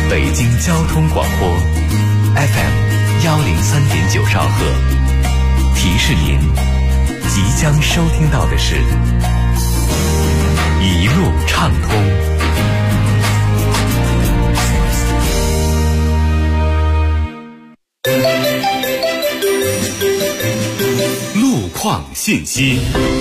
北京交通广播 FM103.9兆赫。提示您，即将收听到的是一路畅通。路况信息。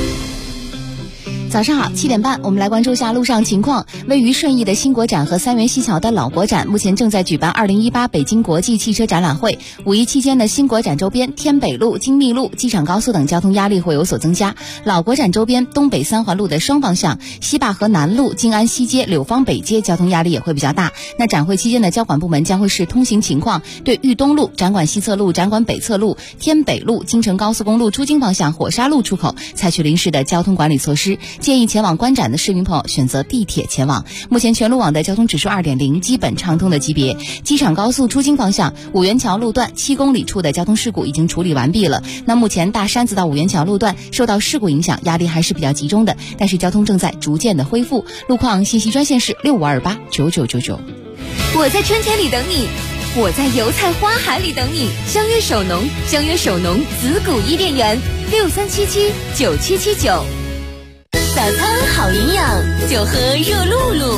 早上好，7点半，我们来关注一下路上情况。位于顺义的新国展和三元西桥的老国展目前正在举办2018北京国际汽车展览会。五一期间的新国展周边天北路、京密路、机场高速等交通压力会有所增加。老国展周边东北三环路的双方向、西坝河南路、静安西街、柳芳北街交通压力也会比较大。那展会期间的交管部门将会视通行情况，对豫东路、展馆西侧路、展馆北侧路、天北路、京承高速公路出京方向火沙路出口采取临时的交通管理措施。建议前往观展的市民朋友选择地铁前往。目前全路网的交通指数 2.0， 基本畅通的级别。机场高速出京方向五元桥路段7公里处的交通事故已经处理完毕了。那目前大山子到五元桥路段受到事故影响，压力还是比较集中的，但是交通正在逐渐的恢复。路况信息专线是65289999。 我在春天里等你，我在油菜花海里等你。相约首农，相约首农子谷伊甸园，63779779。早餐好营养，就喝热露露。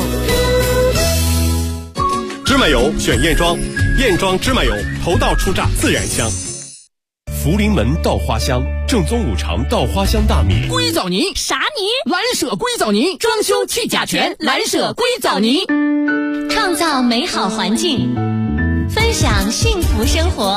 芝麻油选燕庄，燕庄芝麻油头道出榨，自然香。福临门稻花香，正宗五常稻花香大米。 硅藻泥啥泥？ 蓝舍硅藻泥，装修去甲醛，蓝舍硅藻泥。 创造美好环境，分享幸福生活。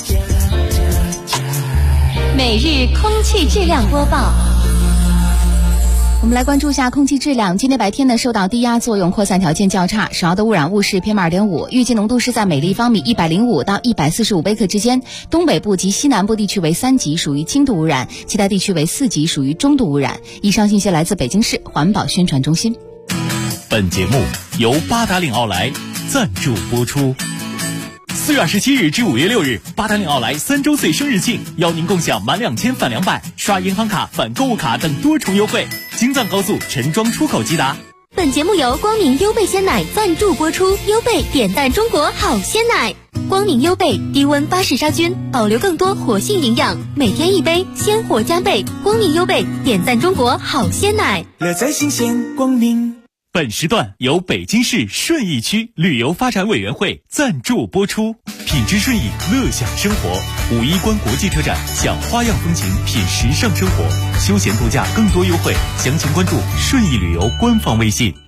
每日空气质量播报。 我们来关注一下空气质量。今天白天呢，受到低压作用，扩散条件较差，首要的污染物是 PM2.5， 预计浓度是在每立方米105到145贝克之间。东北部及西南部地区为3级，属于轻度污染；其他地区为4级，属于中度污染。以上信息来自北京市环保宣传中心。 本节目由八达岭奥莱赞助播出。4月27日至5月6日，八达岭奥莱3周岁生日庆，邀您共享满2000返200，刷银行卡返购物卡等多重优惠。京藏高速陈庄出口即达。 本节目由光明优贝鲜奶赞助播出，优贝点赞中国好鲜奶。光明优贝低温巴氏杀菌，保留更多活性营养，每天一杯，鲜活加倍。光明优贝点赞中国好鲜奶， 乐在新鲜光明。 本时段由北京市顺义区旅游发展委员会赞助播出。品质顺义，乐享生活。五一观国际车展，享花样风情，品时尚生活，休闲度假更多优惠，详情关注顺义旅游官方微信。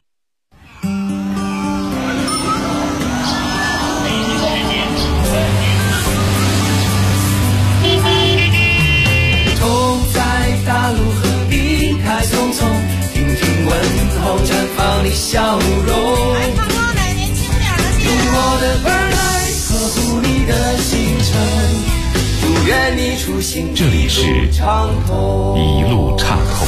走在大路和滨海匆匆，听听问候，绽放你笑容。用我的耳来呵护你的行程，祝愿你出行这里是一路畅通。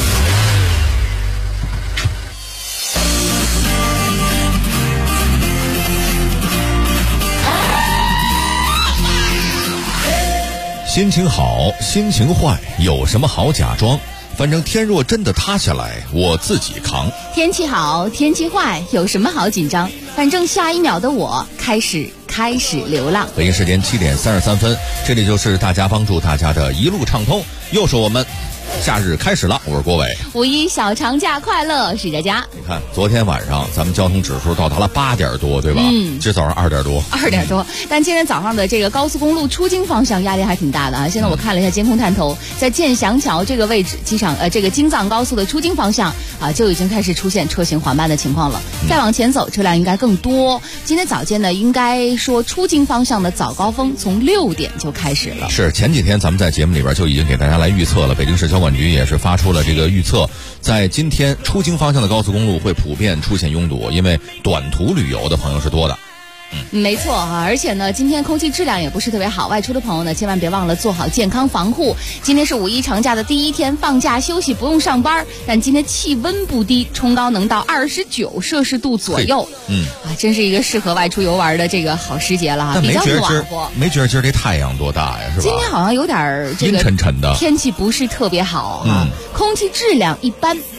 心情好，心情坏，有什么好假装？反正天若真的塌下来，我自己扛。 天气好，天气坏，有什么好紧张？反正下一秒的我开始流浪。 北京时间7点33分，这里就是大家帮助大家的一路畅通，又是我们。夏日开始了，我是郭伟。 五一小长假快乐，是佳佳。 你看，昨天晚上咱们交通指数到达了8点多，对吧？今早上2点多。 2点多，但今天早上的这个高速公路出京方向压力还挺大的啊。现在我看了一下监控探头，在建祥桥这个位置，这个京藏高速的出京方向啊，就已经开始出现车行缓慢的情况了。再往前走，车辆应该更多。今天早间呢，应该说出京方向的早高峰从6点就开始了。 是前几天咱们在节目里边就已经给大家来预测了，北京市交管局也是发出了这个预测，在今天出京方向的高速公路会普遍出现拥堵，因为短途旅游的朋友是多的。 没错啊，而且呢，今天空气质量也不是特别好，外出的朋友呢，千万别忘了做好健康防护。今天是五一长假的第一天，放假休息不用上班，但今天气温不低，冲高能到29摄氏度左右。真是一个适合外出游玩的这个好时节了哈，比较暖和。 没觉得今儿这太阳多大呀，是吧？ 今天好像有点这个阴沉沉的， 天气不是特别好啊，空气质量一般。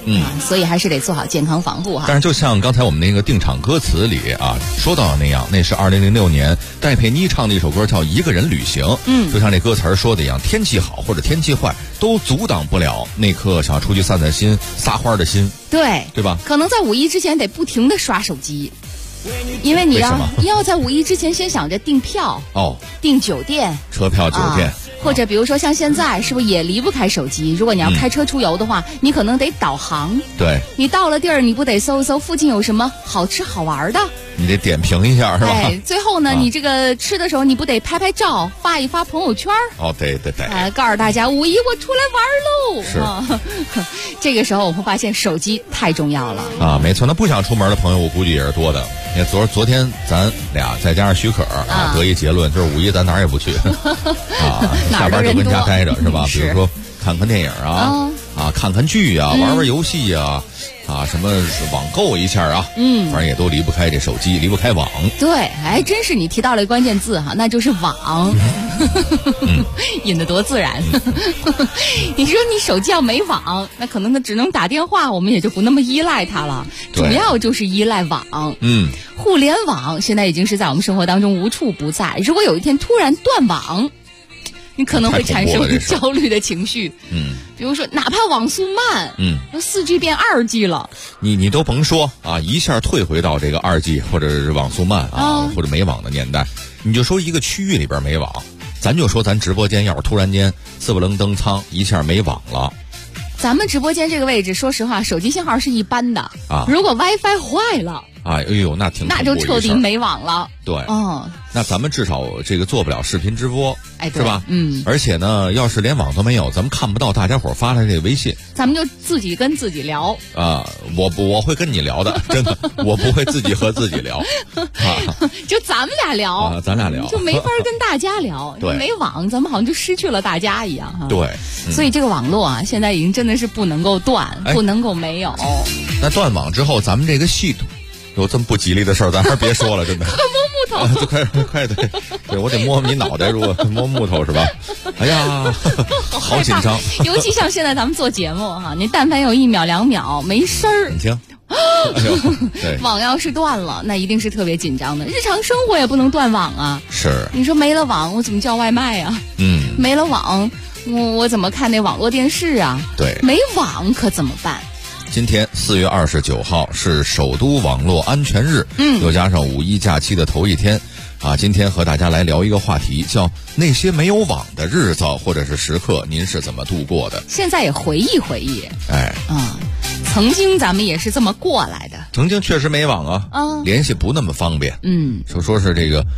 所以还是得做好健康防护哈。 但是就像刚才我们那个定场歌词里啊说到的那样，那是2006年戴佩妮唱的一首歌，叫《一个人旅行》。就像这歌词说的一样，天气好或者天气坏，都阻挡不了那颗想要出去散散心、撒欢的心。对吧？ 可能在5·1之前得不停的刷手机，因为你要在5·1之前先想着订票订酒店、 车票、酒店。 或者比如说像现在是不是也离不开手机？如果你要开车出游的话，你可能得导航。 对， 你到了地儿，你不得搜一搜附近有什么好吃好玩的？ 你得点评一下是吧？ 最后呢，你这个吃的时候，你不得拍拍照，发一发朋友圈？ 对。 告诉大家5·1我出来玩喽！ 是。 这个时候我会发现手机太重要了啊，没错。那不想出门的朋友，我估计也是多的。你看昨天咱俩再加上许可得一结论，就是5·1咱哪儿也不去下班就跟家待着是吧？比如说看看电影看看剧玩玩游戏什么网购一下反正也都离不开这手机，离不开网。 对，真是你提到了一个关键字那就是网。引得多自然。你说你手机要没网，那可能它只能打电话，我们也就不那么依赖它了。主要就是依赖网。互联网现在已经是在我们生活当中无处不在。如果有一天突然断网，你可能会产生焦虑的情绪。比如说哪怕网速慢，4G 变2G 了， 你都甭说一下退回到这个2G 或者是网速慢或者没网的年代。你就说一个区域里边没网，咱就说咱直播间要是突然间四不楞登仓一下没网了， 咱们直播间这个位置说实话手机信号是一般的如果 WiFi 坏了那就彻底没网了。 对，那咱们至少这个做不了视频直播，是吧？而且呢，要是连网都没有，咱们看不到大家伙发来这个微信， 咱们就自己跟自己聊我会跟你聊的，真的，我不会自己和自己聊就咱们俩聊咱俩聊， 就没法跟大家聊。对，没网，咱们好像就失去了大家一样对， 所以这个网络现在已经真的是不能够断，不能够没有。 那断网之后，咱们这个系统有这么不吉利的事儿，咱还是别说了，真的。 摸木头， 就快对，我得摸你脑袋，如果摸木头是吧？哎呀，好紧张。 尤其像现在咱们做节目你但凡有1秒2秒没声儿， 你听， 网要是断了，那一定是特别紧张的。日常生活也不能断网是， 你说没了网，我怎么叫外卖没了网，我怎么看那网络电视对， 没网可怎么办？ 今天4月29号是首都网络安全日，又加上5·1假期的头一天今天和大家来聊一个话题，叫那些没有网的日子或者是时刻，您是怎么度过的？ 现在也回忆回忆，曾经咱们也是这么过来的。 曾经确实没网联系不那么方便。说是这个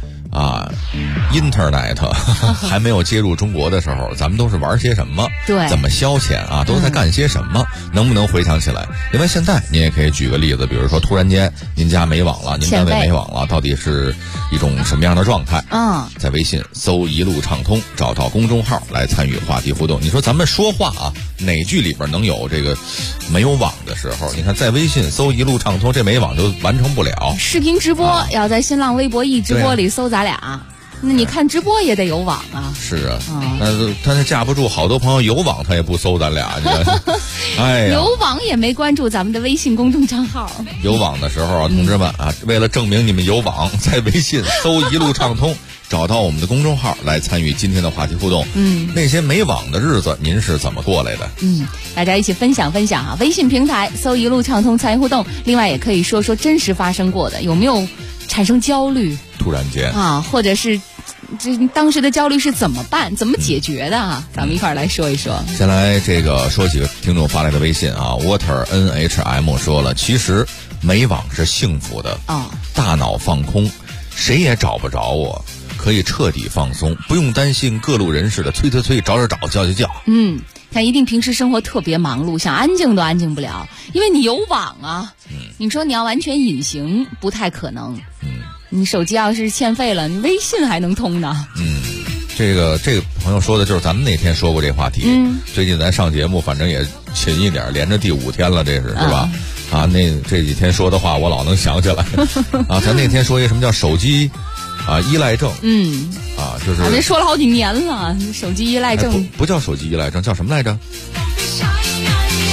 Internet 还没有接入中国的时候，咱们都是玩些什么？ 对， 怎么消遣都在干些什么？能不能回想起来？因为现在您也可以举个例子，比如说突然间您家没网了，您单位没网了，到底是一种什么样的状态？在微信搜一路畅通，找到公众号来参与话题互动。你说咱们说话哪句里边能有这个没有网的时候？你看在微信搜一路畅通，这没网就完成不了。 视频直播要在新浪微博一直播里搜咱俩。那你看直播也得有网是他那架不住好多朋友有网他也不搜咱俩有网也没关注咱们的微信公众账号。 有网的时候同志们为了证明你们有网，在微信搜一路畅通找到我们的公众号来参与今天的话题互动。那些没网的日子您是怎么过来的？ 大家一起分享分享微信平台搜一路畅通参与互动。另外也可以说说真实发生过的，有没有产生焦虑？ 突然间或者是这当时的焦虑是怎么办？怎么解决的咱们一块儿来说一说。 先来这个说几个听众发来的微信Water NHM 说了，其实没网是幸福的大脑放空，谁也找不着我，可以彻底放松，不用担心各路人士的催，找，叫。 但一定平时生活特别忙碌，想安静都安静不了，因为你有网你说你要完全隐形不太可能。你手机要是欠费了，你微信还能通呢。 这个朋友说的就是咱们那天说过这话题。最近咱上节目反正也勤一点，连着第5天了，这是吧？这几天说的话我老能想起来咱那天说一个什么叫手机依赖症。就是那说了好几年了，手机依赖症不叫手机依赖症，叫什么来着？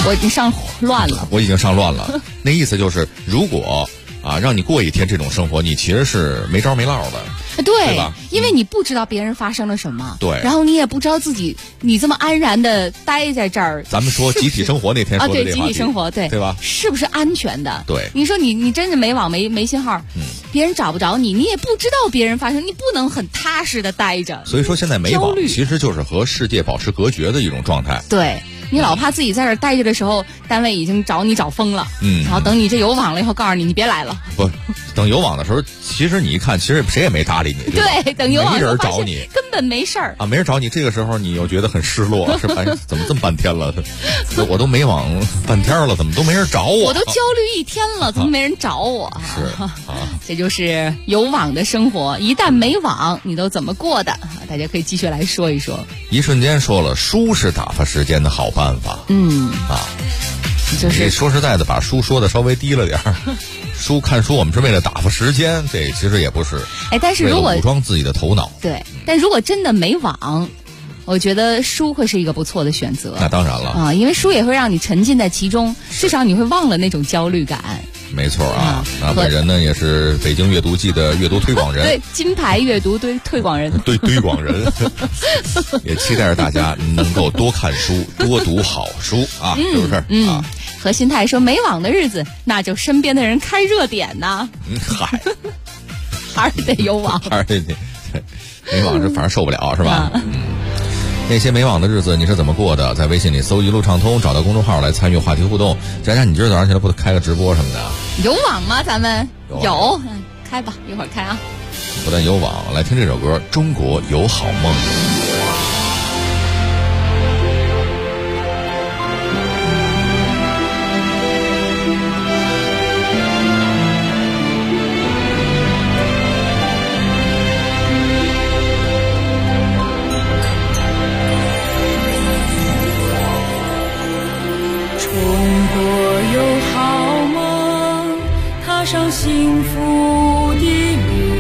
我已经上乱了。 我已经上乱了。那意思就是，如果让你过一天这种生活，你其实是没着没落的。 对吧？ 因为你不知道别人发生了什么， 对， 然后你也不知道你这么安然的待在这儿。 咱们说集体生活那天说的这对，集体生活，对吧？ 是不是安全的？ 对， 你说你真的没网没信号，别人找不着你，你也不知道别人发生，你不能很踏实的待着。 所以说现在没网其实就是和世界保持隔绝的一种状态。 对。你老怕自己在这儿待着的时候，单位已经找你找疯了，然后等你这有网了以后，告诉你别来了。 不，等有网的时候，其实你一看，其实谁也没搭理你。 对，等有网没人找你， 根本没事儿没人找你。这个时候你又觉得很失落，是吧？怎么这么半天了？我都没网半天了，怎么都没人找我？ 我都焦虑一天了，怎么没人找我？ 是这就是有网的生活。一旦没网，你都怎么过的？大家可以继续来说一说。 一瞬间说了，书是打发时间的好办法。 就是说实在的，把书说的稍微低了点儿。看书我们是为了打发时间，这其实也不是。 但是如果武装自己的头脑， 对，但如果真的没网，我觉得书会是一个不错的选择。 那当然了因为书也会让你沉浸在其中，至少你会忘了那种焦虑感。 没错本人呢也是北京阅读季的阅读推广人， 对，金牌阅读推广人， 对，推广人。也期待着大家能够多看书，多读好书是不是？ 何心态说没网的日子，那就身边的人开热点呐。还是得有网， 还是得没网反正受不了是吧？那些没网的日子你是怎么过的？在微信里搜一路畅通，找到公众号来参与话题互动。佳佳，你今儿早上起来不开个直播什么的？ 有网吗？咱们有，开吧，一会儿开啊。 不但有网，来听这首歌《中国有好梦》。 上幸福的路，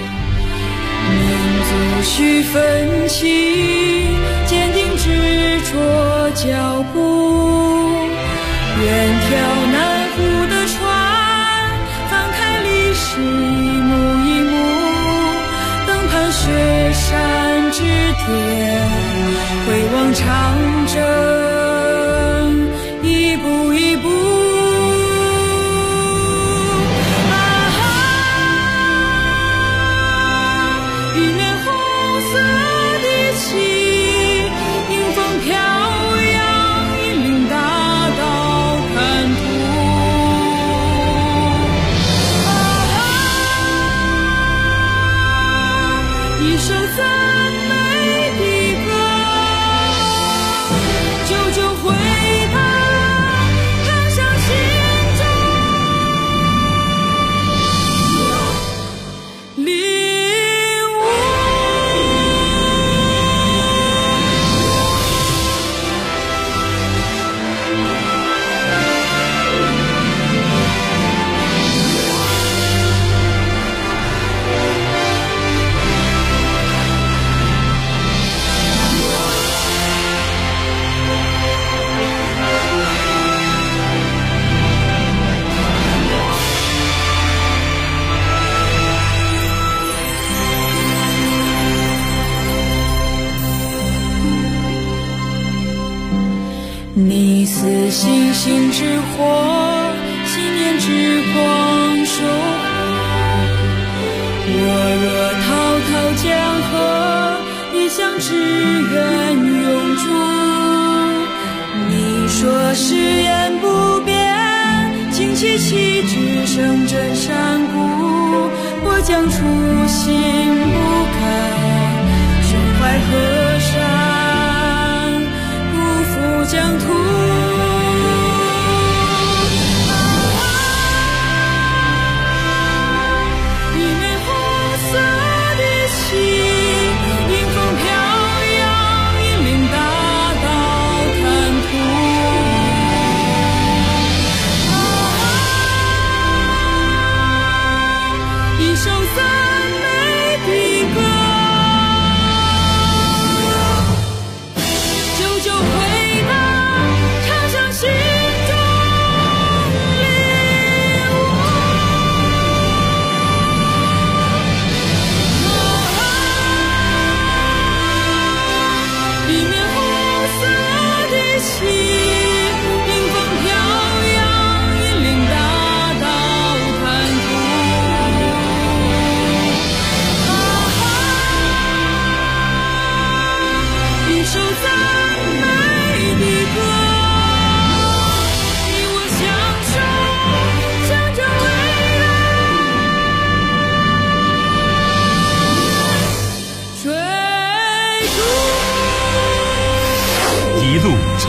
民族需奋起，坚定执着脚步，远眺南湖的船，翻开历史一幕一幕，登攀雪山之巅，回望长征，一步一步。你似星星之火，信念之光守护。我若滔滔江河，理想之源永驻。你说誓言不变，旌旗旗帜声震山谷。我将初心不改，胸怀河山，不负疆土。久久回答。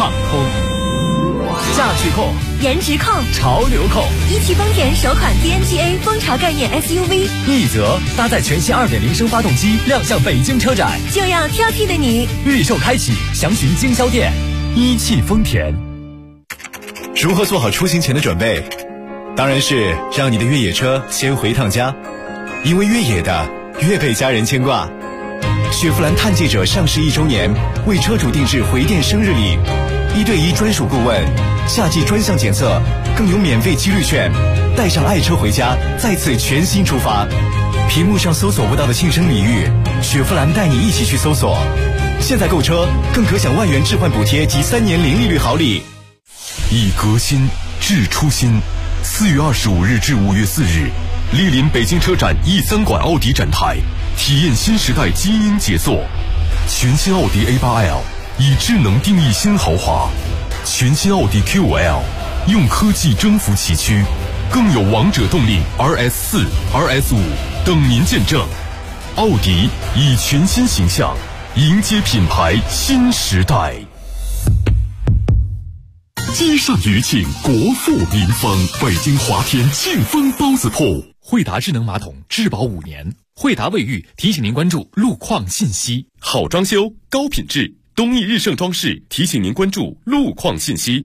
畅通。驾趣控、 颜值控、 潮流控， 一汽丰田首款 TNGA 风潮概念 SUV， 奕泽搭载全新2.0升发动机亮相北京车展， 就要挑剔的你。 预售开启，详询经销店。一汽丰田。 如何做好出行前的准备？当然是让你的越野车先回趟家，因为越野的越被家人牵挂。雪佛兰探界者上市1周年，为车主定制回电生日礼，1对1专属顾问，夏季专项检测，更有免费几率券，带上爱车回家，再次全新出发。屏幕上搜索不到的庆生礼遇，雪佛兰带你一起去搜索。现在购车更可享万元置换补贴及3年零利率好礼。 以革新致初心。4月25日至5月4日，莅临北京车展E3馆奥迪展台，体验新时代基因杰作。全新奥迪 A8L 以智能定义新豪华，全新奥迪 Q5L 用科技征服崎岖，更有王者动力 RS4、RS5 等您见证。奥迪以全新形象迎接品牌新时代。积善余庆，国富民丰。北京华天庆丰包子铺， 惠达智能马桶质保5年，惠达卫浴提醒您关注路况信息。 好装修，高品质，东义日盛装饰提醒您关注路况信息。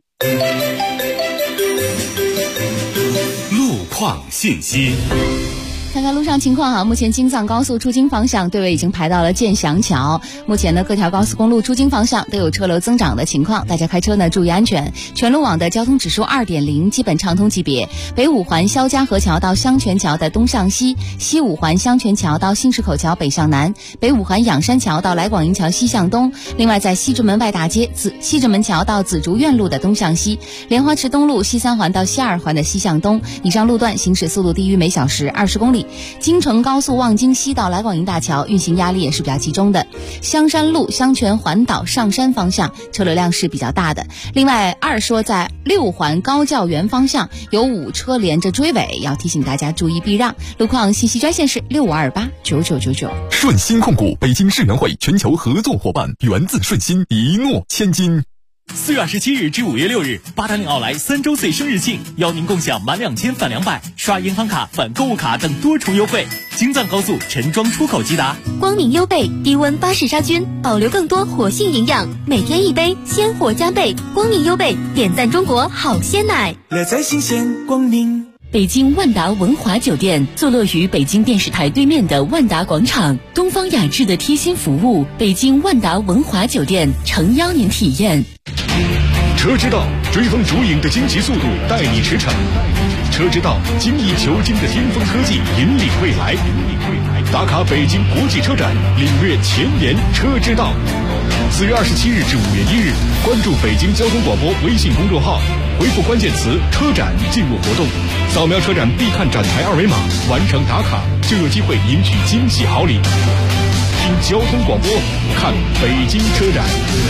路况信息。 看看路上情况哈，目前京藏高速出京方向队尾已经排到了建祥桥。目前呢，各条高速公路出京方向都有车流增长的情况，大家开车呢注意安全。全路网的交通指数2.0，基本畅通级别。北五环肖家河桥到香泉桥的东向西，西五环香泉桥到新市口桥北向南，北五环仰山桥到来广营桥西向东。另外，在西直门外大街西直门桥到紫竹院路的东向西，莲花池东路西3环到西2环的西向东。以上路段行驶速度低于每小时20公里。京承高速望京西到来广营大桥运行压力也是比较集中的。香山路香泉环岛上山方向车流量是比较大的。另外二说在6环高教园方向有5车连着追尾，要提醒大家注意避让。路况信息专线是65289999。 顺鑫控股北京世园会全球合作伙伴，源自顺鑫，一诺千金。 4月27日至5月6日，八达岭奥莱3周岁生日庆，邀您共享满2000返200，刷银行卡返购物卡等多重优惠。京藏高速陈庄出口即达。 光明优贝低温巴氏杀菌，保留更多活性营养，每天一杯，鲜活加倍。光明优贝点赞中国好鲜奶， 乐在新鲜光明。 北京万达文华酒店坐落于北京电视台对面的万达广场，东方雅致的贴心服务，北京万达文华酒店诚邀您体验。 车之道，追风逐影的惊奇速度带你驰骋；车之道，精益求精的巅峰科技引领未来。打卡北京国际车展，领略前沿车之道。4月27日至5月1日，关注北京交通广播微信公众号，回复关键词“车展”进入活动，扫描车展必看展台2维码，完成打卡就有机会赢取惊喜好礼。听交通广播，看北京车展。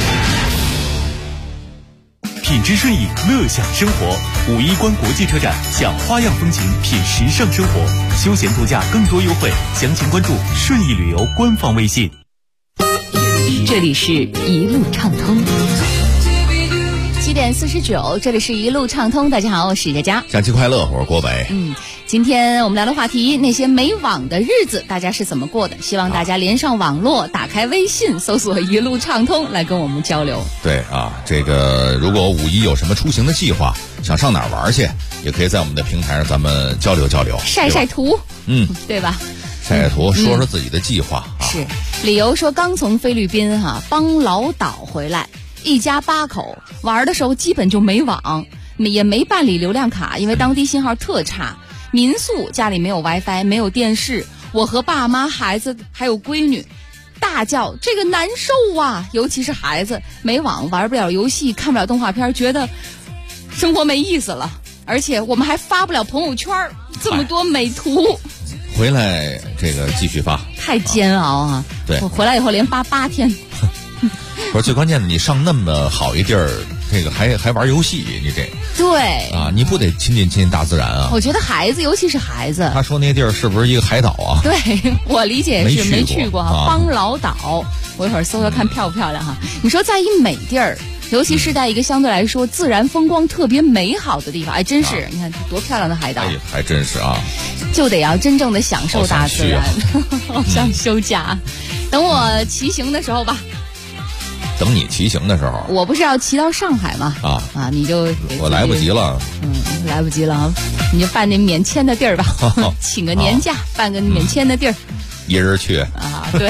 品质顺意，乐享生活。5·1关国际车展，享花样风情，品时尚生活，休闲度假更多优惠，详情关注顺意旅游官方微信。 这里是一路畅通。 7点49，这里是一路畅通。大家好，我是佳佳。 假期快乐，我是郭北。 今天我们聊的话题，那些没网的日子大家是怎么过的？希望大家连上网络，打开微信，搜索一路畅通来跟我们交流。 对啊，这个如果5·1有什么出行的计划，想上哪儿玩去，也可以在我们的平台上咱们交流交流， 晒晒图，对吧？ 晒晒图，说说自己的计划啊。 是，理由说刚从菲律宾邦劳岛回来，一家8口玩的时候基本就没网，也没办理流量卡，因为当地信号特差。民宿家里没有 WiFi， 没有电视，我和爸妈、孩子还有闺女大叫这个难受啊！尤其是孩子没网，玩不了游戏，看不了动画片，觉得生活没意思了。而且我们还发不了朋友圈，这么多美图。 回来这个继续发， 太煎熬啊！ 对， 我回来以后连发8天。 不是最关键的，你上那么好一地儿，这个还玩游戏，你这对啊，你不得亲近大自然啊？ 我觉得孩子，尤其是孩子， 他说那地儿是不是一个海岛啊？ 对，我理解是没去过啊。 邦劳岛，我一会儿搜搜看漂不漂亮哈。你说在一美地儿， 尤其是在一个相对来说自然风光特别美好的地方，真是，你看多漂亮的海岛， 还真是啊， 就得要真正的享受大自然。好想休假，等我骑行的时候吧。 等你骑行的时候， 我不是要骑到上海吗？你就我来不及了。 来不及了，你就办那免签的地儿吧，请个年假，办个免签的地儿， 一人去啊，对。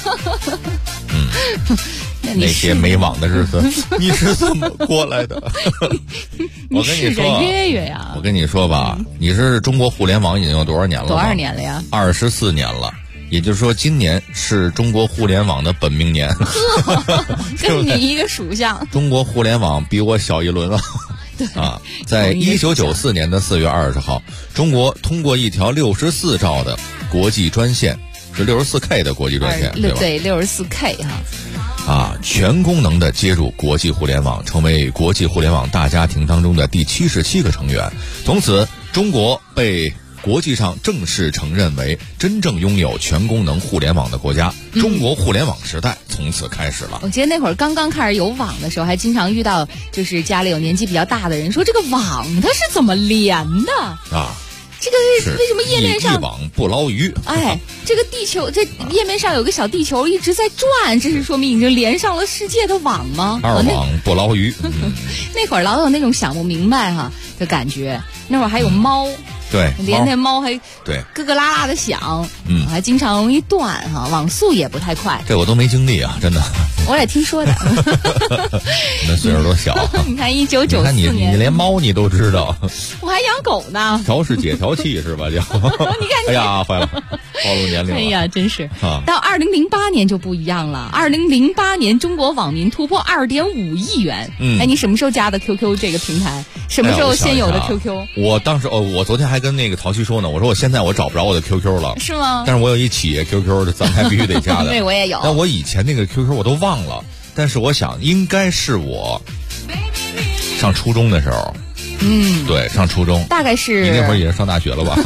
那些没网的日子，你是怎么过来的？我跟你说， 约约呀。 我跟你说吧，你是中国互联网已经有多少年了？ 多少年了呀 ？24年了。也就是说，今年是中国互联网的本命年。 跟你一个属相。 中国互联网比我小一轮了。啊，在1994年的4月20号，中国通过一条64兆的国际专线，是64K 的国际专线，对吧？ 对，64K 哈。全功能的接入国际互联网，成为国际互联网大家庭当中的第77个成员。从此，中国被国际上正式承认为真正拥有全功能互联网的国家，中国互联网时代从此开始了。 我记得那会儿刚刚开始有网的时候，还经常遇到就是家里有年纪比较大的人说，这个网它是怎么连的啊？这个为什么页面上一网不捞鱼？ 这个地球这页面上有个小地球一直在转，这是说明已经连上了世界的网吗？ 二网不捞鱼。 那会儿老有那种想不明白的感觉。那会儿还有猫。 对， 连那猫还对咯咯啦啦的响，还经常容易断网速也不太快。 这我都没经历啊，真的。 我也听说的。 那岁数多小？ 你看1994年， 你连猫你都知道。 我还养狗呢。 调试解调器是吧？叫。 你看， 哎呀，坏了，暴露年龄了。 哎呀，真是。到2008年就不一样了。2008年，中国网民突破2.5亿元。你什么时候加的 QQ 这个平台？什么时候先有的 QQ？ 我当时我昨天还跟那个陶旭说呢，我说我现在我找不着我的 QQ 了， 是吗？ 但是我有一企业 QQ 的，咱们还必须得加的。 对，我也有。 但我以前那个 QQ 我都忘了，但是我想应该是我上初中的时候。对，上初中。 大概是你那会儿也是上大学了吧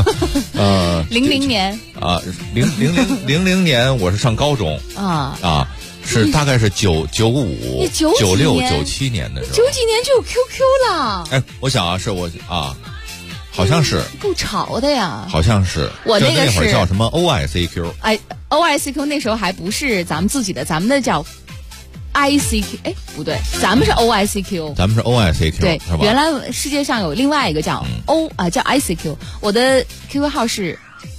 ？00年啊，00年我是上高中是大概是95、96、97年的时候。 90几年就有 QQ 了。 我想是我好像是不潮的呀， 好像是我那个那会儿叫什么 OICQ， OICQ 那时候还不是咱们自己的，咱们的叫 ICQ， 不对，咱们是 OICQ， 咱们是 OICQ， 对，原来世界上有另外一个叫叫 ICQ， 我的 QQ 号是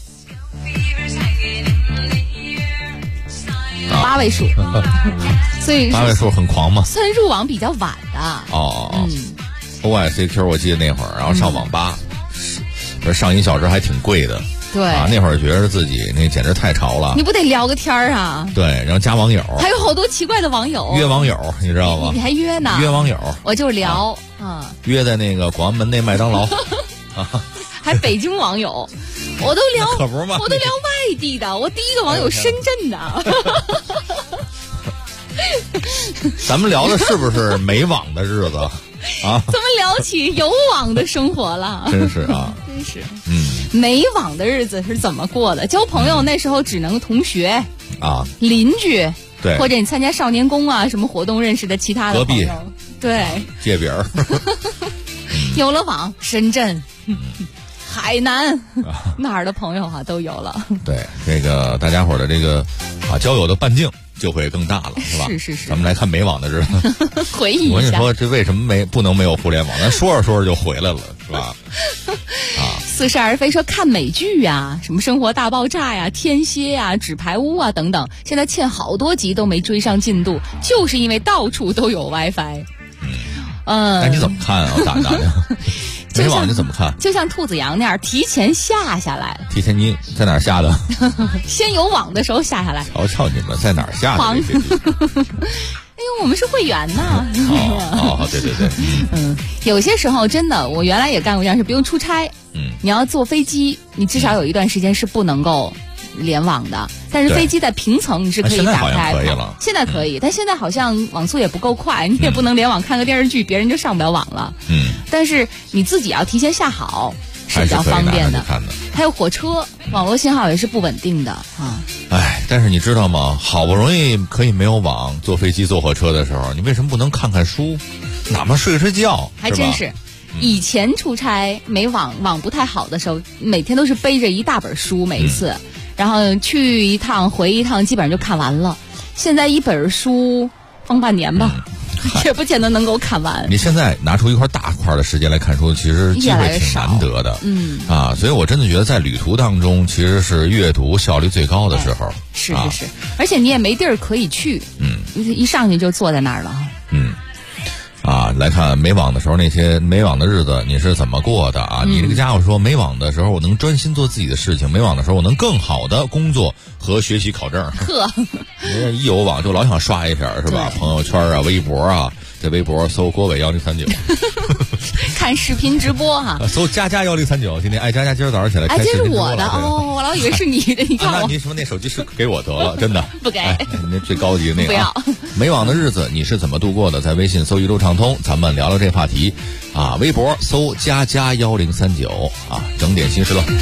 8位数，所以 8位数很狂嘛， 算入网比较晚的。 OICQ 我记得那会儿，然后上网吧。上1小时还挺贵的， 对那会儿觉得自己那简直太潮了。 你不得聊个天啊？ 对，然后加网友， 还有好多奇怪的网友， 约网友，你知道吗？ 你还约呢？ 约网友， 我就聊约在那个广安门那麦当劳还北京网友，我都聊， 可不是吗？ 我都聊外地的，我第一个网友深圳的。 咱们聊的是不是没网的日子？ 怎么聊起有网的生活了？ 真是啊， 真是。没网的日子是怎么过的？交朋友那时候只能同学邻居， 对， 或者你参加少年宫什么活动认识的其他的朋友，对， 借饼。 有了网，深圳、海南哪儿的朋友都有了。 对，这个大家伙的这个交友的半径就会更大了，是吧？ 是。 咱们来看没网的日子， 回忆一下。 我跟你说，这为什么不能没有互联网？咱说着说着就回来了，是吧？ 似是而非说看美剧什么《生活大爆炸》天蝎纸牌屋等等，现在欠好多集都没追上进度，就是因为到处都有 WiFi。 那你怎么看啊？打的没网你怎么看？ 就像兔子羊那样，提前下来。 提前你在哪儿下的？ 先有网的时候下下来。 瞧瞧你们在哪儿下的？ 我们是会员呢。 对。 有些时候真的，我原来也干过这样事，比如出差，你要坐飞机，你至少有一段时间是不能够联网的。但是飞机在平层你是可以打开的，现在可以，但现在好像网速也不够快，你也不能联网看个电视剧，别人就上不了网了。但是你自己要提前下好是比较方便的。还有火车网络信号也是不稳定的但是你知道吗？好不容易可以没有网，坐飞机坐火车的时候，你为什么不能看看书，哪怕睡睡觉？ 还真是。以前出差没网不太好的时候，每天都是背着一大本书，每一次，然后去一趟回一趟，基本上就看完了。现在一本书放半年吧。也不见得能够看完。 你现在拿出一块大块的时间来看书，其实机会挺难得的。所以我真的觉得在旅途当中，其实是阅读效率最高的时候。 是，而且你也没地儿可以去。一上去就坐在那儿了。 来看没网的时候，那些没网的日子你是怎么过的啊？你这个家伙说没网的时候我能专心做自己的事情，没网的时候我能更好的工作和学习考证。一有网就老想刷一下是吧？朋友圈啊，微博啊，在微博搜郭伟1039， 看视频直播哈， 搜佳佳1039。今天爱佳佳今儿早上起来开视频直播这是我的哦，我老以为是你的。你看那你说那手机是给我得了，真的不给。 那最高级的那个。 不要。 没网的日子你是怎么度过的？在微信搜一路畅通，咱们聊聊这话题啊。微博搜佳佳1039啊，整点新时段。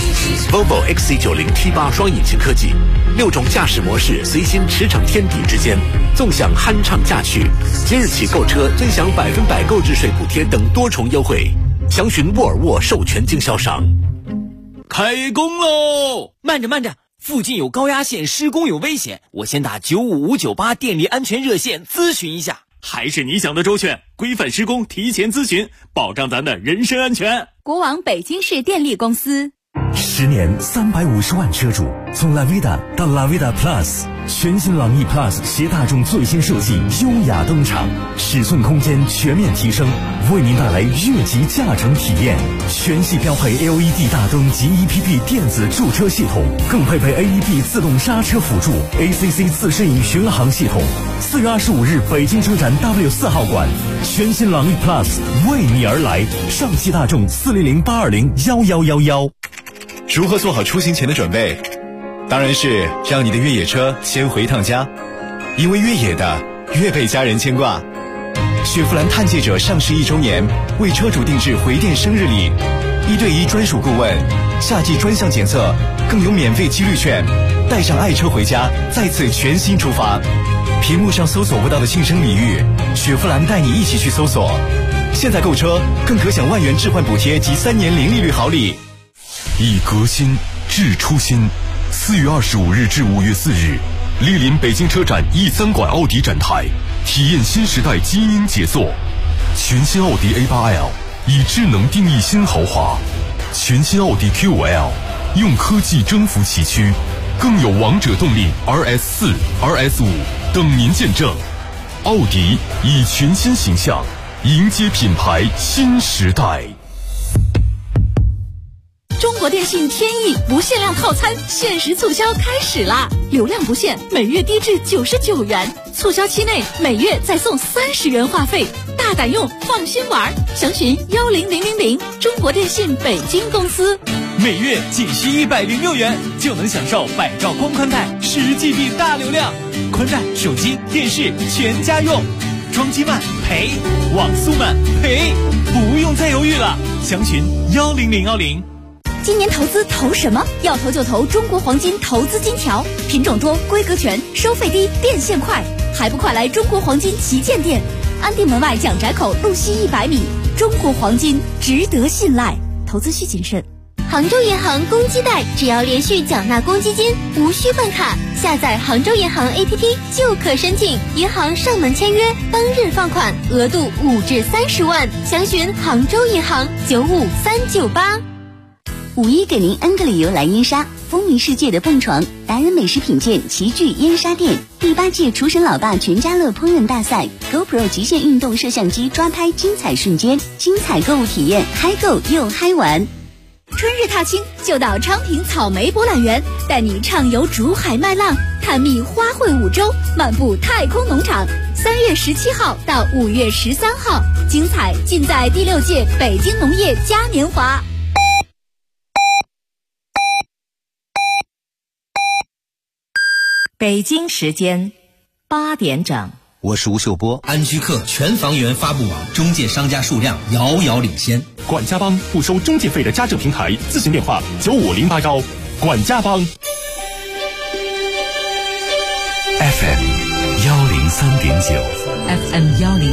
Volvo XC90 T8 双引擎科技，6种驾驶模式随心驰骋天地之间，纵享酣畅驾趣。即日起购车尊享100%购置税补贴等多重优惠，详询沃尔沃授权经销商。 开工喽！慢着，附近有高压线，施工有危险，我先打95598电力安全热线咨询一下。 还是你想的周全，规范施工，提前咨询，保障咱的人身安全。 国网北京市电力公司。 10年350万车主，从 Lavida 到 Lavida Plus， 全新朗逸 Plus 携大众最新设计优雅登场，尺寸空间全面提升，为您带来越级驾乘体验。全系标配 LED 大灯及 EPP 电子驻车系统，更配备 AEB 自动刹车辅助 ，ACC 自适应巡航系统。4月25日北京车展 W4 号馆，全新朗逸 Plus 为你而来。上汽大众400-820-1111。 如何做好出行前的准备？当然是让你的越野车先回趟家，因为越野的越被家人牵挂。雪佛兰探界者上市1周年，为车主定制回电生日礼，1对1专属顾问，夏季专项检测，更有免费几率券，带上爱车回家，再次全新出发。屏幕上搜索不到的庆生礼遇，雪佛兰带你一起去搜索。现在购车更可享万元置换补贴及3年零利率好礼。 以革新致初心。4月25日至5月4日，莅临北京车展E3馆奥迪展台，体验新时代基因解锁。全新奥迪 A8L 以智能定义新豪华，全新奥迪 Q5L 用科技征服崎岖，更有王者动力 RS4、RS5 等您见证。奥迪以全新形象迎接品牌新时代。 中国电信天翼不限量套餐限时促销开始啦！流量不限，每月低至99元，促销期内每月再送30元话费，大胆用，放心玩。详询10000，中国电信北京公司。 每月仅需106元就能享受百兆光宽带10GB 大流量，宽带、手机、电视全家用，装机慢赔，网速慢赔，不用再犹豫了。详询10010。 今年投资投什么？要投就投中国黄金投资金条，品种多，规格全，收费低，变现快，还不快来中国黄金旗舰店，安定门外蒋宅口路西100米。中国黄金值得信赖，投资需谨慎。 杭州银行公积贷，只要连续缴纳公积金，无需办卡，下载杭州银行 APP 就可申请，银行上门签约，当日放款，额度5至30万。详询杭州银行95398。 5·1给您 N 个理由来燕莎，风靡世界的蹦床，达人美食品鉴齐聚燕莎店。第8届厨神老爸全家乐烹饪大赛 ，GoPro 极限运动摄像机抓拍精彩瞬间，精彩购物体验，嗨购又嗨玩。 春日踏青就到昌平草莓博览园，带你畅游竹海麦浪，探秘花卉5洲，漫步太空农场。3月17号到5月13号，精彩尽在第6届北京农业嘉年华。 北京时间8点整， 我是吴秀波。安居客全房源发布网中介商家数量遥遥领先， 管家帮不收中介费的家政平台，咨询电话9508招。管家帮。 FM 103.9 FM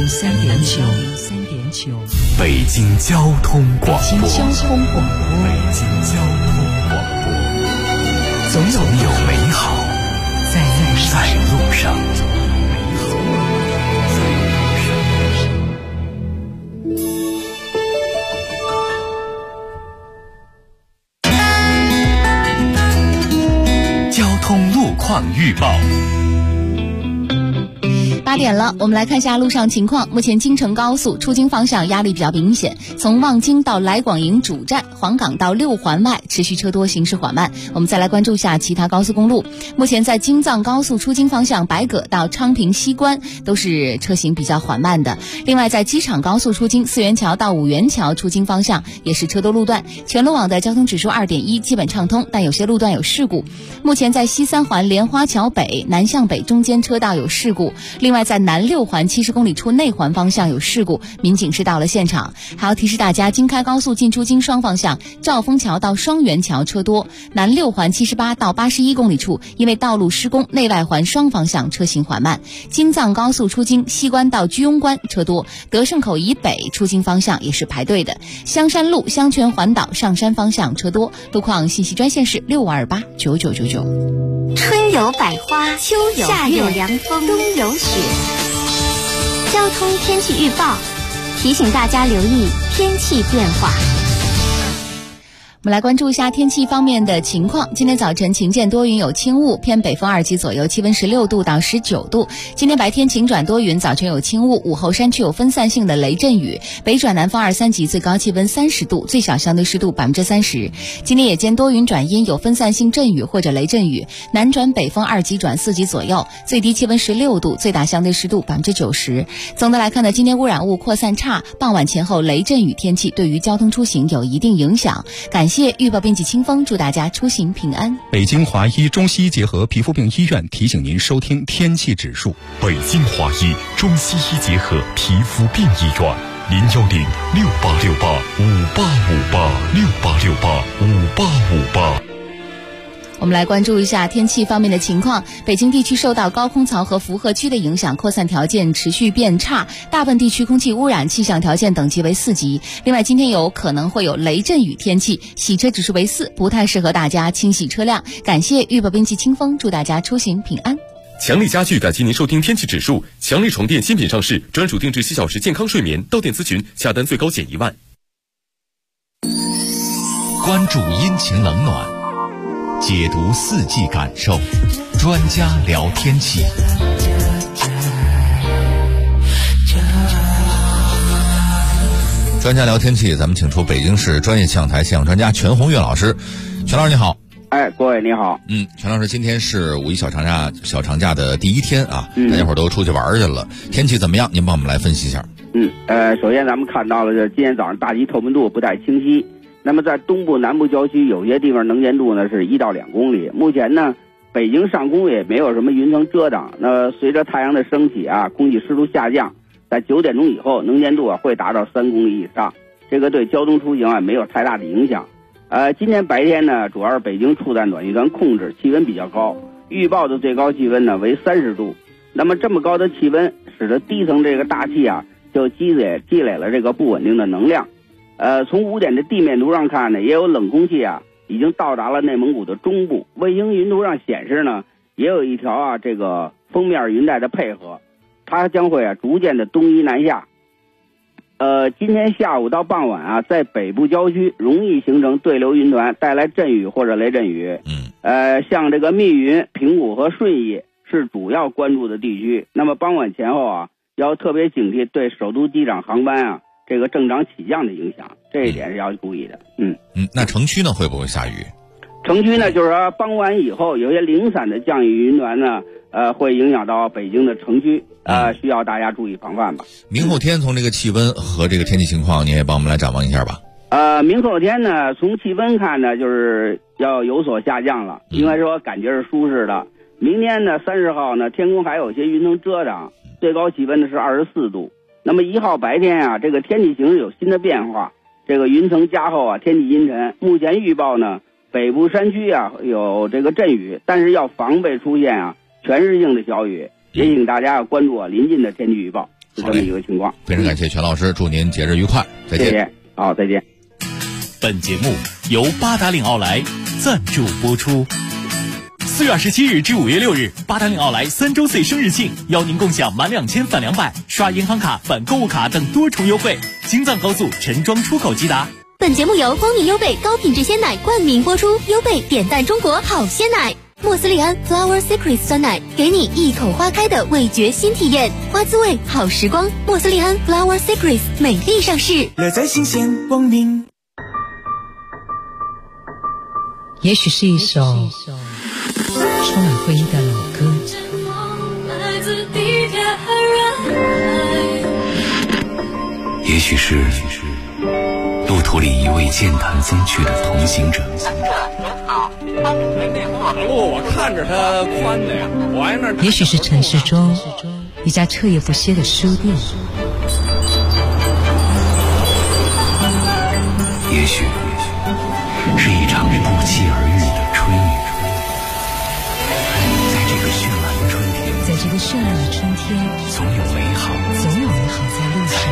103.9， 北京交通广播， 北京交通广播， 总有美好在路上。交通路况预报。 8点了，我们来看一下路上情况。目前京承高速出京方向压力比较明显，从望京到来广营主站、黄岗到6环外持续车多，行驶缓慢。我们再来关注一下其他高速公路。目前在京藏高速出京方向白葛到昌平西关都是车行比较缓慢的。另外在机场高速出京四元桥到五元桥出京方向也是车多路段，全路网的交通指数2.1，基本畅通，但有些路段有事故。目前在西三环莲花桥北南向北中间车道有事故，另外在南6环70公里处内环方向有事故，民警是到了现场。还要提示大家，京开高速进出京双方向兆丰桥到双元桥车多，南6环78到81公里处因为道路施工，内外环双方向车行缓慢。京藏高速出京西关到居庸关车多，德胜口以北出京方向也是排队的。香山路香泉环岛上山方向车多。路况信息专线是65289999。 春有百花，秋有夏有凉风，冬有雪。交通天气预报提醒大家留意天气变化。 我们来关注一下天气方面的情况。今天早晨晴间多云有轻雾，偏北风2级左右，气温16度到19度。今天白天晴转多云，早晨有轻雾，午后山区有分散性的雷阵雨，北转南风2、3级，最高气温30度，最小相对湿度30%。今天夜间多云转阴，有分散性阵雨或者雷阵雨，南转北风2级转4级左右，最低气温16度，最大相对湿度90%。总的来看呢，今天污染物扩散差，傍晚前后雷阵雨天气对于交通出行有一定影响。感谢预报编辑清风，祝大家出行平安。 北京华医中西医结合皮肤病医院提醒您收听天气指数。 北京华医中西医结合皮肤病医院，0106868585858685858。 我们来关注一下天气方面的情况。北京地区受到高空槽和符合区的影响，扩散条件持续变差，大部分地区空气污染气象条件等级为4级。另外今天有可能会有雷阵雨天气，洗车指数为4，不太适合大家清洗车辆。感谢预报编辑清风，祝大家出行平安。 强力家具感谢您收听天气指数。强力床垫新品上市，专属定制7小时健康睡眠，到店咨询，下单最高减1万。 关注阴晴冷暖，解读四季感受，专家聊天气。 专家聊天气，咱们请出北京市专业气象台气象专家全红月老师。全老师你好。 各位你好。 全老师，今天是5一小长假的第一天啊，大家伙都出去玩去了，天气怎么样？您帮我们来分析一下。 首先咱们看到了，今天早上大气透明度不太清晰。那么在东部南部郊区有些地方能见度呢是1到2公里。目前呢北京上空也没有什么云层遮挡，那随着太阳的升起啊，空气湿度下降，在9点钟以后能见度会达到3公里以上，这个对交通出行没有太大的影响。今天白天呢主要是北京处在暖气团控制，气温比较高，预报的最高气温呢为30度。那么这么高的气温使得低层这个大气就积累了这个不稳定的能量。从5点的地面图上看呢，也有冷空气已经到达了内蒙古的中部。卫星云图上显示呢，也有一条这个锋面云带的配合，它将会逐渐的东移南下。今天下午到傍晚在北部郊区容易形成对流云团，带来阵雨或者雷阵雨。像这个密云、平谷和顺义是主要关注的地区。那么傍晚前后要特别警惕对首都机场航班这个正常起降的影响，这一点是要注意的。 那城区呢会不会下雨？ 城区呢就是说傍晚以后有些零散的降雨云团呢会影响到北京的城区，需要大家注意防范吧。 明后天从这个气温和这个天气情况，你也帮我们来展望一下吧。 明后天呢从气温看呢就是要有所下降了，应该说感觉是舒适的。明天呢30号呢天空还有些云层遮挡，最高气温呢是24度。那么1号白天这个天气形势有新的变化，这个云层加厚天气阴沉。目前预报呢北部山区有这个阵雨，但是要防备出现全市性的小雨，也请大家要关注临近的天气预报，是这么一个情况。 非常感谢全老师，祝您节日愉快，再见。 谢谢，好，再见。 本节目由八达岭奥莱赞助播出。4月27日至5月6日，八达岭奥莱3周岁生日庆，邀您共享满2000返200，刷银行卡返购物卡等多重优惠。京藏高速陈庄出口即达。 本节目由光明优贝高品质鲜奶冠名播出，优贝点赞中国好鲜奶。莫斯利安 Flower Secrets 酸奶，给你一口花开的味觉新体验，花滋味好时光。莫斯利安 Flower Secrets 美丽上市， 乐在新鲜光明。 也许是一首充满回忆的老歌， 也许是路途里一位健谈风趣的同行者。 我看着它宽的呀，我挨那。 也许是城市中一家彻夜不歇的书店， 也许是一场不期而遇的春雨。在这个绚烂的春天，总有美好在路上。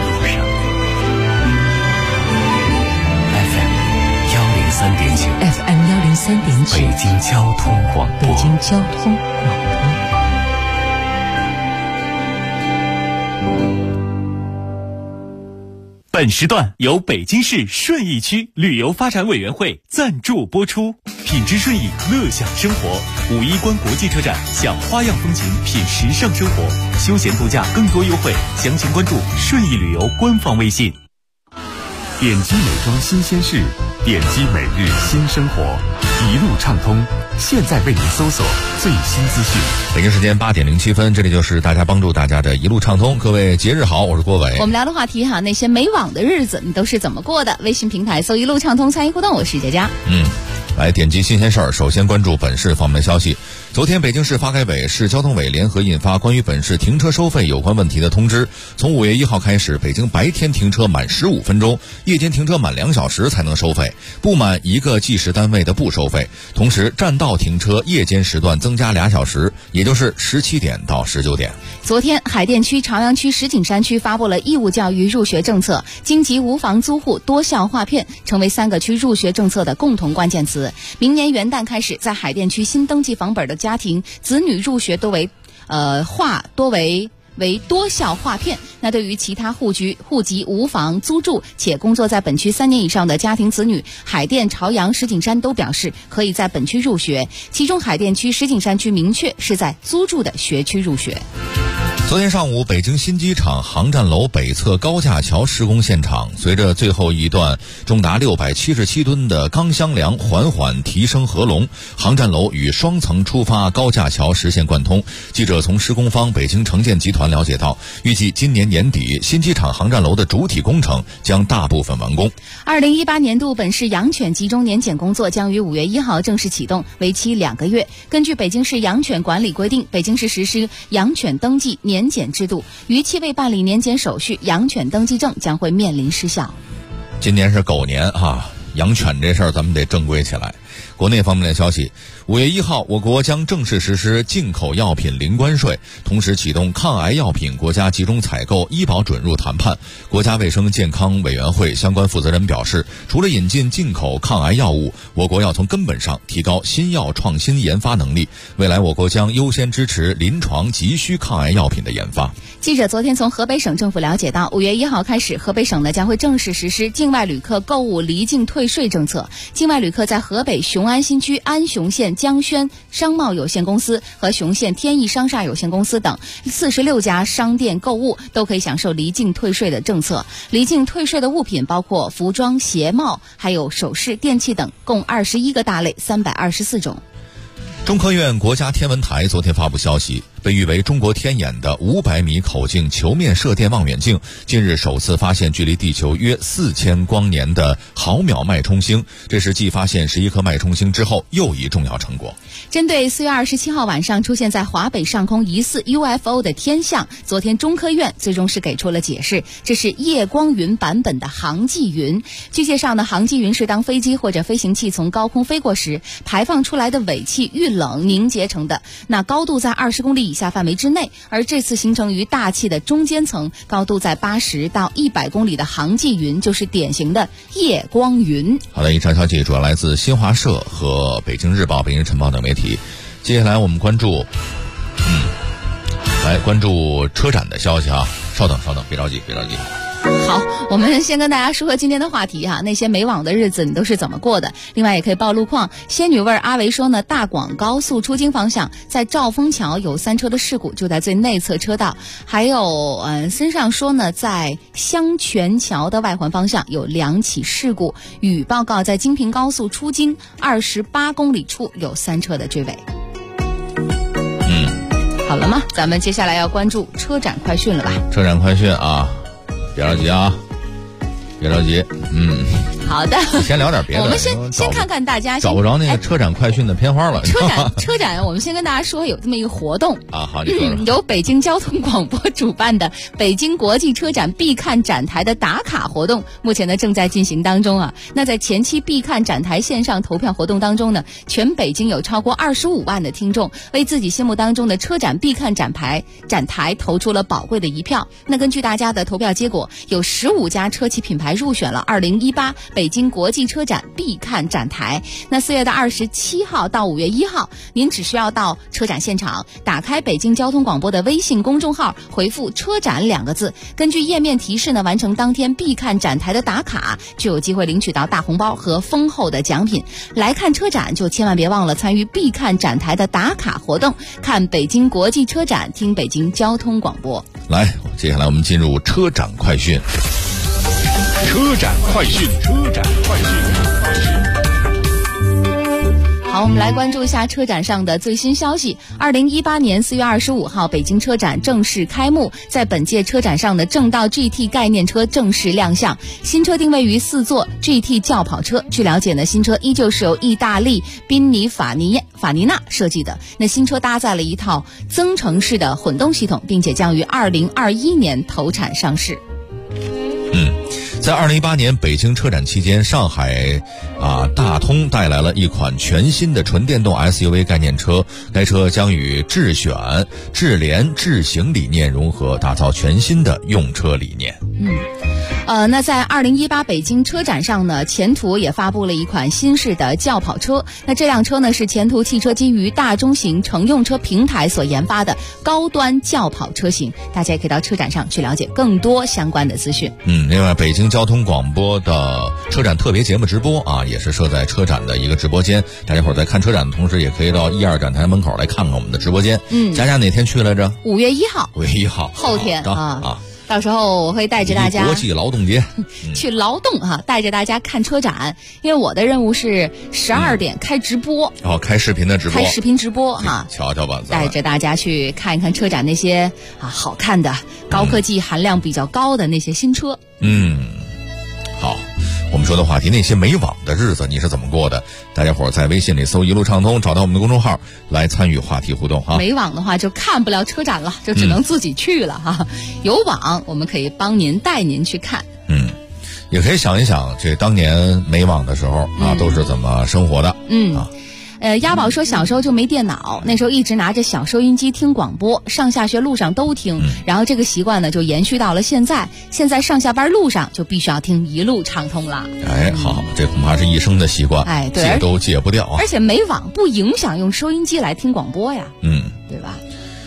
FM 103.9， 北京交通广播。 本时段由北京市顺义区旅游发展委员会赞助播出。品质顺义，乐享生活。5·1关国际车展，享花样风情，品时尚生活，休闲度假更多优惠，详情关注顺义旅游官方微信。 点击美妆新鲜事，点击每日新生活，一路畅通。现在为您搜索最新资讯。 北京时间8点07分，这里就是大家帮助大家的一路畅通。各位节日好，我是郭伟。 我们聊的话题哈，那些没网的日子你都是怎么过的？微信平台搜一路畅通参与互动，我是佳佳。 来点击新鲜事儿，首先关注本市方面的消息。昨天，北京市发改委、市交通委联合印发关于本市停车收费有关问题的通知。从5月1号开始，北京白天停车满15分钟，夜间停车满2小时才能收费，不满1个计时单位的不收费。同时，占道停车夜间时段增加2小时，也就是17点到19点。 昨天，海淀区、朝阳区、石景山区发布了义务教育入学政策，京籍无房租户多校划片成为3个区入学政策的共同关键词。明年元旦开始，在海淀区新登记房本的家庭子女入学多为多校划片。那对于其他户籍无房租住且工作在本区3年以上的家庭子女，海淀、朝阳、石景山都表示可以在本区入学，其中海淀区、石景山区明确是在租住的学区入学。 昨天上午，北京新机场航站楼北侧高架桥施工现场，随着最后一段重达677吨的钢箱梁缓缓提升合龙，航站楼与双层出发高架桥实现贯通。记者从施工方北京城建集团了解到，预计今年年底新机场航站楼的主体工程将大部分完工。 2018年度本市养犬集中年检工作将于5月1号正式启动，为期2个月。根据北京市养犬管理规定，北京市实施养犬登记年检制度，逾期未办理年检手续，养犬登记证将会面临失效。 今年是狗年啊，养犬这事儿咱们得正规起来。国内方面的消息，5月1号，我国将正式实施进口药品零关税，同时启动抗癌药品国家集中采购、医保准入谈判。国家卫生健康委员会相关负责人表示，除了引进进口抗癌药物，我国要从根本上提高新药创新研发能力。未来我国将优先支持临床急需抗癌药品的研发。 记者昨天从河北省政府了解到，5月1号开始，河北省呢将会正式实施境外旅客购物离境退税政策。境外旅客在河北雄安新区安雄县江轩商贸有限公司和雄县天益商厦有限公司等46家商店购物，都可以享受离境退税的政策。离境退税的物品包括服装、鞋帽，还有首饰、电器等，共21个大类，324种。 中科院国家天文台昨天发布消息， 被誉为中国天眼的500米口径球面射电望远镜近日首次发现距离地球约4000光年的毫秒脉冲星，这是继发现11颗脉冲星之后又一重要成果。 针对4月27号晚上出现在华北上空疑似 UFO 的天象，昨天中科院最终是给出了解释，这是夜光云版本的航迹云。据介绍呢，航迹云是当飞机或者飞行器从高空飞过时排放出来的尾气遇冷凝结成的，那高度在20公里以下范围之内，而这次形成于大气的中间层，高度在80到100公里的航迹云就是典型的夜光云。 好的，以上消息主要来自新华社和北京日报、北京晨报等媒体。接下来我们关注车展的消息啊，稍等，别着急。 好，我们先跟大家说今天的话题哈，那些没网的日子你都是怎么过的？另外也可以报路况。仙女味阿维说呢，大广高速出京方向在兆丰桥有3车的事故，就在最内侧车道。还有身上说呢，在香泉桥的外环方向有2起事故。雨报告在京平高速出京28公里处有3车的追尾。好了吗？咱们接下来要关注车展快讯了吧？ 车展快讯啊，别着急啊，别着急。 好的， 先聊点别的。 我们先看看大家找不着那个车展快讯的片花了。 车展，我们先跟大家说有这么一个活动啊，好，你说说。 由北京交通广播主办的北京国际车展必看展台的打卡活动，目前呢正在进行当中啊。那在前期必看展台线上投票活动当中呢，全北京有超过25万的听众为自己心目当中的车展必看展台投出了宝贵的一票。那根据大家的投票结果，有15家车企品牌入选了2018北京国际车展必看展台。那4月27号到5月1号，您只需要到车展现场，打开北京交通广播的微信公众号，回复车展2个字，根据页面提示呢，完成当天必看展台的打卡，就有机会领取到大红包和丰厚的奖品。来看车展就千万别忘了参与必看展台的打卡活动，看北京国际车展，听北京交通广播。 来，接下来我们进入车展快讯。 好，我们来关注一下车展上的最新消息。2018年4月25号，北京车展正式开幕。在本届车展上的正道 GT 概念车正式亮相，新车定位于4座 GT 轿跑车。据了解呢，新车依旧是由意大利宾尼法尼纳设计的。那新车搭载了一套增程式的混动系统，并且将于2021年投产上市。 在2018年北京车展期间，上海大通带来了一款全新的纯电动 SUV 概念车，该车将与智选、智联、智行理念融合，打造全新的用车理念。 那在2018北京车展上呢，前途也发布了一款新式的轿跑车。那这辆车呢是前途汽车基于大中型乘用车平台所研发的高端轿跑车型，大家也可以到车展上去了解更多相关的资讯。 另外北京交通广播的车展特别节目直播啊，也是设在车展的一个直播间，大家伙在看车展的同时，也可以到1、2展台门口来看看我们的直播间。佳佳哪天去来着 ？5月1号。 5月1号， 后天到时候我会带着大家国际劳动节去劳动带着大家看车展，因为我的任务是12点开直播， 开视频的直播， 开视频直播瞧瞧吧， 带着大家去看一看车展那些好看的高科技含量比较高的那些新车。 好，我们说的话题，那些没网的日子你是怎么过的？大家伙在微信里搜一路畅通，找到我们的公众号来参与话题互动没网的话就看不了车展了，就只能自己去了有网我们可以帮您带您去看。 也可以想一想这当年没网的时候都是怎么生活的。 鸭宝说小时候就没电脑，那时候一直拿着小收音机听广播，上下学路上都听，然后这个习惯呢就延续到了现在上下班路上就必须要听一路畅通了。 好，这恐怕是一生的习惯， 对， 戒都戒不掉而且没网不影响用收音机来听广播呀，对吧？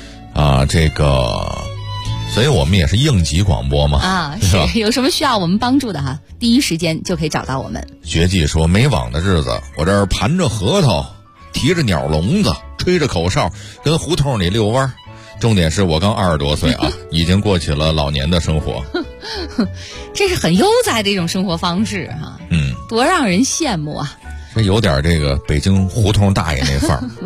所以我们也是应急广播嘛是有什么需要我们帮助的第一时间就可以找到我们。 学记说没网的日子，我这儿盘着核桃，提着鸟笼子，吹着口哨，跟胡同里遛弯。重点是我刚20多岁已经过起了老年的生活。 这是很悠哉的一种生活方式多让人羡慕啊！ 这有点这个北京胡同大爷那范儿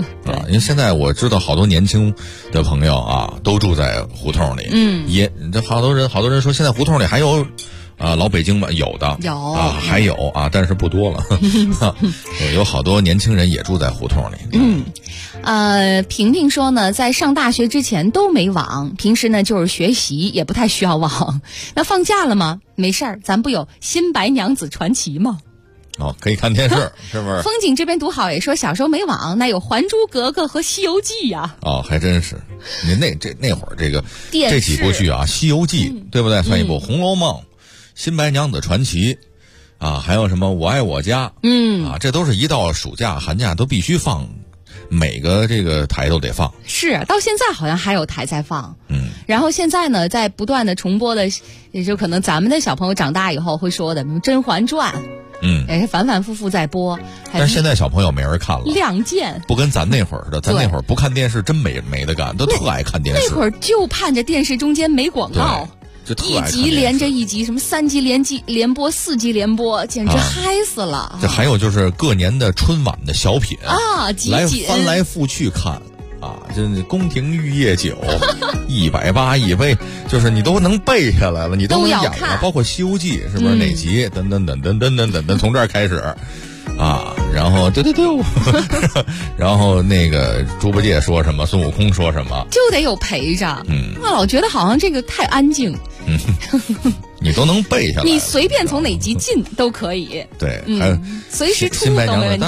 因为现在我知道好多年轻的朋友啊，都住在胡同里。这好多人说现在胡同里还有老北京吧，有还有啊，但是不多了。有好多年轻人也住在胡同里。 萍萍说呢，在上大学之前都没网，平时呢就是学习，也不太需要网。那放假了吗？没事儿，咱不有《新白娘子传奇》吗？ 可以看电视，是不是？ 风景这边读好也说，小时候没网，那有《还珠格格》和《西游记》呀。 还真是。你那会儿这几部剧啊，《西游记》对不对？算一部，《红楼梦》、《新白娘子传奇》还有什么《我爱我家》这都是一到暑假、寒假都必须放，每个这个台都得放。 是，到现在好像还有台在放。然后现在呢，在不断的重播的，也就可能咱们的小朋友长大以后会说的《甄嬛传》。也是反反复复在播， 但是现在小朋友没人看了。 亮剑不跟咱那会儿似的，咱那会儿不看电视真没得干，都特爱看电视。 那会儿就盼着电视中间没广告， 就特爱看一集连着一集，什么3集连播4集连播，简直嗨死了。 这还有就是各年的春晚的小品集锦翻来覆去看。真宫廷玉液酒180一杯，就是你都能背下来了，你都能演了，包括《西游记》是不是哪集？等，从这儿开始然后对，然后那个猪八戒说什么，孙悟空说什么， 就得有陪着。我老觉得好像这个太安静。 你都能背下来， 你随便从哪集进都可以。 对，还有随时出都没问题。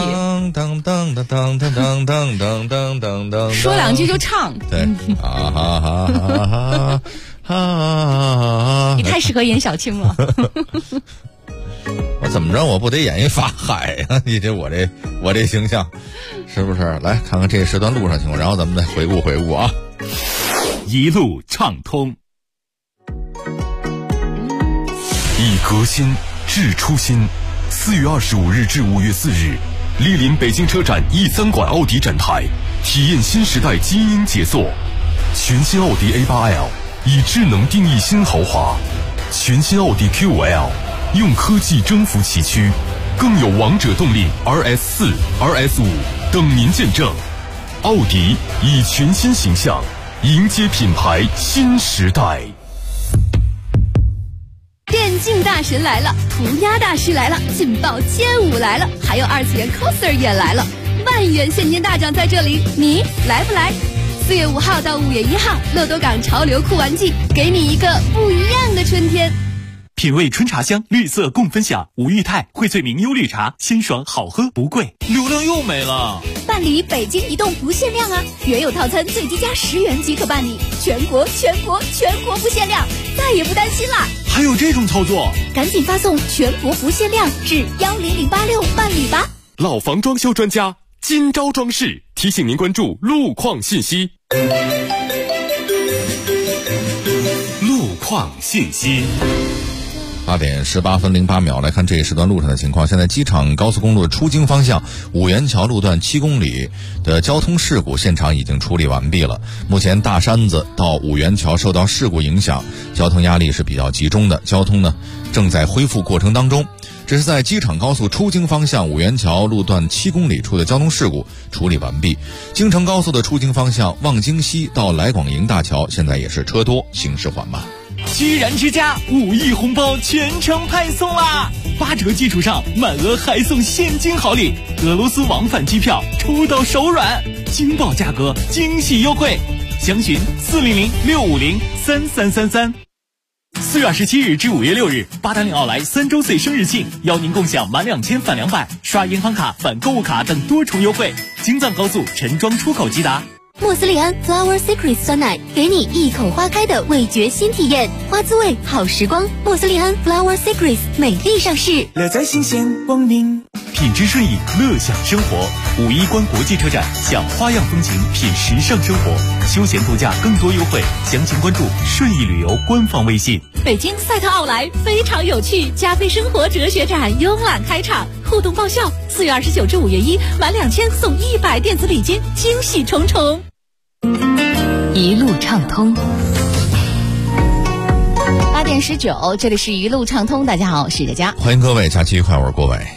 说两句就唱。 对， 你太适合演小青了。 我怎么着，我不得演一法海啊？你这我这形象，是不是？来看看这时段路上情况，然后咱们再回顾啊。 一路畅通。 以革新致初心。4月25日至5月4日，莅临北京车展E3馆奥迪展台，体验新时代基因杰作。全新奥迪 A8L 以智能定义新豪华，全新奥迪 Q5L 用科技征服崎岖，更有王者动力 RS4、RS5 等您见证。奥迪以全新形象迎接品牌新时代。 电竞大神来了，涂鸦大师来了，劲爆街舞来了，还有2次元 coser 也来了，万元现金大奖在这里，你来不来？4月5号到5月1号，乐多港潮流酷玩季，给你一个不一样的春天。 品味春茶香，绿色共分享。五裕泰荟萃明优绿茶，鲜爽好喝不贵。流量又没了， 办理北京移动不限量啊！原有套餐最低加10元即可办理，全国不限量，再也不担心啦！ 还有这种操作？ 赶紧发送全国不限量至10086办理吧！ 老房装修专家金招装饰提醒您关注路况信息。 路况信息。 8点18分08秒，来看这一时段路上的情况。现在机场高速公路出京方向五元桥路段7公里的交通事故现场已经处理完毕了。目前大山子到五元桥受到事故影响，交通压力是比较集中的，交通呢正在恢复过程当中。这是在机场高速出京方向五元桥路段7公里处的交通事故处理完毕。京承高速的出京方向望京西到来广营大桥现在也是车多，行驶缓慢。 居然之家5亿红包全程派送啦！8折基础上满额还送现金好礼，俄罗斯往返机票抽到手软，惊爆价格，惊喜优惠，详询400-650-3333。4月27日至5月6日，八达岭奥莱3周岁生日庆，邀您共享满2000返200，刷银行卡返购物卡等多重优惠。京藏高速陈庄出口即达。 莫斯利安 Flower Secrets 酸奶，给你一口花开的味觉新体验，花滋味好时光。莫斯利安 Flower Secrets 美丽上市， 乐在新鲜光明，品质顺意，乐享生活。5·1关国际车展，享花样风情，品时尚生活，休闲度假更多优惠，详情关注顺意旅游官方微信。 北京赛特奥莱非常有趣，加菲生活哲学展慵懒开场，互动爆笑，4月29至5月1，满2000送100电子礼金，惊喜重重。 一路畅通。 8点19，这里是一路畅通。大家好，我是佳佳， 欢迎各位，假期愉快，我是郭伟。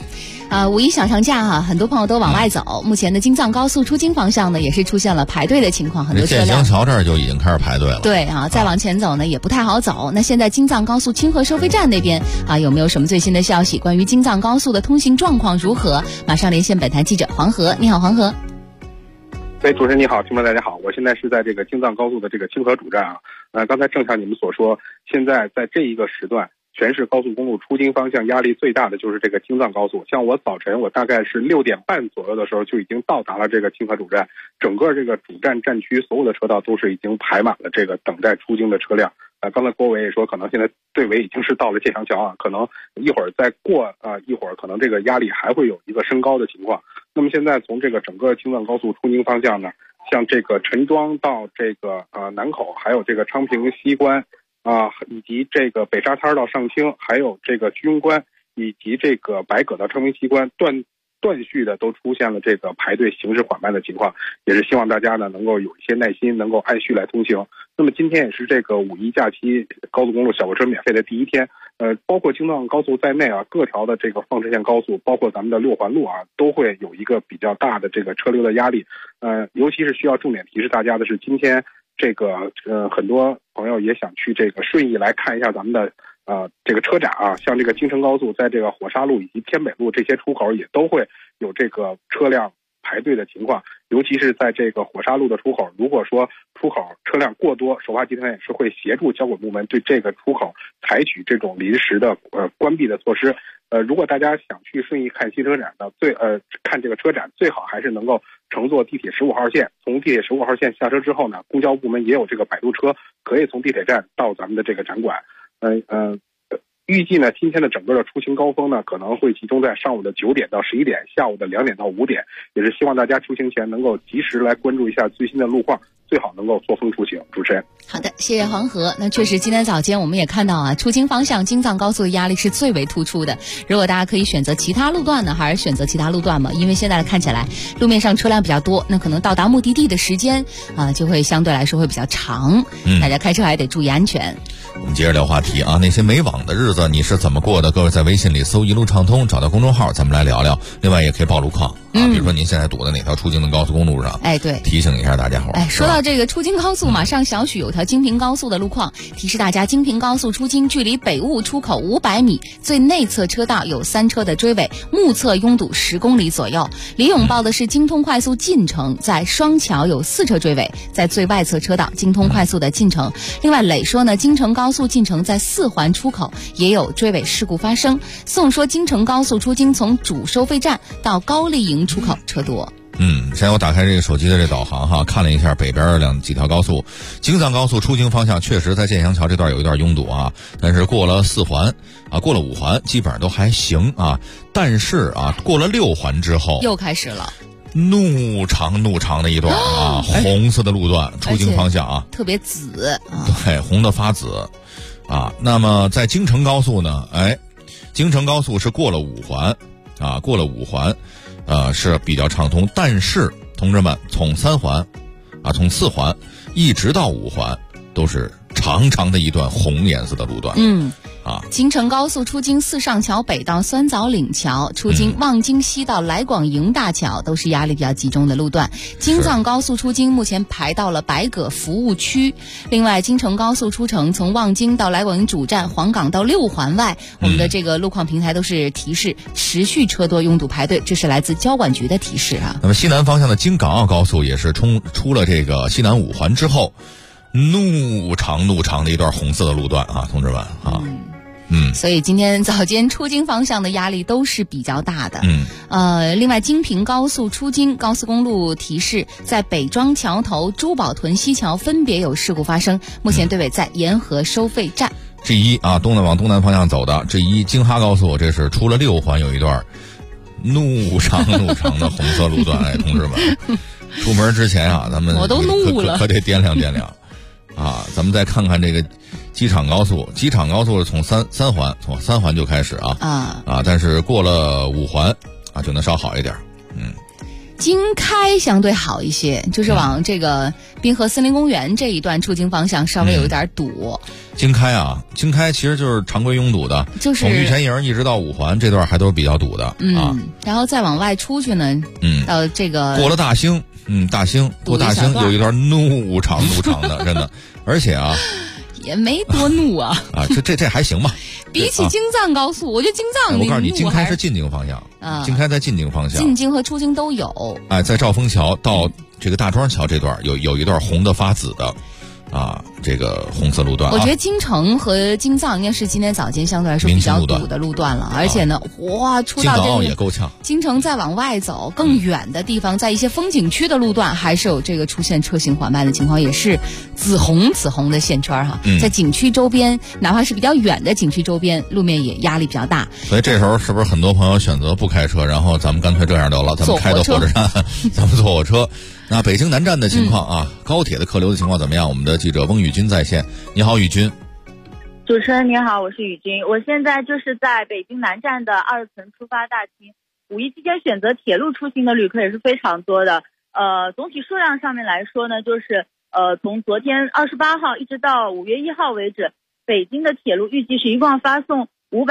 五一小长假哈，很多朋友都往外走。目前的京藏高速出京方向呢，也是出现了排队的情况，很多车辆。 建祥桥这儿就已经开始排队了。 对啊，再往前走呢也不太好走。那现在京藏高速清河收费站那边啊，有没有什么最新的消息？关于京藏高速的通行状况如何？马上连线本台记者黄河。你好，黄河。 主持人你好，听众大家好，我现在是在这个京藏高速的这个清河主站啊。刚才正像你们所说，现在在这一个时段，全市高速公路出京方向压力最大的就是这个京藏高速。像我早晨我大概是6点半左右的时候就已经到达了这个清河主站，整个这个主站站区所有的车道都是已经排满了这个等待出京的车辆。刚才郭伟也说，可能现在队尾已经是到了建祥桥啊，可能一会儿再过一会儿，可能这个压力还会有一个升高的情况。那么现在从这个整个京藏高速出京方向呢，像这个陈庄到这个南口，还有这个昌平西关以及这个北沙滩到上清，还有这个居庸关以及这个白葛到昌平西关断续的都出现了这个排队行驶缓慢的情况，也是希望大家呢能够有一些耐心，能够按序来通行。那么今天也是这个五一假期高速公路小货车免费的第一天，包括京藏高速在内啊，各条的这个放射线高速，包括咱们的6环路啊，都会有一个比较大的这个车流的压力。尤其是需要重点提示大家的是，今天这个很多朋友也想去这个顺义来看一下咱们的这个车展啊，像这个京承高速在这个火沙路以及天北路这些出口也都会有这个车辆排队的情况，尤其是在这个火沙路的出口，如果说出口车辆过多，首发集团也是会协助交管部门对这个出口采取这种临时的关闭的措施。如果大家想去顺义看新车展的看这个车展，最好还是能够乘坐地铁15号线。从地铁15号线下车之后呢，公交部门也有这个摆渡车，可以从地铁站到咱们的这个展馆。预计呢，今天的整个的出行高峰呢，可能会集中在上午的9点到11点，下午的2点到5点，也是希望大家出行前能够及时来关注一下最新的路况，最好能够错峰出行。主持人， 好的，谢谢黄河。那确实，今天早间我们也看到啊，出京方向京藏高速的压力是最为突出的。如果大家可以选择其他路段呢，还是选择其他路段嘛？因为现在看起来路面上车辆比较多，那可能到达目的地的时间就会相对来说会比较长。大家开车还得注意安全。 我们接着聊话题啊，那些没网的日子你是怎么过的？各位在微信里搜一路畅通，找到公众号，咱们来聊聊。另外也可以报路况啊，比如说您现在堵在哪条出京的高速公路上， 对， 提醒一下大家伙。 说到这个出京高速，马上小许有条京平高速的路况提示大家，京平高速出京距离北坞出口500米，最内侧车道有3车的追尾，目测拥堵10公里左右。李勇报的是京通快速进城，在双桥有4车追尾，在最外侧车道京通快速的进城。另外磊说呢，京承高速进城在4环出口也有追尾事故发生。宋说京承高速出京从主收费站到高丽营出口车多。 现在我打开这个手机的这导航哈，看了一下北边几条高速，京藏高速出京方向确实在建祥桥这段有一段拥堵啊，但是过了4环过了5环基本上都还行啊，但是过了6环之后又开始了怒长的一段红色的路段出京方向特别紫对，红的发紫那么在京承高速呢，京承高速是过了5环过了5环是比较畅通，但是同志们从3环从4环一直到5环都是长的一段红颜色的路段。 京承高速出京四上桥北到酸枣岭桥，出京望京西到来广营大桥都是压力比较集中的路段。京藏高速出京目前排到了白葛服务区。另外京承高速出城从望京到来广营主站黄岗到6环外，我们的这个路况平台都是提示持续车多拥堵排队，这是来自交管局的提示那么西南方向的京港澳高速也是出了这个西南5环之后怒长的一段红色的路段同志们所以今天早间出京方向的压力都是比较大的。另外京平高速出京高速公路提示，在北庄桥头、珠宝屯西桥分别有事故发生，目前队尾在沿河收费站。 G1 往东南方向走的 G1 京哈高速，这是出了6环有一段怒长的红色路段同志们出门之前咱们我都怒了， 可得掂量咱们再看看这个机场高速是从三环就开始但是过了5环就能稍好一点。 经开相对好一些，就是往这个滨河森林公园这一段出京方向稍微有一点堵。 经开其实就是常规拥堵的， 就是从玉泉营一直到五环这段还都是比较堵的啊。 然后再往外出去呢，到这个过了大兴，过大兴有一段怒长的，真的，而且啊。 也没多怒啊这还行吧。 比起京藏高速，我觉得京藏我告诉你，京开是进京方向啊，京开在进京方向， 进京和出京都有。 在兆丰桥到这个大庄桥这段有一段红的发紫的。这个红色路段， 我觉得京城和京藏应该是今天早间相对来说比较堵的路段了，而且呢，出到这个也够呛。 京城再往外走更远的地方，在一些风景区的路段，还是有这个出现车行缓慢的情况，也是紫红的线圈哈。在景区周边，哪怕是比较远的景区周边，路面也压力比较大。 所以这时候是不是很多朋友选择不开车，然后咱们干脆这样得了，咱们开到火车站，咱们坐火车。那北京南站的情况啊，高铁的客流的情况怎么样？我们的记者翁宇军在线。你好，宇军。 主持人你好，我是宇军。我现在就是在北京南站的2层出发大厅。五一期间选择铁路出行的旅客也是非常多的。总体数量上面来说呢，就是从昨天28号一直到5月1号为止，北京的铁路预计是一共发送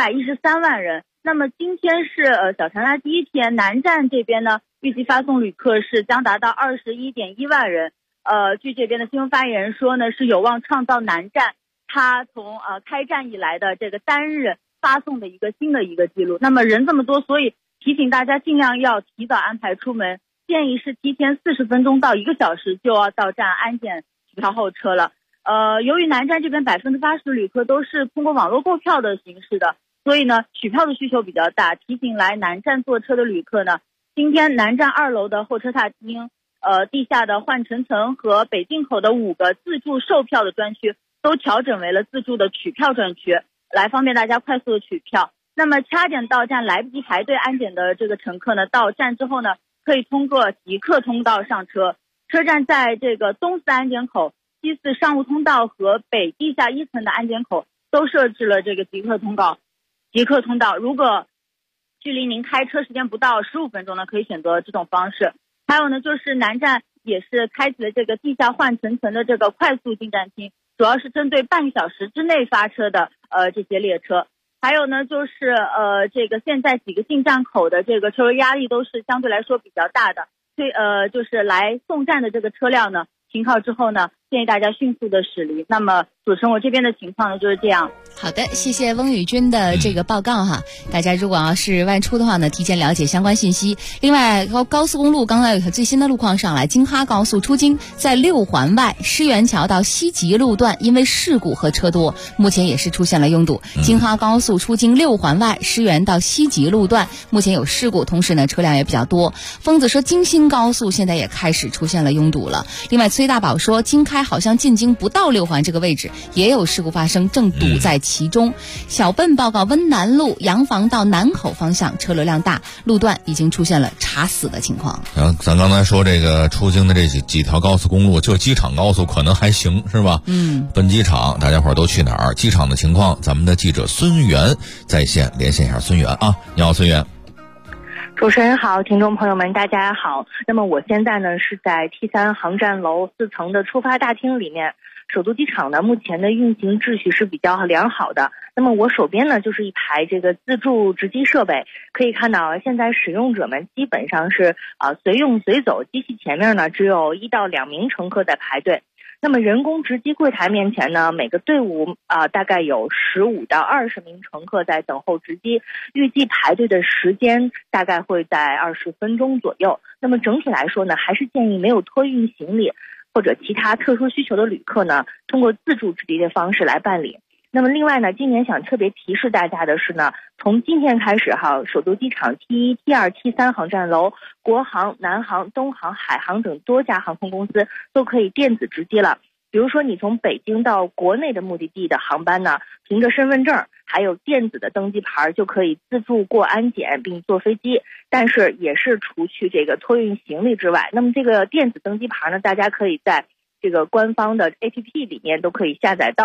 513万人。那么今天是小长假第一天，南站这边呢预计发送旅客是将达到21.1万人。据这边的新闻发言人说呢，是有望创造南站它从开站以来的这个单日发送的一个新的一个记录。那么人这么多，所以提醒大家尽量要提早安排出门，建议是提前40分钟到1个小时就要到站安检取票候车了。由于南站这边80%的旅客都是通过网络购票的形式的，所以呢取票的需求比较大。提醒来南站坐车的旅客呢，今天南站2楼的候车大厅、地下的换乘层和北进口的5个自助售票的专区都调整为了自助的取票专区，来方便大家快速的取票。那么掐点到站来不及排队安检的这个乘客呢，到站之后呢，可以通过即刻通道上车。车站在这个东四安检口、西四商务通道和北地下1层的安检口都设置了这个即刻通道。如果距离您开车时间不到15分钟呢，可以选择这种方式。还有呢，就是南站也是开启了这个地下换乘层的这个快速进站厅，主要是针对半个小时之内发车的这些列车。还有呢，就是这个现在几个进站口的这个车流压力都是相对来说比较大的，所以就是来送站的这个车辆呢，停靠之后呢，建议大家迅速的驶离。那么主持人，我这边的情况呢就是这样。 好的，谢谢翁宇军的这个报告哈。大家如果要是外出的话呢，提前了解相关信息。另外，高速公路刚才有最新的路况上来，京哈高速出京在6环外狮园桥到西吉路段，因为事故和车多，目前也是出现了拥堵。京哈高速出京6环外狮园到西吉路段目前有事故，同时呢车辆也比较多。疯子说京新高速现在也开始出现了拥堵了。另外，崔大宝说京开好像进京不到6环这个位置也有事故发生，正堵在其中。小笨报告温南路洋房到南口方向车流量大，路段已经出现了查死的情况。 然后咱刚才说这个出京的这几条高速公路，就机场高速可能还行是吧？奔机场大家伙都去哪儿？机场的情况，咱们的记者孙源在线连线一下孙源啊。你好，孙源。 主持人好，听众朋友们大家好。那么我现在呢是在 T3 航站楼4层的出发大厅里面。首都机场呢目前的运行秩序是比较良好的。那么我手边呢就是一排这个自助值机设备，可以看到现在使用者们基本上是随用随走，机器前面呢只有1到2名乘客在排队。那么人工值机柜台面前呢，每个队伍大概有15到20名乘客在等候值机，预计排队的时间大概会在20分钟左右。那么整体来说呢，还是建议没有托运行李或者其他特殊需求的旅客呢，通过自助值机的方式来办理。那么另外呢，今年想特别提示大家的是呢，从今天开始首都机场 T1、T2、T3 航站楼、国航、南航、东航、海航等多家航空公司都可以电子值机了。比如说你从北京到国内的目的地的航班呢，凭着身份证还有电子的登机牌就可以自助过安检并坐飞机，但是也是除去这个托运行李之外。那么这个电子登机牌呢，大家可以在这个官方的 APP 里面都可以下载到。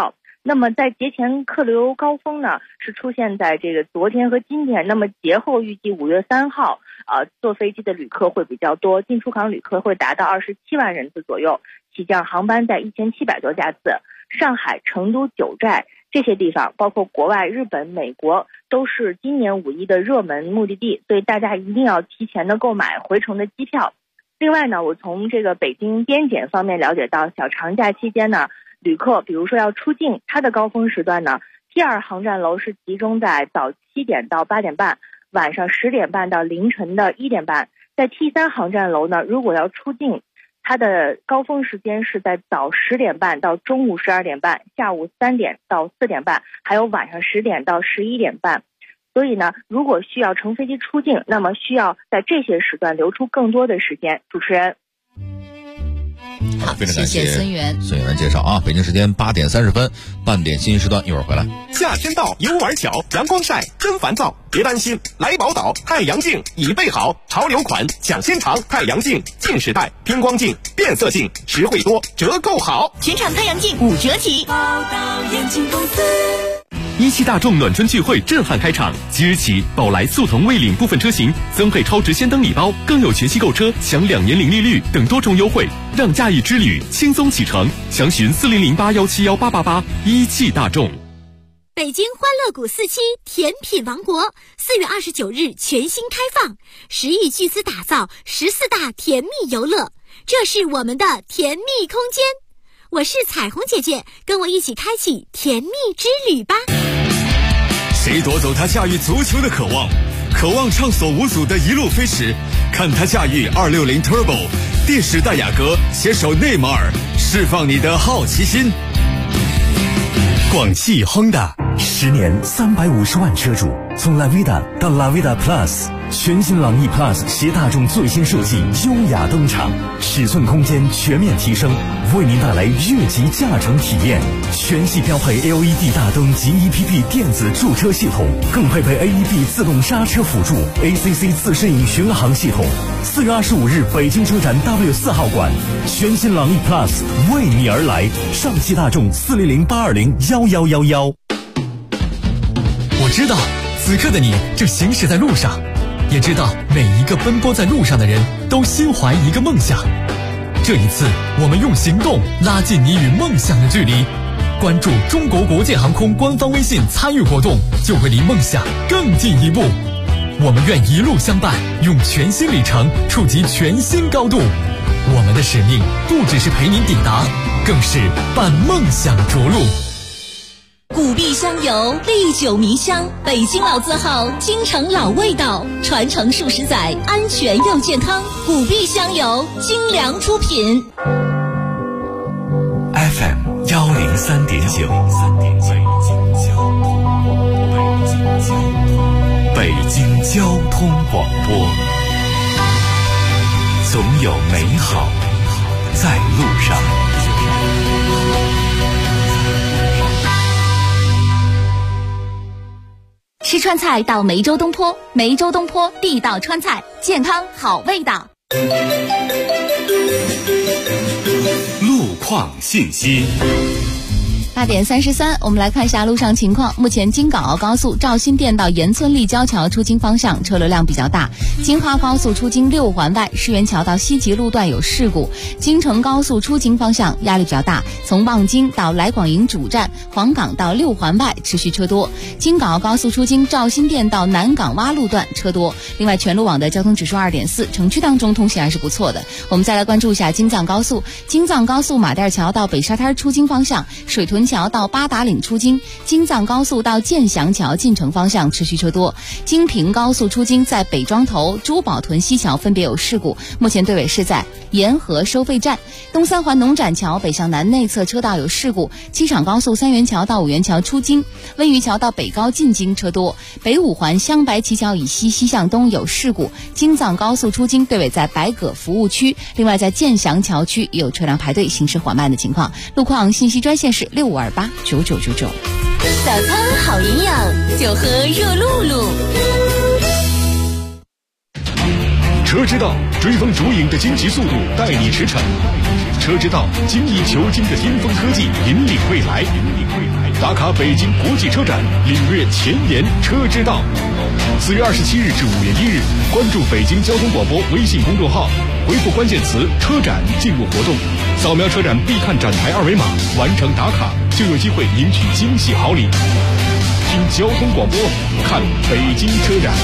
那么在节前客流高峰呢，是出现在这个昨天和今天。那么节后预计5月3号，坐飞机的旅客会比较多，进出港旅客会达到27万人次左右，起降航班在1700多架次。上海、成都、九寨这些地方，包括国外、日本、美国，都是今年5一的热门目的地，所以大家一定要提前的购买回程的机票。另外呢，我从这个北京边检方面了解到，小长假期间呢，旅客比如说要出境，它的高峰时段呢，T2航站楼是集中在早7点到8点半，晚上10点半到凌晨的1点半。在 T3航站楼呢，如果要出境，它的高峰时间是在早10点半到中午12点半，下午3点到4点半，还有晚上10点到11点半。所以呢，如果需要乘飞机出境，那么需要在这些时段留出更多的时间。主持人， 好， 非常感谢孙源介绍啊！北京时间8点30分，半点新时段，一会儿回来。 夏天到，游玩巧，阳光晒真烦躁，别担心，来宝岛太阳镜已备好，潮流款抢先尝，太阳镜近视带、偏光镜、变色镜，实惠多，折扣好， 全场太阳镜5折起。 宝岛眼镜公司。 17大众暖春聚会震撼开场，即日起，宝来速腾蔚领部分车型增配超值先登礼包，更有全系购车享2年零利率等多重优惠，让假日之旅轻松启程。详询4008171888。17大众。 北京欢乐谷4期甜品王国4月29日全新开放，10亿巨资打造14大甜蜜游乐，这是我们的甜蜜空间。我是彩虹姐姐，跟我一起开启甜蜜之旅吧。 谁夺走他驾驭足球的渴望？渴望畅所无阻的一路飞驰，看他驾驭260 Turbo， 电时戴雅阁携手内马尔，释放你的好奇心。 广汽 Honda 10年350万车主，从 Lavida 到 Lavida Plus， 全新朗逸 Plus 携大众最新设计优雅登场，尺寸空间全面提升，为您带来越级驾乘体验。全系标配 LED 大灯及 EPP 电子驻车系统，更配备 AEB 自动刹车辅助、ACC 自适应巡航系统。4月25日北京车展 W4 号馆，全新朗逸 Plus 为你而来。上汽大众40082011111。 我知道此刻的你正行驶在路上，也知道每一个奔波在路上的人都心怀一个梦想。这一次我们用行动拉近你与梦想的距离，关注中国国际航空官方微信参与活动，就会离梦想更进一步。我们愿一路相伴，用全新里程触及全新高度。我们的使命不只是陪您抵达，更是伴梦想着陆。 古碧香油历久弥香，北京老字号，京城老味道，传承数十载，安全又健康。古碧香油精良出品。 FM 103.9，北京交通广播，总有美好在路上。 吃川菜到梅州东坡，梅州东坡地道川菜，健康好味道。 路况信息。 8点33，我们来看一下路上情况。目前京港澳高速肇新店到盐村立交桥出京方向车流量比较大，京花高速出京6环外世园桥到西吉路段有事故，京承高速出京方向压力比较大，从望京到来广营主站、黄岗到6环外持续车多，京港澳高速出京肇新店到南港洼路段车多。另外全路网的交通指数2.4，城区当中通行还是不错的。我们再来关注一下京藏高速，京藏高速马甸桥到北沙滩出京方向，水屯桥到八达岭出京，京藏高速到建祥桥进城方向持续车多，京平高速出京在北庄头、珠宝屯西桥分别有事故，目前队尾是在沿河收费站。东三环农展桥北向南内侧车道有事故，机场高速三元桥到五元桥出京，温榆桥到北高进京车多，北五环镶白旗桥以西西向东有事故，京藏高速出京队尾在白葛服务区，另外在建祥桥区也有车辆排队行驶缓慢的情况。路况信息专线是65289999。 早餐好营养，就喝热露露。 车之道追风逐影的惊奇速度带你驰骋，车之道精益求精的巅峰科技引领未来。 打卡北京国际车展，领略前沿车之道。4月27日至5月1日，关注北京交通广播微信公众号，回复关键词“车展”进入活动，扫描车展必看展台二维码，完成打卡就有机会赢取惊喜好礼。听交通广播，看北京车展。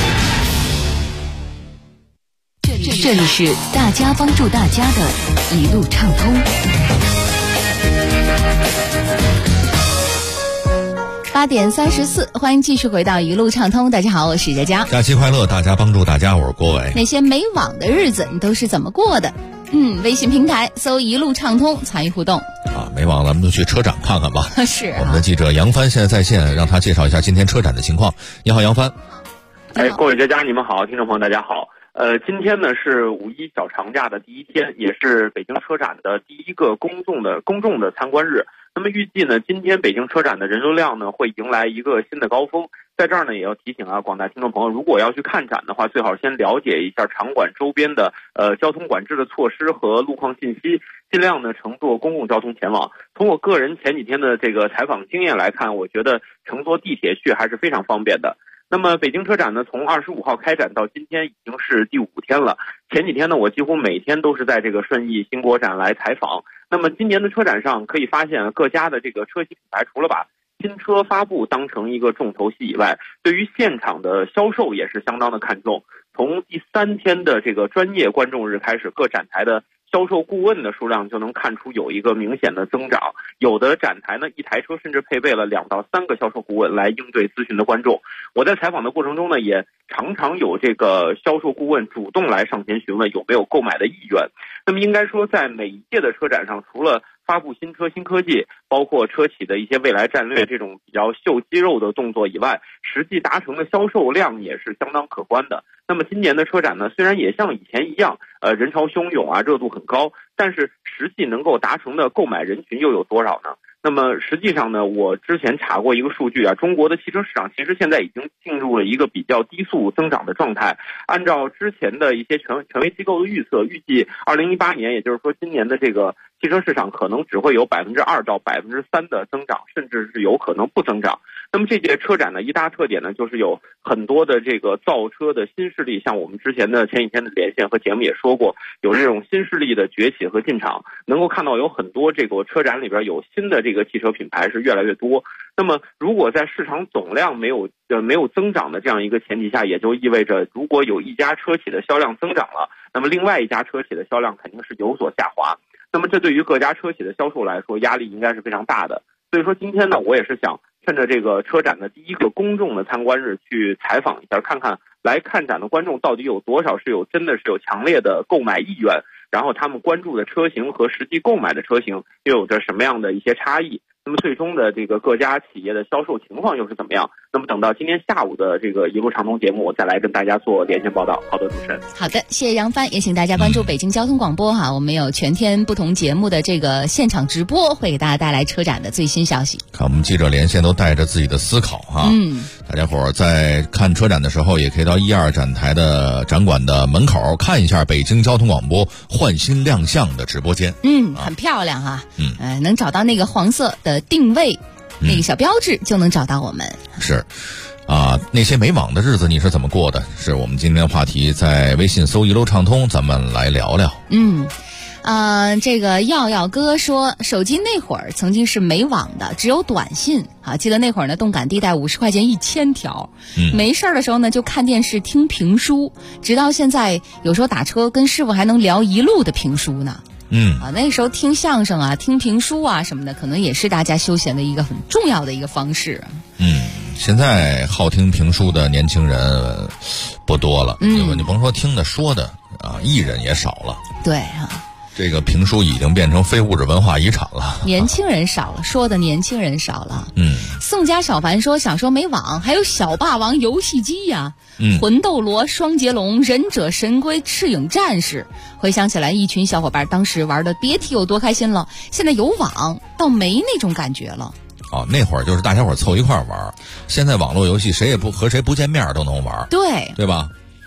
这里是大家帮助大家的一路畅通。8点34，欢迎继续回到一路畅通。大家好，我是佳佳。 假期快乐，大家帮助大家，我是郭伟。 那些没网的日子，你都是怎么过的？微信平台搜一路畅通，参与互动。 没网咱们就去车展看看吧。 是我们的记者杨帆现在在线，让他介绍一下今天车展的情况。你好，杨帆。 各位佳佳，你们好，听众朋友大家好。今天呢是五一小长假的第一天，也是北京车展的第一个公众的参观日。那么预计呢，今天北京车展的人流量呢会迎来一个新的高峰。在这儿呢，也要提醒广大听众朋友，如果要去看展的话，最好先了解一下场馆周边的交通管制的措施和路况信息，尽量呢乘坐公共交通前往。从我个人前几天的这个采访经验来看，我觉得乘坐地铁去还是非常方便的。那么北京车展呢，从25号开展到今天已经是第5天了。前几天呢，我几乎每天都是在这个顺义新国展来采访。那么今年的车展上可以发现，各家的这个车企品牌除了把新车发布当成一个重头戏以外，对于现场的销售也是相当的看重。从第3天的这个专业观众日开始，各展台的销售顾问的数量就能看出有一个明显的增长。有的展台呢，一台车甚至配备了2到3个销售顾问来应对咨询的观众。我在采访的过程中呢，也常常有这个销售顾问主动来上前询问有没有购买的意愿。那么应该说，在每一届的车展上，除了发布新车新科技，包括车企的一些未来战略这种比较秀肌肉的动作以外，实际达成的销售量也是相当可观的。那么今年的车展呢，虽然也像以前一样人潮汹涌热度很高，但是实际能够达成的购买人群又有多少呢？那么实际上呢，我之前查过一个数据中国的汽车市场其实现在已经进入了一个比较低速增长的状态。按照之前的一些权威机构的预测，预计2018年，也就是说今年的这个汽车市场可能只会有2%到3%的增长，甚至是有可能不增长。那么这届车展呢，一大特点呢，就是有很多的这个造车的新势力，像我们之前的前几天的连线和节目也说过，有这种新势力的崛起和进场，能够看到有很多这个车展里边有新的这个汽车品牌是越来越多。那么如果在市场总量没有增长的这样一个前提下，也就意味着如果有一家车企的销量增长了，那么另外一家车企的销量肯定是有所下滑。那么这对于各家车企的销售来说，压力应该是非常大的。所以说今天呢，我也是想趁着这个车展的第一个公众的参观日去采访一下，看看来看展的观众到底有多少真的是有强烈的购买意愿，然后他们关注的车型和实际购买的车型又有着什么样的一些差异。那么最终的这个各家企业的销售情况又是怎么样？那么等到今天下午的这个一路畅通节目，我再来跟大家做连线报道。好的，主持人。 好的，谢谢杨帆，也请大家关注北京交通广播我们有全天不同节目的这个现场直播，会给大家带来车展的最新消息。 看我们记者连线都带着自己的思考大家伙儿在看车展的时候，也可以到1、2展台的展馆的门口看一下北京交通广播焕新亮相的直播间。 很漂亮能找到那个黄色的定位那个小标志就能找到我们。 是那些没网的日子你是怎么过的？是我们今天的话题，在微信搜一路畅通，咱们来聊聊。 这个耀哥说，手机那会儿曾经是没网的，只有短信记得那会儿呢，动感地带50块钱1000条，没事的时候呢就看电视听评书，直到现在有时候打车跟师傅还能聊一路的评书呢。那时候听相声听评书什么的，可能也是大家休闲的一个很重要的一个方式。 现在好听评书的年轻人不多了，你甭说听的说的艺人也少了。 对这个评书已经变成非物质文化遗产了。 年轻人少了，说的年轻人少了。宋家小凡说，小时候没网，还有小霸王游戏机魂斗罗、双截龙、忍者神龟、赤影战士，回想起来一群小伙伴当时玩的别提有多开心了。现在有网倒没那种感觉了。 那会儿就是大家伙凑一块玩，现在网络游戏谁也不和谁不见面都能玩， 对吧？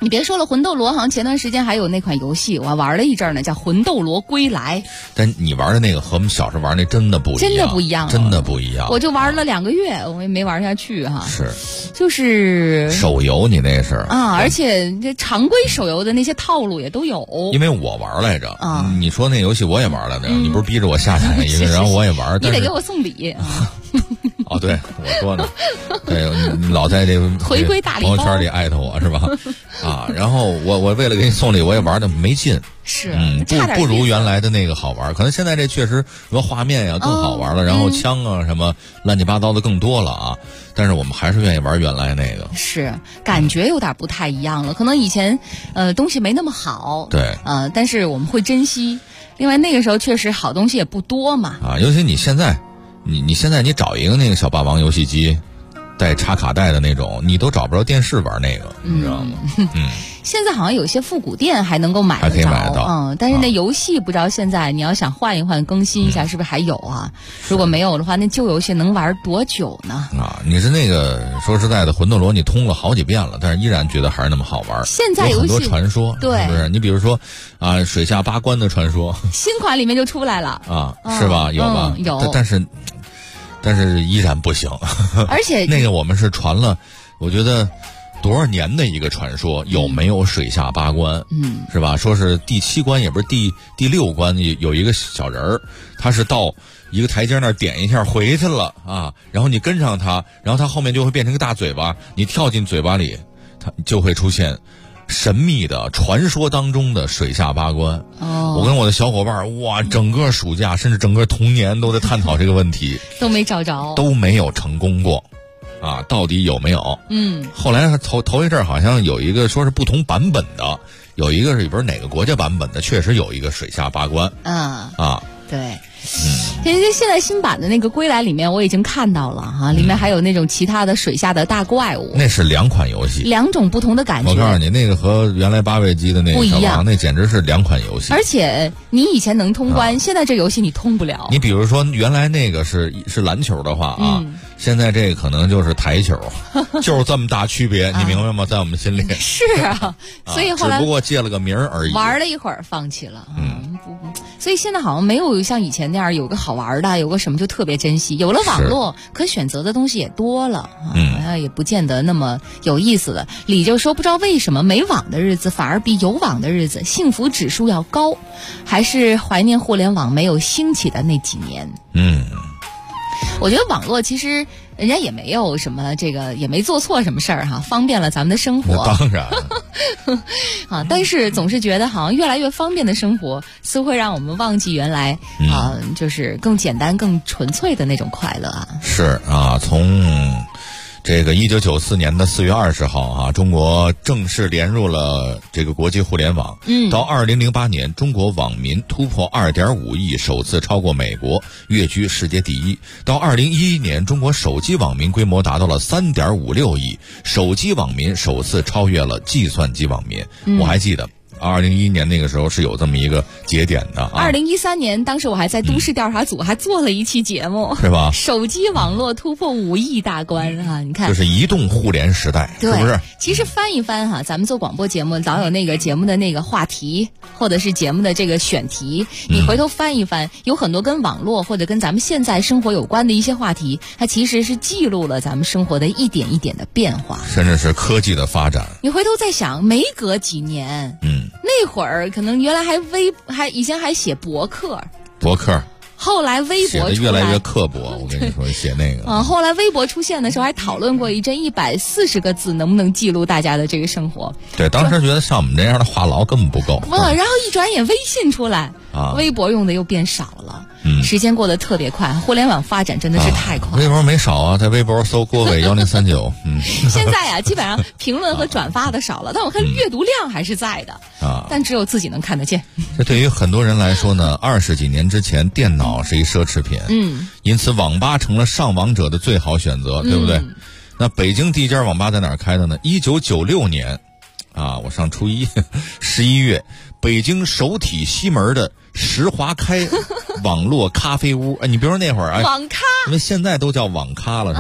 你别说了，魂斗罗好像前段时间还有那款游戏，我还玩了一阵呢，叫《魂斗罗归来》。 但你玩的那个和我们小时候玩那真的不一样， 真的不一样， 真的不一样。 我就玩了2个月，我也没玩下去哈。 是， 就是手游，你那是啊，而且这常规手游的那些套路也都有。 因为我玩来着啊，你说那游戏我也玩来着，你不是逼着我下载一个，然后我也玩， 你得给我送礼。 哦，对，我说呢，对，你老在这个回归大礼包朋友圈里艾特我是吧？啊，然后我为了给你送礼，我也玩的没劲， 是， 不如原来的那个好玩。可能现在这确实说画面呀更好玩了，然后枪啊什么乱七八糟的更多了啊。但是我们还是愿意玩原来那个， 是感觉有点不太一样了。可能以前东西没那么好， 对， 但是我们会珍惜。另外那个时候确实好东西也不多嘛， 啊，尤其你现在。你现在你找一个那个小霸王游戏机，带插卡带的那种，你都找不着电视玩那个，你知道吗？ 现在好像有些复古店还能够买得着， 还可以买得到。 但是那游戏不知道现在你要想换一换、更新一下，是不是还有啊？如果没有的话，那旧游戏能玩多久呢？ 啊，你是那个说实在的，魂斗罗你通了好几遍了，但是依然觉得还是那么好玩。 现在有很多传说， 对， 是不是？你比如说啊，水下8关的传说， 新款里面就出来了啊，是吧？有吧？ 有， 但是依然不行， 而且那个我们是传了，我觉得多少年的一个传说，有没有水下8关？是吧？说是第7关，也不是第6关，有一个小人儿，他是到一个台阶那儿点一下回去了啊，然后你跟上他，然后他后面就会变成个大嘴巴，你跳进嘴巴里，他就会出现神秘的传说当中的水下8关。我跟我的小伙伴哇，整个暑假甚至整个童年都在探讨这个问题， 都没找着， 都没有成功过啊，到底有没有？后来头一阵好像有一个说是不同版本的，有一个是不是哪个国家版本的，确实有一个水下8关对。现在新版的那个归来里面我已经看到了哈，里面还有那种其他的水下的大怪物， 那是2款游戏 ，2种不同的感觉。 我告诉你，那个和原来8位机的那个小王那简直是2款游戏。 而且你以前能通关，现在这游戏你通不了。 你比如说原来那个是篮球的话啊，现在这个可能就是台球，就是这么大区别，你明白吗？在我们心里是啊，所以后来只不过借了个名而已， 玩了一会儿放弃了。所以现在好像没有像以前那样有个好玩的，有个什么就特别珍惜。有了网络，可选择的东西也多了好像也不见得那么有意思了。李就说，不知道为什么没网的日子反而比有网的日子幸福指数要高，还是怀念互联网没有兴起的那几年。我觉得网络其实人家也没有什么也没做错什么事儿哈，方便了咱们的生活。 当然啊，但是总是觉得好像越来越方便的生活，似乎会让我们忘记原来就是更简单、更纯粹的那种快乐啊。 是啊，从这个1994年的4月20号啊，中国正式连入了这个国际互联网。到2008年，中国网民突破2.5亿，首次超过美国，跃居世界第一。到2011年，中国手机网民规模达到了3.56亿，手机网民首次超越了计算机网民。我还记得2011年那个时候是有这么一个节点的 2013年当时我还在都市调查组还做了一期节目， 是吧？ 手机网络突破5亿大关啊！你看， 就是移动互联时代，是不是？ 其实翻一翻哈，咱们做广播节目老有那个节目的那个话题，或者是节目的这个选题，你回头翻一翻，有很多跟网络或者跟咱们现在生活有关的一些话题，它其实是记录了咱们生活的一点一点的变化， 甚至是科技的发展。 你回头再想，没隔几年，那会儿可能原来以前还写博客，后来微博写的越来越刻薄，我跟你说写那个后来微博出现的时候还讨论过一阵140个字能不能记录大家的这个生活。 对，当时觉得像我们这样的话痨根本不够。 然后一转眼微信出来微博用的又变少了。时间过得特别快，互联网发展真的是太快。 微博没少啊，在微博搜郭伟1039。 现在基本上评论和转发的少了，但我看阅读量还是在的但只有自己能看得见。 这对于很多人来说呢，20几年之前电脑是一奢侈品，因此网吧成了上网者的最好选择，对不对？那北京第一家网吧在哪儿开的呢？1996年我上初一11月，北京首体西门的石华开网络咖啡屋。你比如说那会儿网咖， 因为现在都叫网咖了，是吧？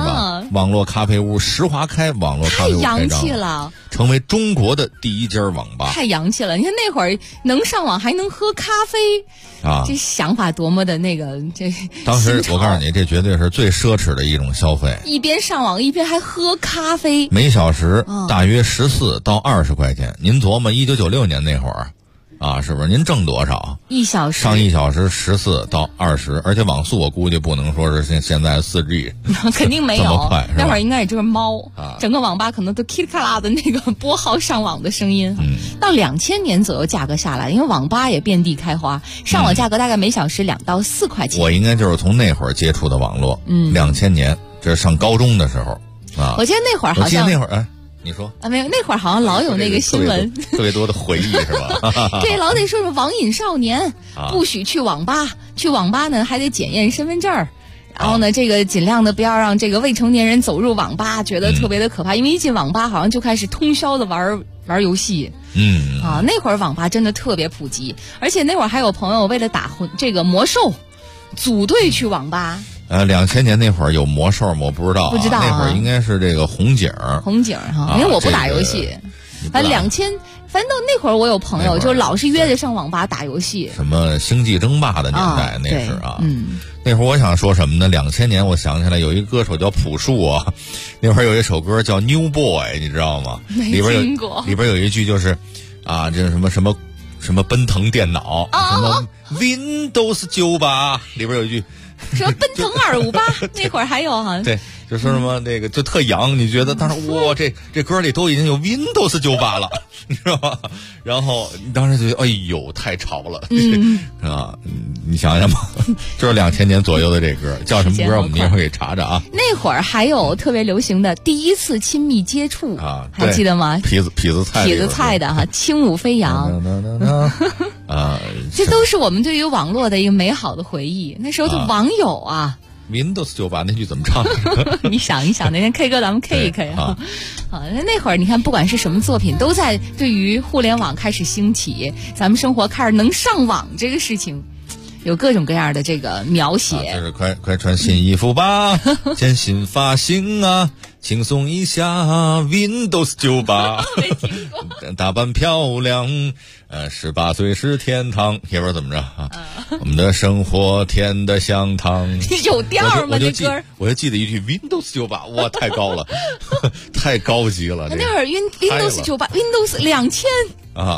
网络咖啡屋石华开网络咖啡屋太洋气了， 成为中国的第一家网吧。 太洋气了！你看那会儿能上网还能喝咖啡啊，这想法多么的那个这。 当时我告诉你，这绝对是最奢侈的一种消费。 一边上网一边还喝咖啡， 每小时大约14到20块钱。您琢磨1996年那会儿。啊，是不是？您挣多少？1小时上1小时14到20，而且网速我估计不能说是现在4G， 肯定没有这么快。 那会儿应该也就是猫，整个网吧可能都噼里咔啦的那个拨号上网的声音。到2000年左右价格下来，因为网吧也遍地开花，上网价格大概每小时2到4块钱。 我应该就是从那会儿接触的网络，2000年，这是上高中的时候啊。 我记得那会儿好像， 我记得那会儿你说啊，没有，那会儿好像老有那个新闻， 特别多的回忆是吧？ 这老得说什么网瘾少年不许去网吧，去网吧呢还得检验身份证，然后呢这个尽量的不要让这个未成年人走入网吧，觉得特别的可怕，因为一进网吧好像就开始通宵的玩游戏。那会儿网吧真的特别普及，而且那会儿还有朋友为了打这个魔兽，组队去网吧。 2000年那会儿有魔兽吗？我不知道， 不知道那会儿应该是这个红警哈， 因为我不打游戏。反正反正那会儿我有朋友就老是约着上网吧打游戏。 什么星际争霸的年代那是啊。那会儿我想说什么呢？2000年我想起来有一个歌手叫朴树啊，那会儿有一首歌叫 New Boy， 你知道吗？ 没听过。 里边有一句就是啊，这什么奔腾电脑，什么 Windows 98，里边有一句。 说奔腾258，那会儿还有哈。 对，就说什么那个就特洋，你觉得当时哇，这歌里都已经有 Windows 98了，你知道吗？然后你当时就觉得哎呦太潮了，啊，你想想吧，就是2000年左右的这歌叫什么歌？我们一会儿给查查啊。 那会儿还有特别流行的第一次亲密接触啊， 还记得吗？ 痞子菜的哈，轻舞飞扬啊， 这都是我们对于网络的一个美好的回忆。那时候的网友啊 ，Windows 98那句怎么唱？ 你想一想，那天 K 歌咱们 K 一 K 啊。那会儿你看，不管是什么作品，都在对于互联网开始兴起，咱们生活开始能上网这个事情，有各种各样的这个描写。 就是快穿新衣服吧，剪新发型啊，轻松一下 Windows 98，打扮漂亮，18岁是天堂，也不知道怎么着啊。我们的生活甜得像糖。 有调吗？这歌我就记得一句 Windows 98，哇，太高了，太高级了。 那会儿 Windows 98，Windows 2000啊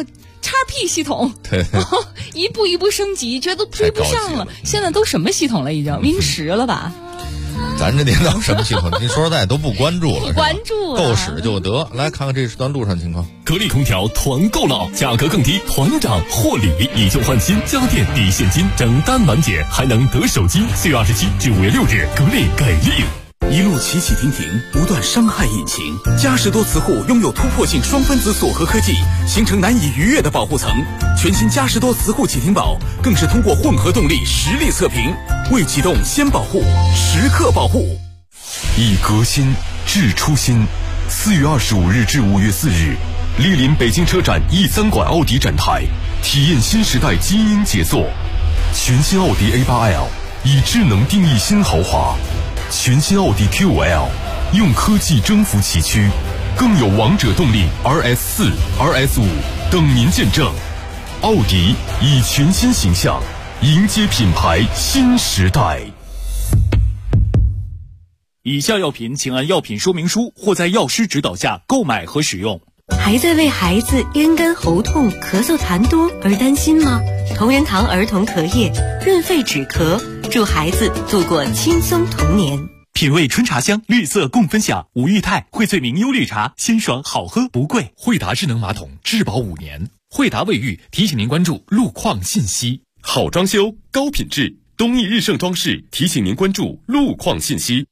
XP 系统， 对， 一步一步升级，觉得都追不上了。现在都什么系统了？已经 Win10了吧？ 咱这电脑什么系统？你说实在都不关注了， 不关注了， 够使就得。来看看这时段路上情况。 格力空调团购了，价格更低，团长获礼，以旧换新，家电抵现金，整单完结，还能得手机。4月27至5月6日，格力给力。 一路起起停停，不断伤害引擎。嘉实多磁护拥有突破性双分子锁合科技，形成难以逾越的保护层。全新嘉实多磁护启停宝更是通过混合动力实力测评，未启动先保护，时刻保护。 以革新致初心。4月25日至5月4日，莅临北京车展E3馆奥迪展台，体验新时代基因杰作。全新奥迪 A8L 以智能定义新豪华。全新奥迪 Q5L 用科技征服崎岖，更有王者动力 RS4、RS5 等您见证。奥迪以全新形象迎接品牌新时代。 以下药品请按药品说明书或在药师指导下购买和使用。 还在为孩子咽干喉痛、咳嗽痰多而担心吗？同仁堂儿童咳液润肺止咳，祝孩子度过轻松童年。 品味春茶香，绿色共分享。五裕泰荟萃明优绿茶，鲜爽好喝不贵。 惠达智能马桶质保5年。惠达卫浴提醒您关注路况信息。 好装修高品质，东义日盛装饰提醒您关注路况信息。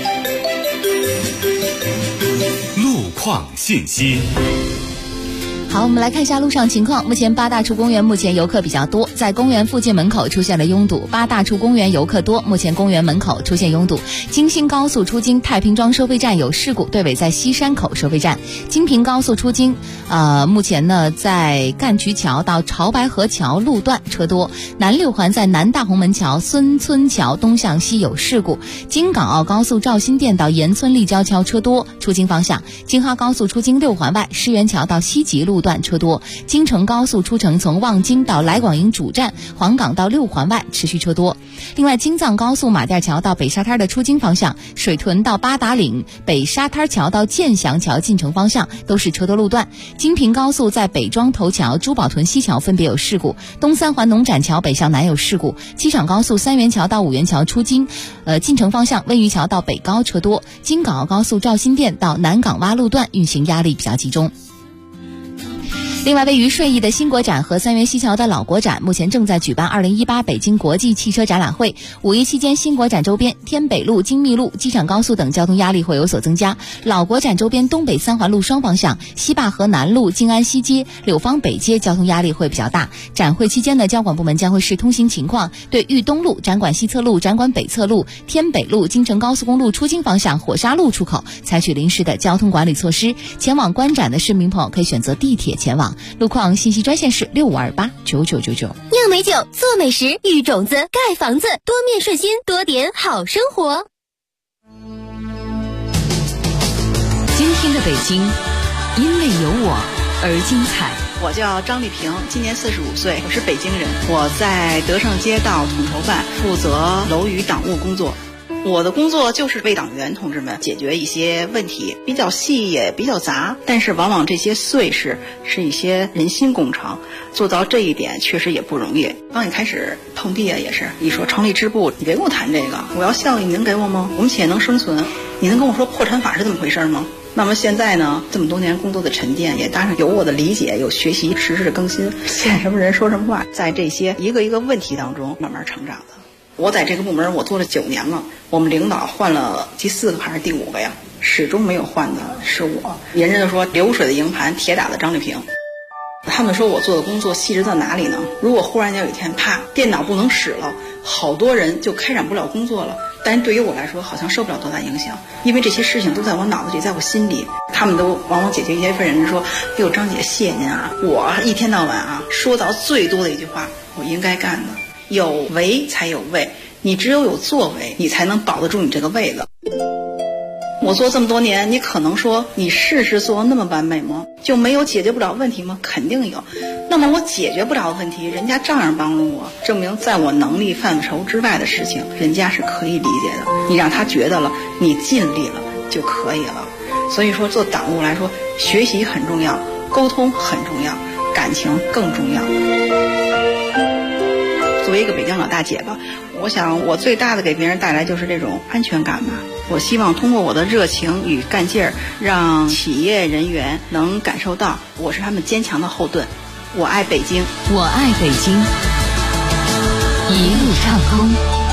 路况信息。 好，我们来看一下路上情况。目前八大处公园目前游客比较多，在公园附近门口出现了拥堵。八大处公园游客多，目前公园门口出现拥堵。京新高速出京太平庄收费站有事故，队尾在西山口收费站。京平高速出京，目前呢在干渠桥到潮白河桥路段车多。南六环在南大红门桥孙村桥东向西有事故。京港澳高速肇新店到岩村立交桥车多，出京方向。京哈高速出京六环外狮园桥到西吉路段车多。京承高速出城从望京到来广营主站黄岗到六环外持续车多。另外京藏高速马甸桥到北沙滩的出京方向，水屯到八达岭北沙滩桥到建祥桥进城方向都是车多路段。京平高速在北庄头桥珠宝屯西桥分别有事故，东三环农展桥北向南有事故。机场高速三元桥到五元桥出京进城方向温榆桥到北高车多。京港澳高速肇新店到南港洼路段运行压力比较集中。另外，位于顺义的新国展和三元西桥的老国展目前正在举办2018北京国际汽车展览会。五一期间，新国展周边天北路、精密路、机场高速等交通压力会有所增加。老国展周边东北三环路双方向、西坝河南路、静安西街、柳芳北街交通压力会比较大。展会期间的交管部门将会视通行情况，对豫东路、展馆西侧路、展馆北侧路、天北路、京承高速公路出京方向火沙路出口采取临时的交通管理措施。前往观展的市民朋友可以选择地铁前往。路况信息专线是65289999。 酿美酒，做美食，育种子，盖房子，多面顺心，多点好生活。 今天的北京，因为有我而精彩。 我叫张丽萍，今年45岁，我是北京人。我在德胜街道统筹办负责楼宇党务工作。我的工作就是为党员同志们解决一些问题，比较细也比较杂，但是往往这些碎事是一些人心工程，做到这一点确实也不容易。刚一开始碰壁啊，也是一说成立支部，你别跟我谈这个，我要效益你能给我吗？我们企业能生存，你能跟我说破产法是这么回事吗？那么现在呢，这么多年工作的沉淀，也搭上有我的理解，有学习实时的更新，见什么人说什么话，在这些一个一个问题当中慢慢成长的。我在这个部门我做了9年了，我们领导换了第4个还是第5个呀，始终没有换的是我。人家就说流水的营盘，铁打的张丽萍。他们说我做的工作细致到哪里呢？如果忽然间有一天啪，电脑不能使了，好多人就开展不了工作了，但对于我来说好像受不了多大影响，因为这些事情都在我脑子里，在我心里。他们都往我解决一些份，人说哎呦张姐谢谢您啊，我一天到晚啊说到最多的一句话，我应该干的，有为才有位，你只有作为，你才能保得住你这个位子。我做这么多年，你可能说你事事做那么完美吗？就没有解决不了问题吗？肯定有。那么我解决不了问题，人家照样帮助我，证明在我能力范畴之外的事情，人家是可以理解的。你让他觉得了，你尽力了就可以了。所以说做党务来说，学习很重要，沟通很重要，感情更重要。作为一个北京老大姐吧，我想我最大的给别人带来就是这种安全感吧。我希望通过我的热情与干劲儿，让企业人员能感受到我是他们坚强的后盾。我爱北京， 我爱北京，一路畅通。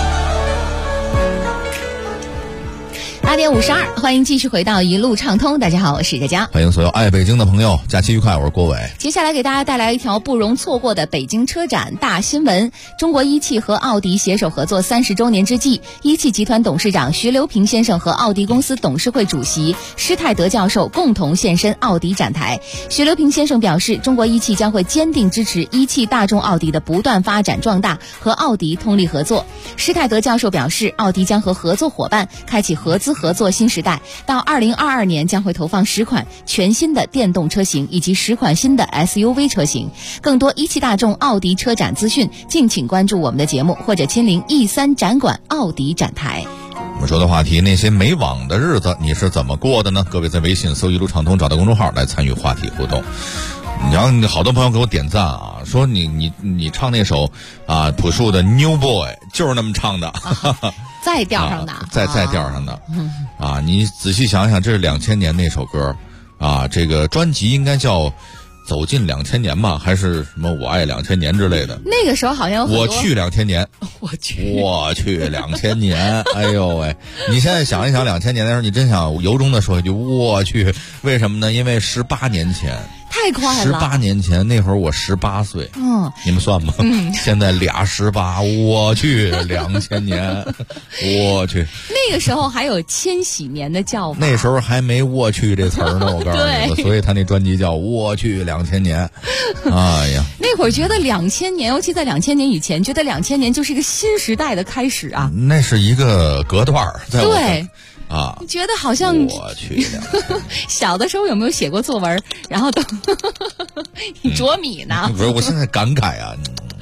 8点52，欢迎继续回到一路畅通。大家好，我是佳佳， 欢迎所有爱北京的朋友，假期愉快，我是郭伟。 接下来给大家带来一条不容错过的北京车展大新闻。中国一汽和奥迪携手合作30周年之际，一汽集团董事长徐留平先生和奥迪公司董事会主席施泰德教授共同现身奥迪展台。徐留平先生表示，中国一汽将会坚定支持一汽大众奥迪的不断发展壮大，和奥迪通力合作。施泰德教授表示，奥迪将和合作伙伴开启合资合作新时代，到2022年将会投放10款全新的电动车型以及10款新的 SUV 车型。更多一汽大众奥迪车展资讯，敬请关注我们的节目，或者亲临E3展馆奥迪展台。 我们说的话题，那些没网的日子你是怎么过的呢？各位在微信搜一路畅通，找到公众号来参与话题互动。然后好多朋友给我点赞啊，说你唱那首啊朴树的 New Boy 就是那么唱的， 再调上的， 再调上的啊！你仔细想想，这是2000年那首歌啊，这个专辑应该叫走进2000年吧，还是什么我爱2000年之类的？ 那个时候好像有很多我去2000年， 我去 2000年，哎呦喂！你现在想一想2000年的时候，你真想由衷的说一句我去，为什么呢？因为18年前。 太太快了 ！18年前那会儿我18岁，你们算吗？现在俩18，我去，2000年，我去。 那个时候还有千禧年的叫法， 那时候还没我去这词儿呢，我告诉你了，所以他那专辑叫我去2000年。哎呀， 那会儿觉得2000年，尤其在2000年以前，觉得2000年就是一个新时代的开始啊。 那是一个隔段儿，在我对。觉得好像我去， 小的时候有没有写过作文？然后都你啄米呢？ 不是，我现在感慨啊。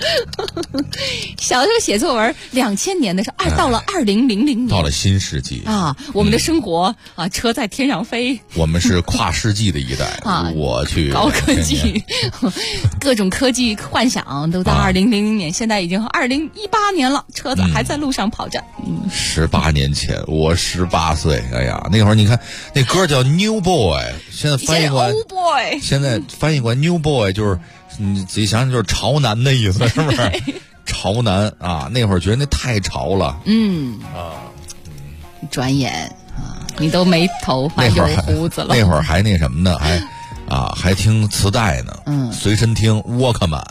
小的时候写作文，2000年的时候，到了2000年， 到了新世纪啊，我们的生活啊，车在天上飞。 我们是跨世纪的一代啊！我去， 高科技，各种科技幻想都在2000年，现在已经2018年了，车子还在路上跑着。 18年前，我18岁，哎呀，那会儿你看那歌叫 New Boy， 现在翻译过来 Old Boy， 现在翻译过来 New Boy 就是你仔细想想就是潮男的意思，是不是？潮男啊，那会儿觉得那太潮了。 转眼啊，你都没头发有胡子了。 那会儿还那什么呢？还听磁带呢，随身听Walkman，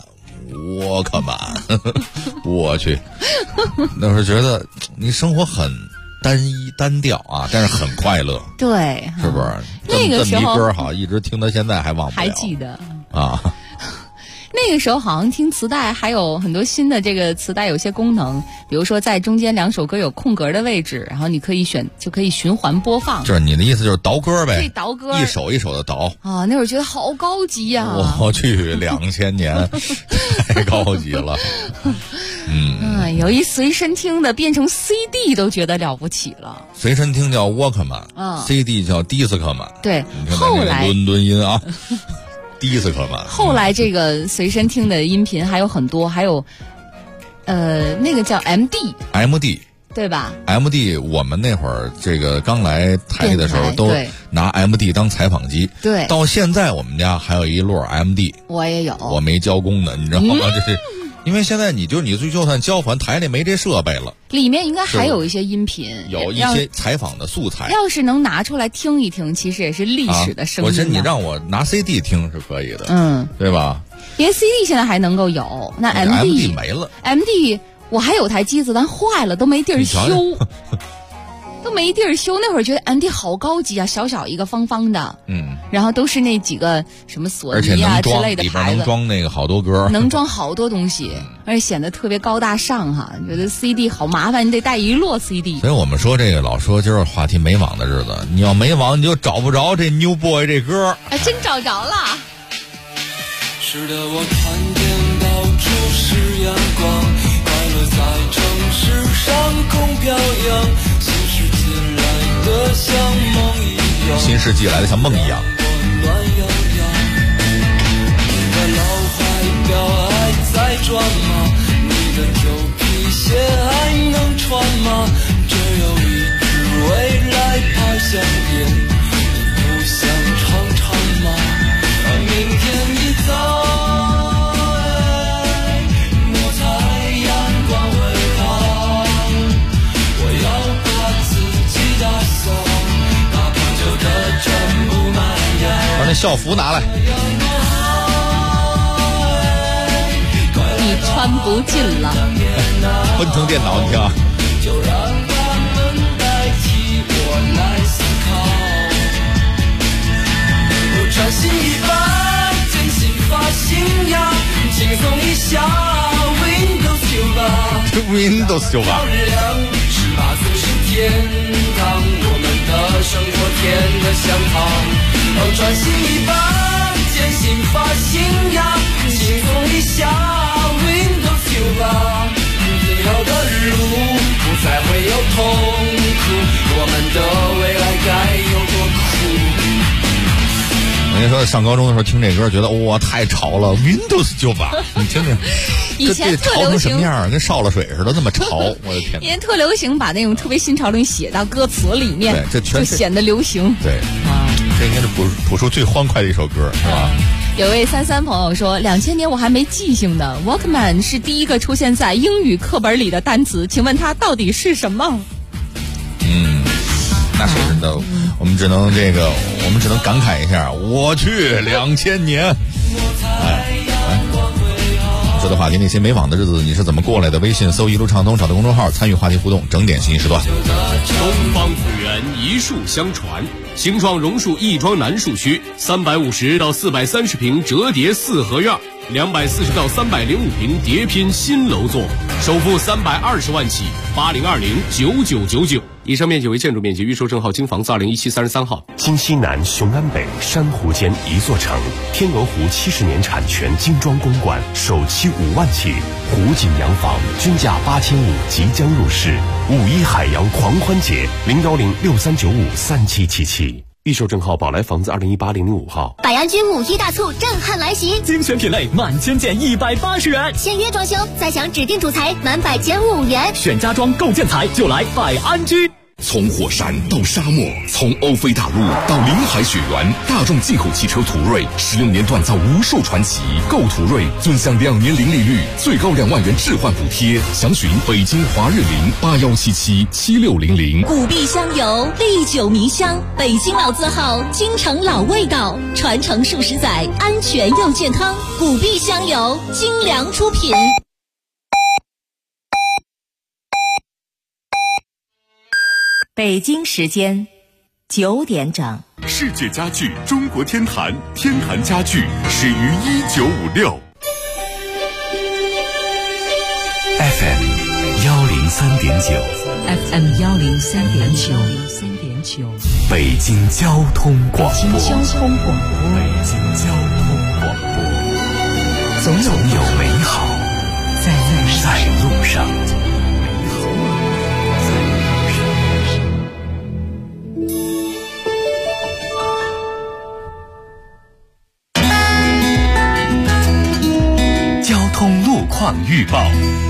我去，那会儿觉得你生活很单一单调啊，但是很快乐， 对， 是不是？ 那个时候这么一歌好，一直听到现在还忘不了， 还记得啊。 那个时候好像听磁带还有很多新的这个磁带有些功能，比如说在中间2首歌有空格的位置，然后你可以就可以循环播放。 就是你的意思就是倒歌呗？ 可以倒歌， 一首一首的倒啊。那会儿觉得好高级呀！ 我去，2000年太高级了。 有一随身听的变成 CD 都觉得了不起了。 随身听叫 Walkman，CD 叫 Discman。 对，后来伦敦音啊。第一次可慢。 后来这个随身听的音频还有很多，还有那个叫 MD， 对吧 ？MD 我们那会儿这个刚来台里的时候，都拿 MD 当采访机。 对， 到现在我们家还有一摞 MD， 我也有， 我没交工的，你知道吗？就是因为现在你就算交还台里没这设备了， 里面应该还有一些音频， 有一些采访的素材。 要是能拿出来听一听，其实也是历史的声音。 我觉得你让我拿 CD 听是可以的，对吧？ 连 CD 现在还能够有，那 MD 没了。 MD 我还有台机子，但坏了都没地儿修。都没地儿修，那会儿觉得 MD 好高级啊，小小一个方方的，然后都是那几个什么索尼啊之类的牌子， 里边能装那个好多歌， 能装好多东西，而且显得特别高大上哈。觉得 CD 好麻烦，你得带一摞 CD。 所以我们说这个老说今儿话题没网的日子，你要没网你就找不着这 New Boy 这歌， 真找着了。 是的，我看见到处是阳光，快乐在城市上空飘扬。 新世纪来的像梦一样。 你的老怀表还在转吗？你的旧皮鞋还能穿吗？只有一只未来牌香烟，你不想尝尝吗？明天一早把那校服拿来， 你穿不进了。 奔腾电脑，你听啊。 就让他们代替我来思考。专心一般，真心发信仰，轻松一下 Windows 98。 18岁是天堂，我们的生活甜得像糖。专心一般，坚信发信仰，轻松一下 Windows 98。最后的路不再会有痛苦，我们的未来该有多酷。 我跟你说，上高中的时候听这歌，觉得哇太潮了 ，Windows 98，你听听， 以前特流行潮成什么样，跟烧了水似的，那么潮，我的天！ 以前特流行把那种特别新潮的东西写到歌词里面， 对，这全就显得流行。 对啊，这应该是谱出最欢快的一首歌，是吧？ 有位33朋友说，2000年我还没记性的 Walkman 是第一个出现在英语课本里的单词，请问它到底是什么？ 那是真的，我们只能感慨一下，我去2000年。说的话题，那些没网的日子你是怎么过来的？微信搜一路畅通，找到公众号参与话题互动，整点信息时段。 东方府源一树相传，形状榕树亦庄南树区350到430平折叠四合院，240到305平叠拼新楼座，首付320万起，80209999。以上面积为建筑面积，预售证号京房子201733号。 京西南雄安北珊瑚间一座城，天鹅湖70年产权精装公馆，首期5万起，湖景洋房均价8500即将入市。5·1海洋狂欢节，01063953777。预售证号宝来房子2018-005号。 百安居5·1大促震撼来袭， 精选品类满千件180元， 签约装修再享指定主材满100减5元， 选家装购建材就来百安居。 从火山到沙漠，从欧菲大陆到临海雪原，大众进口汽车途锐16年锻造无数传奇。购途锐尊享2年零利率，最高2万元置换补贴。详询北京华润林81777600。 古碧香油，历久弥香，北京老字号，京城老味道，传承数十载，安全又健康。古碧香油，精良出品。 北京时间9点整。 世界家具中国天坛，天坛家具始于1956。 FM 103.9 FM 103.9， 北京交通广播。 北京交通广播， 总有美好在路上。 路况预报。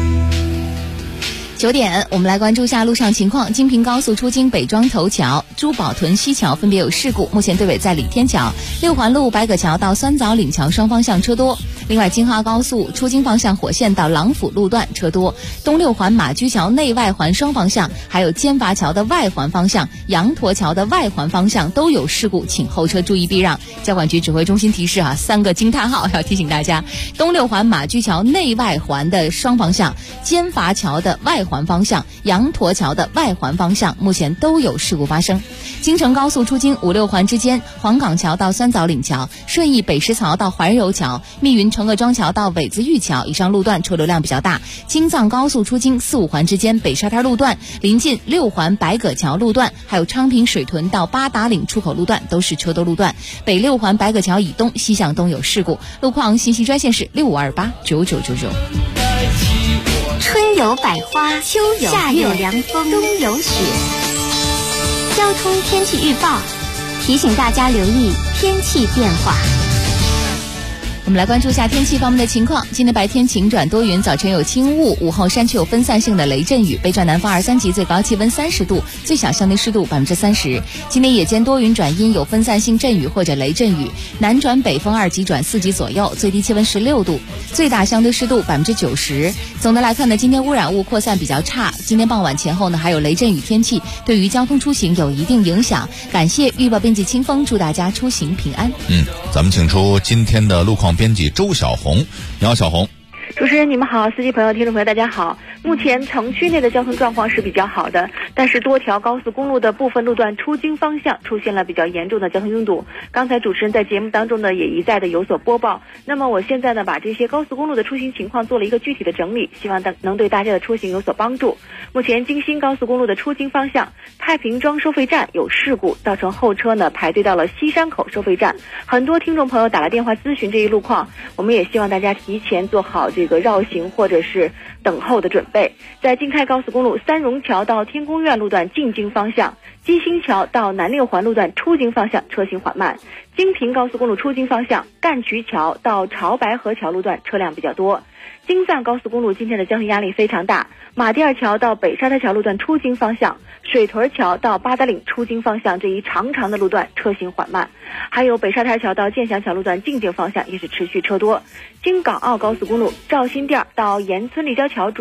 9点，我们来关注一下路上情况。京平高速出京北庄头桥、珠宝屯西桥分别有事故，目前队尾在李天桥、6环路白葛桥到酸枣岭桥双方向车多。另外，京哈高速出京方向火线到郎府路段车多，东6环马驹桥内外环双方向，还有尖筏桥的外环方向、羊驼桥的外环方向都有事故，请后车注意避让。交管局指挥中心提示3个惊叹号要提醒大家：东6环马驹桥内外环的双方向、尖筏桥的外环方向、羊驼桥的外环方向目前都有事故发生。京承高速出京5、6环之间，黄岗桥到酸枣岭桥、顺义北石槽到怀柔桥、密云承鄂庄桥到苇子峪桥以上路段车流量比较大。京藏高速出京4、5环之间，北沙滩路段临近6环白葛桥路段，还有昌平水屯到八达岭出口路段都是车多路段。北6环白葛桥以东西向东有事故。路况信息专线是65289999。 春有百花，秋有夏有凉风，冬有雪。交通天气预报提醒大家留意天气变化。 我们来关注一下天气方面的情况。今天白天晴转多云，早晨有轻雾，午后山区有分散性的雷阵雨，北转南风2、3级，最高气温30度，最小相对湿度30%。今天夜间多云转阴，有分散性阵雨或者雷阵雨，南转北风2级转4级左右，最低气温16度，最大相对湿度90%。总的来看呢，今天污染物扩散比较差，今天傍晚前后呢还有雷阵雨天气，对于交通出行有一定影响。感谢预报编辑清风，祝大家出行平安。 咱们请出今天的路况编辑周小红。你好，小红。 主持人你们好，司机朋友、听众朋友大家好。目前城区内的交通状况是比较好的，但是多条高速公路的部分路段出京方向出现了比较严重的交通拥堵。刚才主持人在节目当中呢也一再的有所播报。那么我现在呢把这些高速公路的出行情况做了一个具体的整理，希望能对大家的出行有所帮助。目前京新高速公路的出京方向太平庄收费站有事故，造成后车呢排队到了西山口收费站。很多听众朋友打来电话咨询这一路况，我们也希望大家提前做好这个绕行或者是等候的准备。在京开高速公路三荣桥到天宫苑路段进京方向，鸡兴桥到南6环路段出京方向车行缓慢。京平高速公路出京方向干渠桥到潮白河桥路段车辆比较多。京藏高速公路今天的交通压力非常大，马甸桥到北沙滩桥路段出京方向，水屯桥到八达岭出京方向这一长长的路段车行缓慢，还有北沙滩桥到建祥桥路段进京方向也是持续车多。京港澳高速公路肇新店到盐村立交桥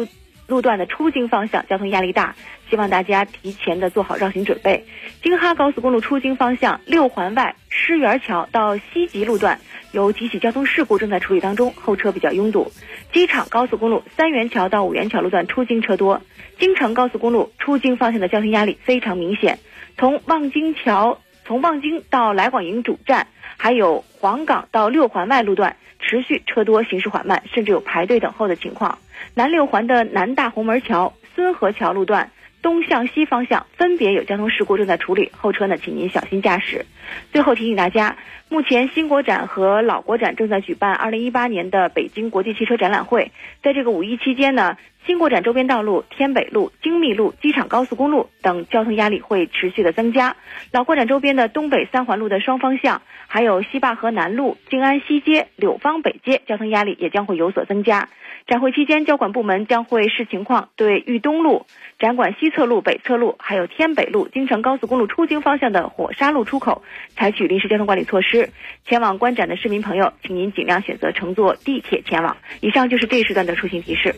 路段的出京方向交通压力大，希望大家提前的做好绕行准备。京哈高速公路出京方向6环外狮园桥到西吉路段有几起交通事故正在处理当中，后车比较拥堵。机场高速公路3元桥到5元桥路段出京车多。京承高速公路出京方向的交通压力非常明显，从望京到来广营主站，还有黄岗到6环外路段持续车多，行驶缓慢，甚至有排队等候的情况。南6环的南大红门桥、孙河桥路段东向西方向分别有交通事故正在处理，后车呢请您小心驾驶。最后提醒大家，目前新国展和老国展正在举办2018年的北京国际汽车展览会，在这个5一期间呢，新国展周边道路天北路、京密路、机场高速公路等交通压力会持续的增加，老国展周边的东北3环路的双方向，还有西坝河南路、静安西街、柳芳北街交通压力也将会有所增加。展会期间，交管部门将会视情况对豫东路、展馆西侧路、北侧路，还有天北路、京承高速公路出京方向的火沙路出口采取临时交通管理措施。前往观展的市民朋友，请您尽量选择乘坐地铁前往。以上就是这一时段的出行提示。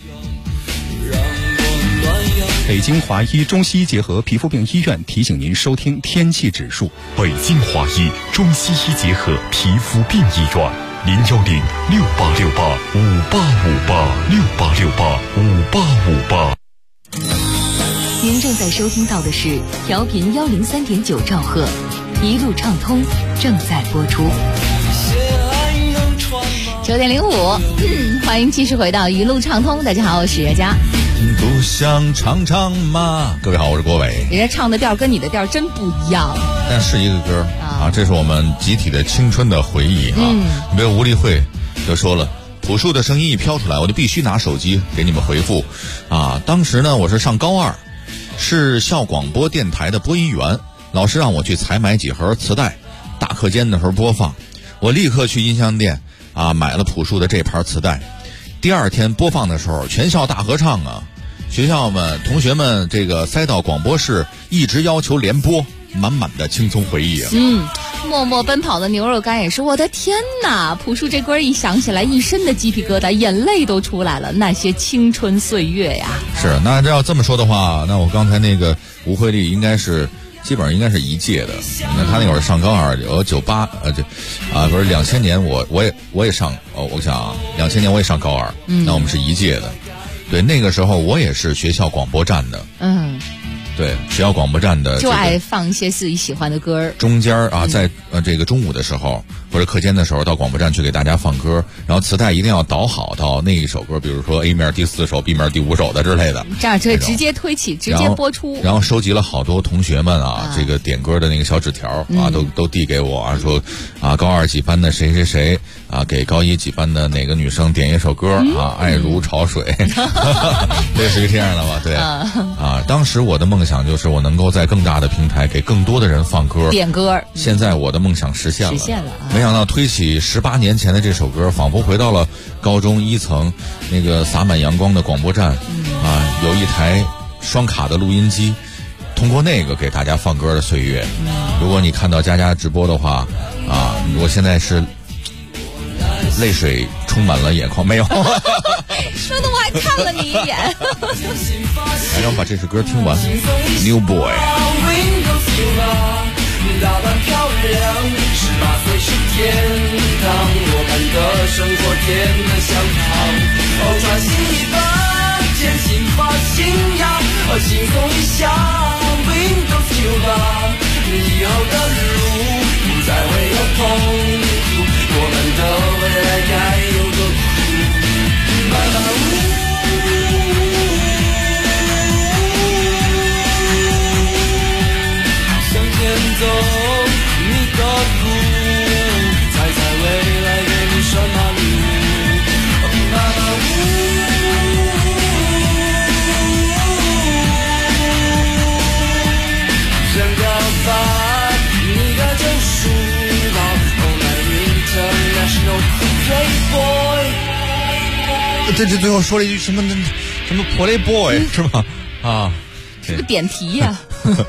北京华医中西医结合皮肤病医院提醒您收听天气指数。 北京华医中西医结合皮肤病医院，0106868585858685858。 您正在收听到的是调频103.9兆赫，一路畅通正在播出。 9点05，欢迎继续回到一路畅通。大家好，我是叶佳。 不想唱唱吗？各位好，我是郭伟。 人家唱的调跟你的调真不一样， 但是一个歌啊，这是我们集体的青春的回忆啊。比如吴丽慧就说了，朴树的声音一飘出来，我就必须拿手机给你们回复啊。当时呢，我是上高2，是校广播电台的播音员，老师让我去采买几盒磁带，大课间的时候播放，我立刻去音像店啊买了朴树的这盘磁带。第2天播放的时候，全校大合唱啊，学校们同学们这个塞到广播室，一直要求连播，满满的青葱回忆啊。 默默奔跑的牛肉干也是，我的天哪！朴树这歌一想起来，一身的鸡皮疙瘩，眼泪都出来了。那些青春岁月呀！ 是，那要这么说的话，那我刚才那个吴慧丽应该是基本上应该是一届的。那他那会儿上高2，有98不是2000年，我也上我想啊，2000年我也上高2，那我们是一届的。对，那个时候我也是学校广播站的。对，学校广播站的就爱放一些自己喜欢的歌。 中间啊，在这个中午的时候或者课间的时候，到广播站去给大家放歌，然后磁带一定要导好到那一首歌，比如说 A 面第4首、B 面第5首的之类的， 这样就直接推起，直接播出。 然后收集了好多同学们这个点歌的那个小纸条啊，都递给我啊，说啊高2几班的谁谁谁啊，给高1几班的哪个女生点一首歌啊，爱如潮水，类似于这样的吧？对啊，当时我的梦想就是我能够在更大的平台给更多的人放歌点歌。 现在我的梦想实现了，没想到推起18年前的这首歌，仿佛回到了高中1层那个洒满阳光的广播站啊，有一台双卡的录音机，通过那个给大家放歌的岁月。如果你看到佳佳直播的话啊，我现在是泪水充满了眼眶，没有说的我还看了你一眼。 来，让我把这首歌听完。 New Boy 打扮漂亮，18岁是天堂，我们的生活甜得像糖。穿新衣吧，剪新发型呀，轻松一下 Windows 9吧，以后的路不再会有痛苦，我们的未来该有多酷。慢慢走你的路，猜猜未来给你什么礼物？妈妈扔掉吧你的旧书包 ，On my international playboy。 这最后说了一句什么 playboy 是吧？啊， 这个点题呀。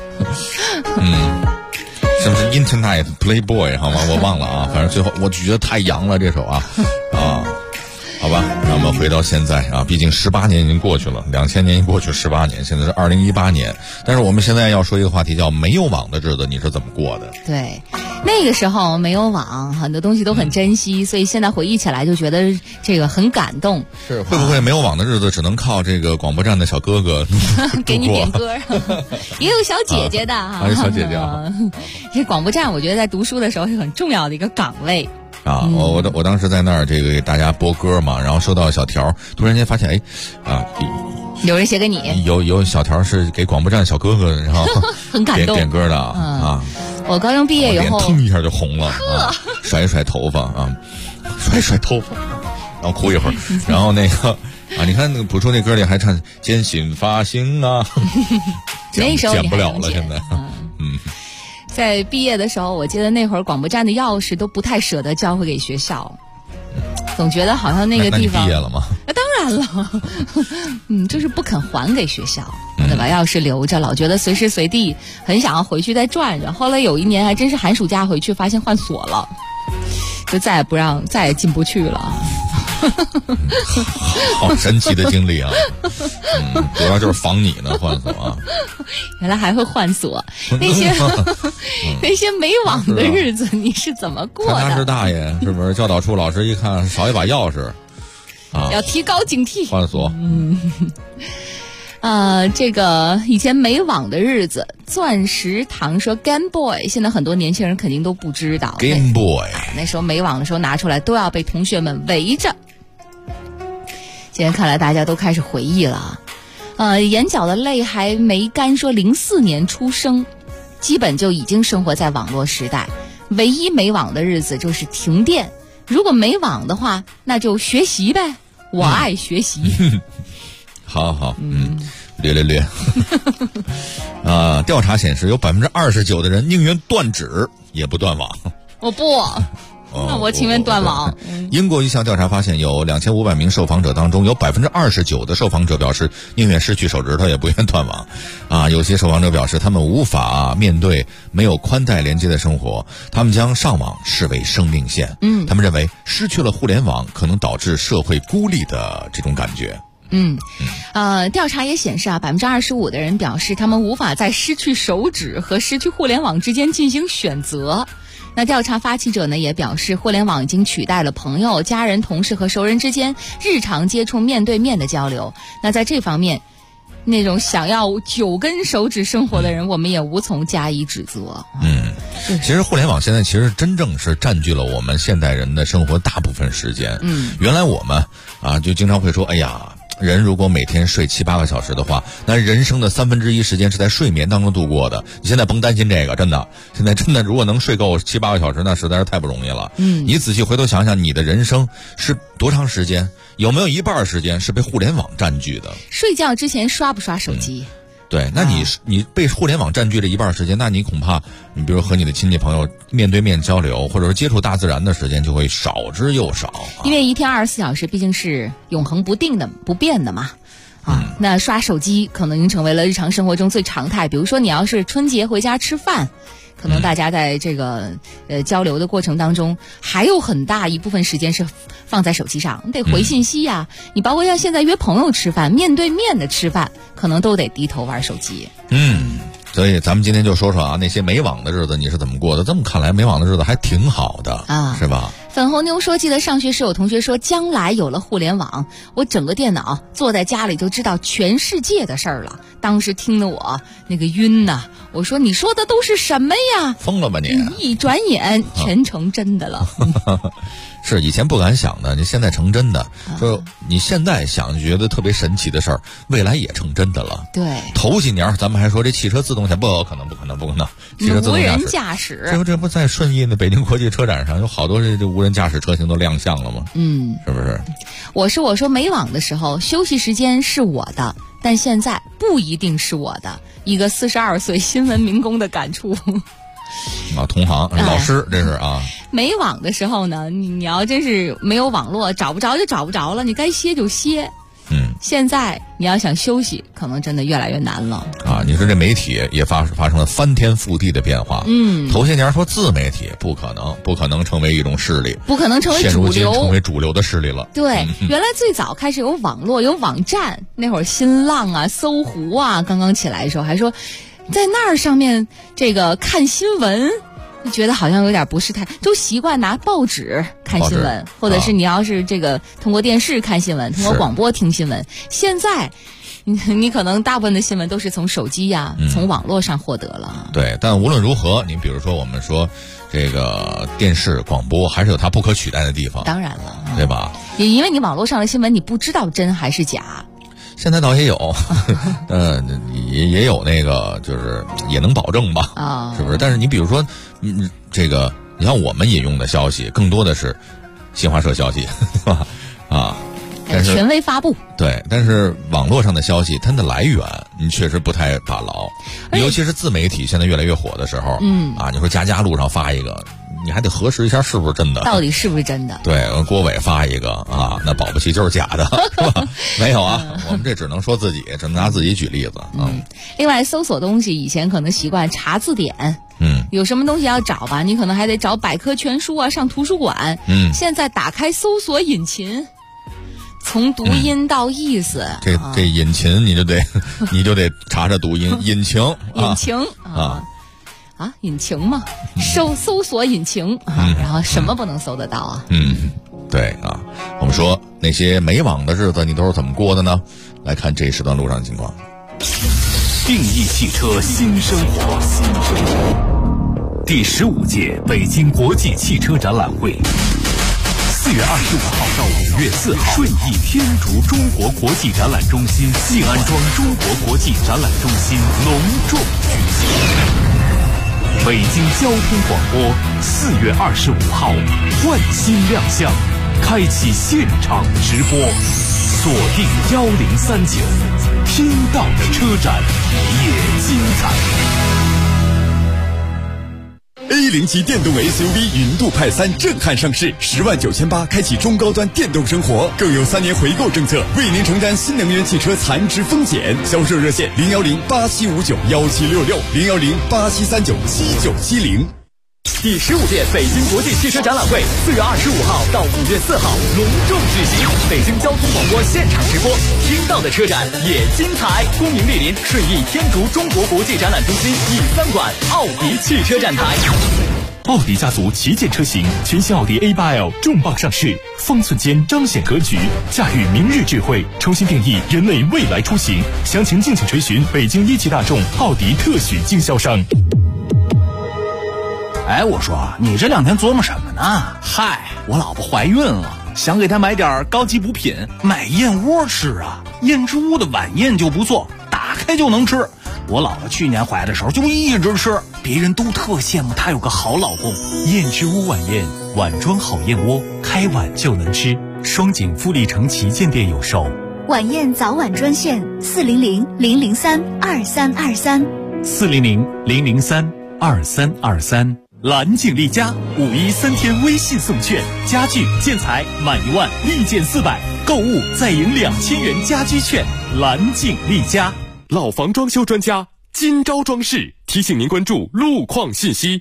什么是 Internet Playboy 好吗？我忘了啊，反正最后我觉得太洋了这首啊，好好吧，那我们回到现在啊，毕竟18年已经过去了，2000年已经过去18年，现在是2018年。但是我们现在要说一个话题，叫没有网的日子你是怎么过的？ 对，那个时候没有网，很多东西都很珍惜，所以现在回忆起来就觉得这个很感动。 是会不会没有网的日子只能靠这个广播站的小哥哥给你点歌？也有小姐姐的还有小姐姐啊。 这广播站我觉得在读书的时候是很重要的一个岗位。 我当时在那儿这个给大家播歌嘛，然后收到小条，突然间发现有人写给你， 有小条是给广播站小哥哥，然后很感动点歌的啊。 我高中毕业以后， 腾一下就红了啊，甩一甩头发啊，甩一甩头发，然后哭一会儿，然后那个啊，你看那个朴树那歌里还唱剪新发型啊， 那时候剪不了了，现在在毕业的时候，我记得那会儿广播站的钥匙都不太舍得交回给学校，总觉得好像那个地方。 那你毕业了吗？ 当然了，就是不肯还给学校，对吧？钥匙留着，老觉得随时随地很想要回去再转转。后来有一年还真是寒暑假回去，发现换锁了，就再也进不去了。 好神奇的经历啊！主要就是防你呢，换锁啊。 原来还会换锁，那些没网的日子你是怎么过的？ 他是大爷，是不是？教导处老师一看少一把钥匙，啊， 要提高警惕， 换锁。 这个以前没网的日子，钻石糖说 Game Boy， 现在很多年轻人肯定都不知道 Game Boy。 那时候没网的时候拿出来都要被同学们围着。现在看来大家都开始回忆了，眼角的泪还没干说04年出生，基本就已经生活在网络时代。唯一没网的日子就是停电，如果没网的话，那就学习呗，我爱学习。 好，略。调查显示，有29%的人宁愿断指也不断网。 我不。那我情愿断网。 英国一项调查发现，有2500名受访者当中，有29%的受访者表示宁愿失去手指头也不愿断网。有些受访者表示，他们无法面对没有宽带连接的生活，他们将上网视为生命线。他们认为失去了互联网可能导致社会孤立的这种感觉。 调查也显示25%的人表示他们无法在失去手指和失去互联网之间进行选择。那调查发起者呢也表示，互联网已经取代了朋友、家人、同事和熟人之间日常接触面对面的交流。那在这方面，那种想要9根手指生活的人，我们也无从加以指责。 其实互联网现在其实真正是占据了我们现代人的生活大部分时间。原来我们就经常会说，哎呀，人如果每天睡7、8个小时的话，那人生的1/3时间是在睡眠当中度过的。你现在甭担心这个，真的，现在真的如果能睡够7、8个小时，那实在是太不容易了。你仔细回头想想，你的人生是多长时间？有没有一半时间是被互联网占据的？ 睡觉之前刷不刷手机？ 对，那你被互联网占据了一半时间，那你恐怕你比如和你的亲戚朋友面对面交流，或者说接触大自然的时间就会少之又少。 因为一天24小时毕竟是永恒不定的、不变的嘛。那刷手机可能已经成为了日常生活中最常态。比如说你要是春节回家吃饭，可能大家在这个交流的过程当中，还有很大一部分时间是放在手机上，你得回信息呀。你包括像现在约朋友吃饭，面对面的吃饭，可能都得低头玩手机。 所以咱们今天就说说那些没网的日子你是怎么过的？这么看来，没网的日子还挺好的是吧？ 粉红妞说，记得上学时有同学说，将来有了互联网，我整个电脑坐在家里就知道全世界的事儿了。当时听得我那个晕呐，我说你说的都是什么呀？ 疯了吧你？ 一转眼全成真的了。 是以前不敢想的，你现在成真的。说你现在想觉得特别神奇的事儿，未来也成真的了。 对， 头几年咱们还说这汽车自动驾驶不可能，汽车自动无人驾驶。 这不在顺义的北京国际车展上有好多这无人驾驶车型都亮相了吗？是不是？ 我说没网的时候，休息时间是我的，但现在不一定是我的。一个42岁新闻民工的感触。 同行老师这是没网的时候呢，你要真是没有网络，找不着就找不着了，你该歇就歇。 现在你要想休息，可能真的越来越难了啊！你说这媒体也发生了翻天覆地的变化。头些年说自媒体不可能成为一种势力， 不可能成为主流， 现如今成为主流的势力了。 对，原来最早开始有网络有网站，那会儿新浪啊、搜狐啊刚刚起来的时候，还说在那儿上面这个看新闻，觉得好像有点不是太，都习惯拿报纸看新闻，或者是你要是这个通过电视看新闻，通过广播听新闻。现在你可能大部分的新闻都是从手机呀、从网络上获得了。 对，但无论如何，你比如说我们说这个电视广播还是有它不可取代的地方。 当然了， 对吧？ 也因为你网络上的新闻你不知道真还是假。 现在倒也有，也有那个，就是也能保证吧，是不是？但是你比如说，这个你像我们引用的消息，更多的是新华社消息，对吧？啊，但是权威发布。 对，但是网络上的消息，它的来源你确实不太把牢，尤其是自媒体现在越来越火的时候，你说家路上发一个。你还得核实一下是不是真的， 到底是不是真的？ 对，郭伟发一个啊，那保不齐就是假的，是吧？没有啊，我们这只能说自己，只能拿自己举例子。 另外，搜索东西以前可能习惯查字典，有什么东西要找吧，你可能还得找百科全书啊，上图书馆。现在打开搜索引擎，从读音到意思， 这引擎你就得查查读音，引擎啊。 引擎嘛，搜索引擎然后什么不能搜得到啊？ 对啊，我们说那些没网的日子你都是怎么过的呢？来看这时段路上情况。 定义汽车新生活，第15届北京国际汽车展览会，4月25号到5月4号，顺义天竺中国国际展览中心静安庄中国国际展览中心隆重举行。北京交通广播4月25号换新亮相，开启现场直播，锁定1039，听到的车展也精彩。 A0级电动 SUV 云度派3震撼上市，10.98000开启中高端电动生活，更有3年回购政策，为您承担新能源汽车残值风险。销售热线01087591766，01087397970。 第15届北京国际汽车展览会4月25号到5月4号隆重举行，北京交通广播现场直播，听到的车展也精彩。恭迎莅临顺义天竺中国国际展览中心E3馆奥迪汽车展台。 奥迪家族旗舰车型全新奥迪 A8L 重磅上市，方寸间彰显格局，驾驭明日智慧，重新定义人类未来出行。详情敬请垂询北京一汽大众奥迪特许经销商。 哎，我说你这2天琢磨什么呢？嗨，我老婆怀孕了，想给她买点高级补品，买燕窝吃啊。燕之屋的晚宴就不错，打开就能吃。我老婆去年怀的时候就一直吃，别人都特羡慕她有个好老公。 燕之屋晚宴，碗装好燕窝，开碗就能吃。双井富力城旗舰店有售。 晚宴早晚专线 400-003-2323，400-003-2323。蓝景丽家513天微信送券，家具建材满1万立减400，购物再赢2000元家居券。蓝景丽家老房装修专家金招装饰提醒您关注路况信息。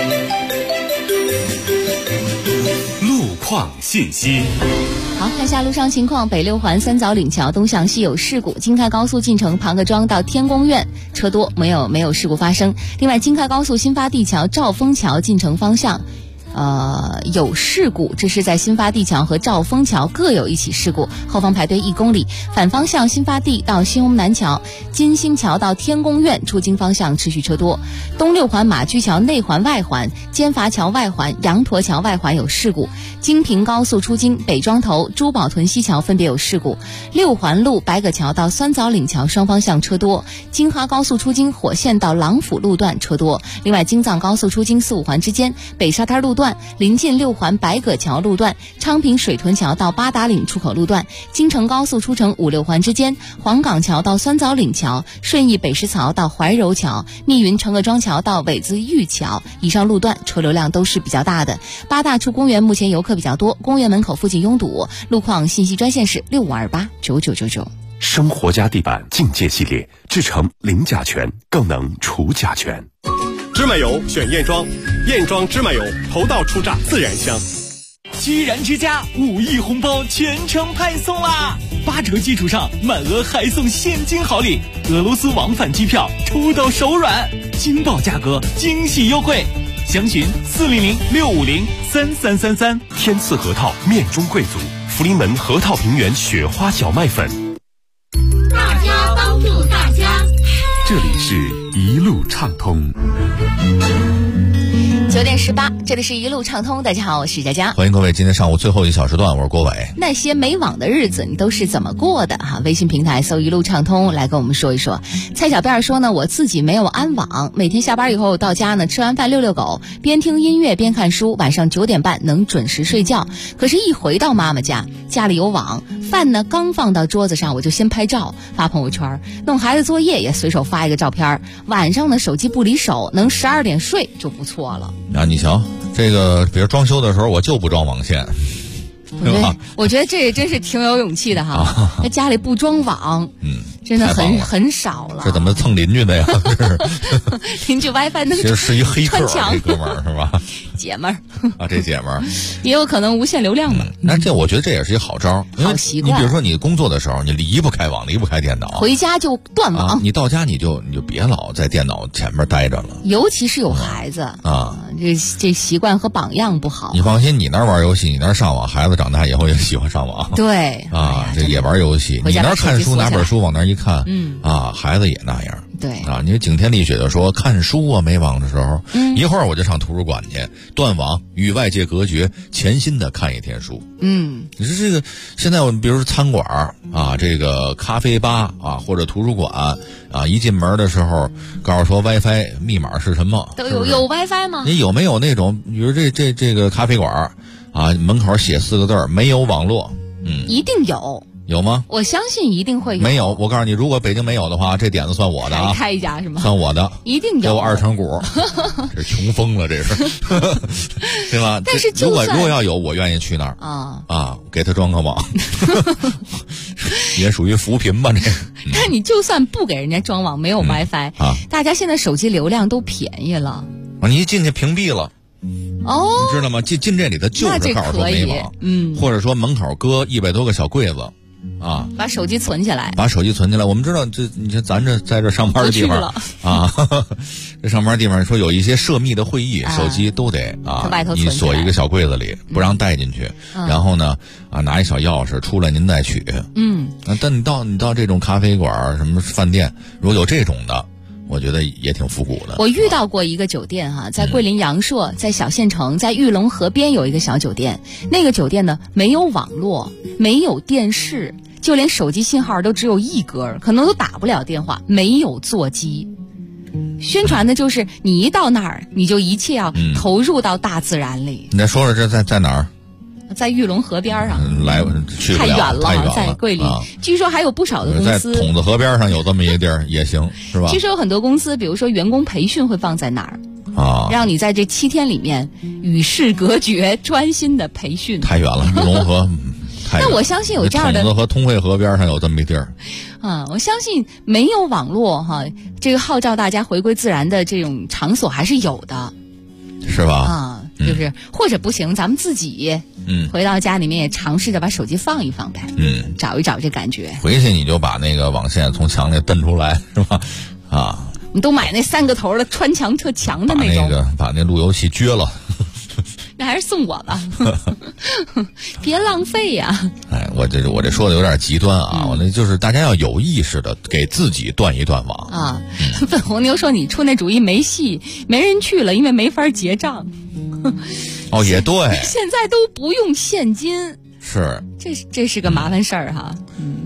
路况信息。 好，看下路上情况。北6环三枣岭桥东向西有事故，京开高速进城庞各庄到天宫苑车多，没有事故发生。另外，京开高速新发地桥兆丰桥进城方向有事故，这是在新发地桥和兆丰桥各有一起事故，后方排队1公里。反方向新发地到新瓯南桥、金星桥到天宫苑出京方向持续车多。东6环马驹桥内环外环、尖筏桥外环、羊驼桥外环有事故。京平高速出京北庄头、珠宝屯西桥分别有事故。6环路白葛桥到酸枣岭桥双方向车多。京哈高速出京火线到郎府路段车多。另外，京藏高速出京4、5环之间北沙滩路段段，临近6环白葛桥路段，昌平水屯桥到八达岭出口路段，京承高速出城5、6环之间，黄岗桥到酸枣岭桥，顺义北石槽到怀柔桥，密云承鄂庄桥到苇子峪桥，以上路段车流量都是比较大的。八大处公园目前游客比较多，公园门口附近拥堵。路况信息专线是65289999。 生活家地板境界系列，制成零甲醛，更能除甲醛。 芝麻油选燕庄，燕庄芝麻油头道出榨自然香。 居然之家5亿红包全程派送啦！8折基础上满额还送现金好礼，俄罗斯往返机票抽到手软，惊爆价格，惊喜优惠。详询400-650-3333。 天赐核桃面中贵族，福临门核桃平原雪花小麦粉。 大家帮助大家， 这里是一路畅通。 9点18，这里是一路畅通。大家好，我是佳佳， 欢迎各位。今天上午最后一小时段，我是郭伟。 那些没网的日子，你都是怎么过的哈？微信平台搜一路畅通，来跟我们说一说。蔡小辫说呢，我自己没有安网，每天下班以后到家呢，吃完饭遛狗，边听音乐边看书，晚上9点半能准时睡觉。可是，一回到妈妈家，家里有网，饭呢刚放到桌子上，我就先拍照发朋友圈，弄孩子作业也随手发一个照片。晚上呢，手机不离手，能12点睡就不错了。 啊，你瞧，这个比如装修的时候，我就不装网线，对吧？ 我觉得这真是挺有勇气的哈。在家里不装网，真的很少了。 这怎么蹭邻居的呀？ 邻居 WiFi 能其实是一黑客，这哥们儿是吧？ 姐们儿啊，这姐们儿也有可能无限流量吧。 那这我觉得这也是一个好招， 好习惯。 你比如说你工作的时候，你离不开网，离不开电脑， 回家就断网。 你到家你就别老在电脑前面待着了， 尤其是有孩子这习惯和榜样不好。 你放心，你那玩游戏，你那上网，孩子长大以后也喜欢上网。 对这也玩游戏，你那看书拿本书往那一看，孩子也那样。 对你景天丽雪就说看书啊，没网的时候，一会儿我就上图书馆去，断网，与外界隔绝，潜心的看一天书。你说这个现在我们比如说餐馆这个咖啡吧或者图书馆一进门的时候告诉说 WiFi 密码是什么？ 都有 WiFi 吗？ 你有没有那种比如这个咖啡馆门口写4个字没有网络？ 一定有吗？ 我相信一定会有。 没有，我告诉你，如果北京没有的话，这点子算我的啊！ 开一家是吗？ 算我的， 一定有。 给我2成股，这穷疯了，这是，对吧？ 但是如果要有，我愿意去那儿给他装个网，也属于扶贫吧？这。 但你就算不给人家装网，没有 WiFi，大家现在手机流量都便宜了。 你一进去屏蔽了。你知道吗？进这里的就是告诉说没网，或者说门口搁100多个小柜子。 把手机存起来。 我们知道你看咱这在这上班的地方这上班地方说有一些涉密的会议，手机都得你锁一个小柜子里，不让带进去。然后呢拿一小钥匙出来您再取。但你到这种咖啡馆什么饭店，如果有这种的，我觉得也挺复古的。 我遇到过一个酒店在桂林阳朔，在小县城，在玉龙河边有一个小酒店。那个酒店呢，没有网络，没有电视，就连手机信号都只有1格，可能都打不了电话，没有座机。宣传的就是你一到那儿，你就一切要投入到大自然里。 你再说说这在哪儿？ 在玉龙河边上， 去不了， 太远了， 在桂林。据说还有不少的公司在筒子河边上有这么一个地儿也行，是吧？ 据说有很多公司，比如说员工培训会放在那儿让你在这7天里面与世隔绝，专心的培训。 太远了，玉龙河太远。 那我相信有这样的。 筒子河通惠河边上有这么一地儿我相信没有网络这个号召大家回归自然的这种场所还是有的， 是吧？ 就是或者不行，咱们自己回到家里面也尝试着把手机放一放呗，找一找这感觉。 回去你就把那个网线从墙里蹬出来，是吧？ 你都买那3个头的穿墙特强的那种， 把那路由器撅了。 那还是送我吧，别浪费呀！ 我这说的有点极端我那就是大家要有意识的给自己断一断网粉红牛说你出那主意没戏，没人去了，因为没法结账。 也对， 现在都不用现金， 是这是个麻烦事儿哈。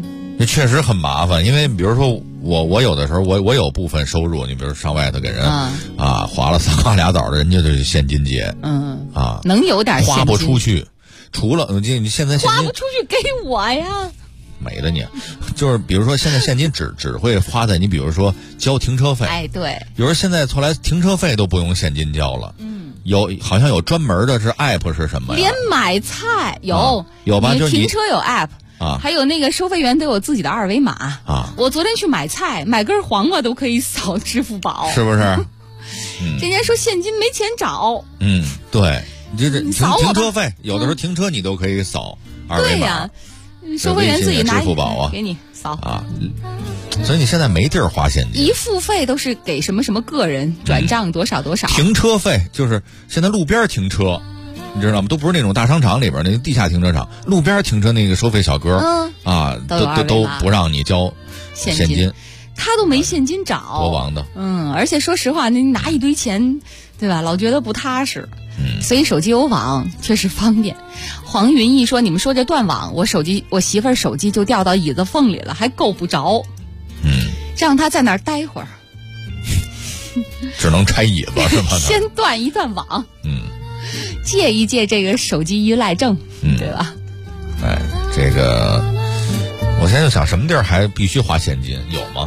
这确实很麻烦，因为比如说我有的时候我有部分收入，你比如上外头给人花了3花2枣的，人家就是现金结， 能有点现金花不出去，除了你现在现金花不出去给我呀。 没的你，就是比如说现在现金只会花在你比如说交停车费， 哎对， 比如说现在后来停车费都不用现金交了，好像有专门的是 app 是什么呀？ 连买菜有吧？就是停车有 app 还有那个收费员都有自己的2维码我昨天去买菜，买根黄瓜都可以扫支付宝， 是不是？ 人家说现金没钱找， 对，这停车费有的时候停车你都可以扫2维码。对呀。 收费员自己拿支付宝给你扫所以你现在没地儿花现金， 一付费都是给什么什么个人转账多少多少。 停车费就是现在路边停车，你知道吗？都不是那种大商场里边那地下停车场，路边停车那个收费小哥都不让你交现金， 他都没现金找， 国王的。 而且说实话，你拿一堆钱，对吧？老觉得不踏实。所以手机有网确实方便。黄云逸说：“你们说这断网，我媳妇儿手机就掉到椅子缝里了，还够不着。让她在那儿待会儿， 只能拆椅子是吗？ 先断一断网，戒一戒这个手机依赖症，对吧？ 这个我现在就想，什么地儿还必须花现金？有吗？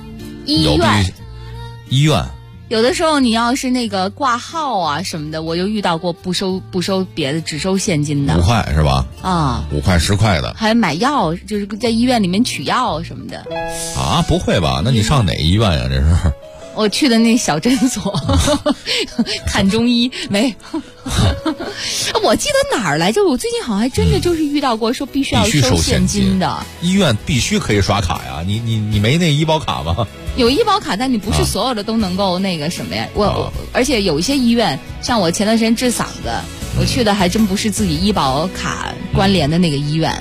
医院。 有的时候你要是那个挂号啊什么的，我就遇到过不收别的，只收现金的 ，5块是吧？5块10块的， 还买药，就是在医院里面取药什么的。 不会吧？那你上哪医院呀？这是我去的那小诊所看中医没我记得哪儿来着？我最近好像还真的就是遇到过说必须要收现金的。 医院必须可以刷卡呀？你没那医保卡吗？ 有医保卡，但你不是所有的都能够那个什么呀？而且有一些医院，像我前段时间治嗓子，我去的还真不是自己医保卡关联的那个医院。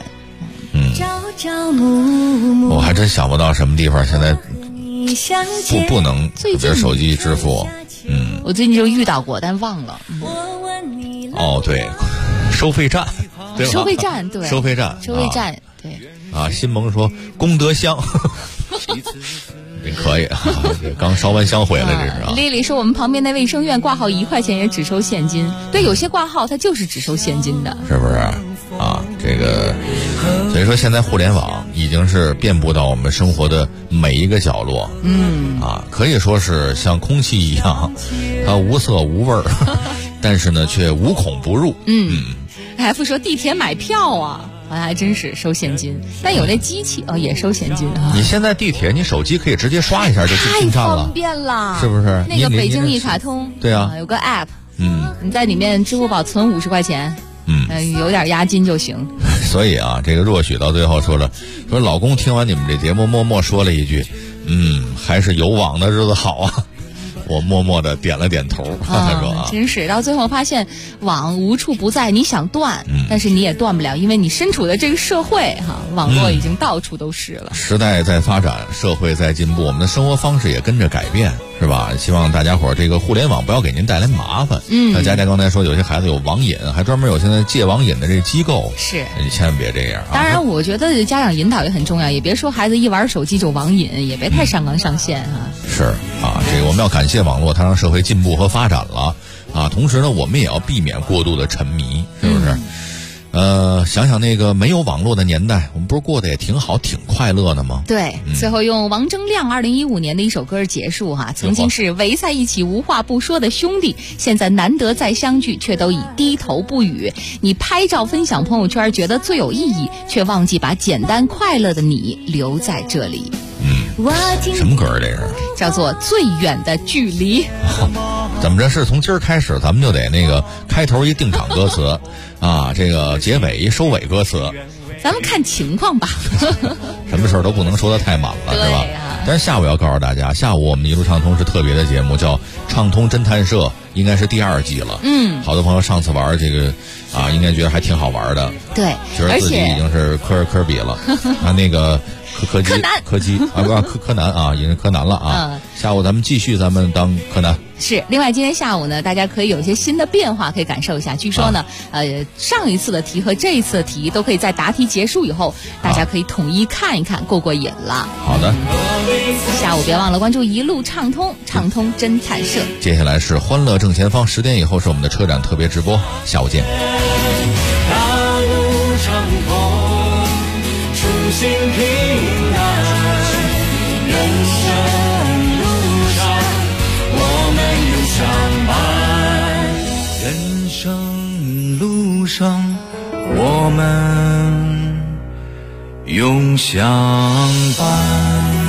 我还真想不到什么地方现在不能这手机支付。 我最近就遇到过，但忘了。 对，收费站，对吧？ 收费站，对， 收费站， 对。 新萌说功德箱。这可以刚烧完香回来这是丽丽说我们旁边那卫生院挂号1块钱也只收现金，对，有些挂号它就是只收现金的， 是不是这个所以说现在互联网已经是遍布到我们生活的每一个角落，可以说是像空气一样，它无色无味儿但是呢却无孔不入。 F 说地铁买票好像还真是收现金，但有那机器也收现金你现在地铁你手机可以直接刷一下就进站了， 太方便了， 是不是？ 那个北京一卡通， 对有个 app，你在里面支付宝存50块钱，有点押金就行。 所以这个若许到最后说老公听完你们这节目默默说了一句，还是有网的日子好啊。我默默的点了点头，他说真是到最后发现网无处不在，你想断，但是你也断不了，因为你身处的这个社会网络已经到处都是了。 时代在发展，社会在进步，我们的生活方式也跟着改变，是吧？希望大家伙这个互联网不要给您带来麻烦。佳佳刚才说有些孩子有网瘾，还专门有现在戒网瘾的这个机构， 是你千万别这样。 当然我觉得家长引导也很重要，也别说孩子一玩手机就网瘾，也别太上纲上线是这个我们要感谢网络，它让社会进步和发展了同时呢我们也要避免过度的沉迷，是不是？想想那个没有网络的年代，我们不是过得也挺好挺快乐的吗？ 对，最后用王铮亮2015年的一首歌结束曾经是围在一起无话不说的兄弟，现在难得再相聚，却都已低头不语。你拍照分享朋友圈觉得最有意义，却忘记把简单快乐的你留在这里。 什么歌这是？ 叫做最远的距离。 怎么着是从今儿开始咱们就得那个开头一定场歌词这个结尾一收尾歌词， 咱们看情况吧什么事儿都不能说得太满了，是吧？但是下午要告诉大家，下午我们一路畅通是特别的节目，叫畅通侦探社，应该是第2季了。好多朋友上次玩这个应该觉得还挺好玩的。 对， 觉得自己已经是科比了那个柯基啊，柯南啊，引人柯南了啊。下午咱们继续，咱们当柯南。 是，另外今天下午呢，大家可以有一些新的变化，可以感受一下。据说呢，上一次的题和这一次的题都可以在答题结束以后，大家可以统一看一看，过瘾了。 好的。 下午别忘了关注一路畅通，畅通侦探社。 接下来是欢乐正前方，10点以后是我们的车展特别直播，下午见。 大路畅通，初心平安，人生路上我们永相伴，人生路上我们永相伴。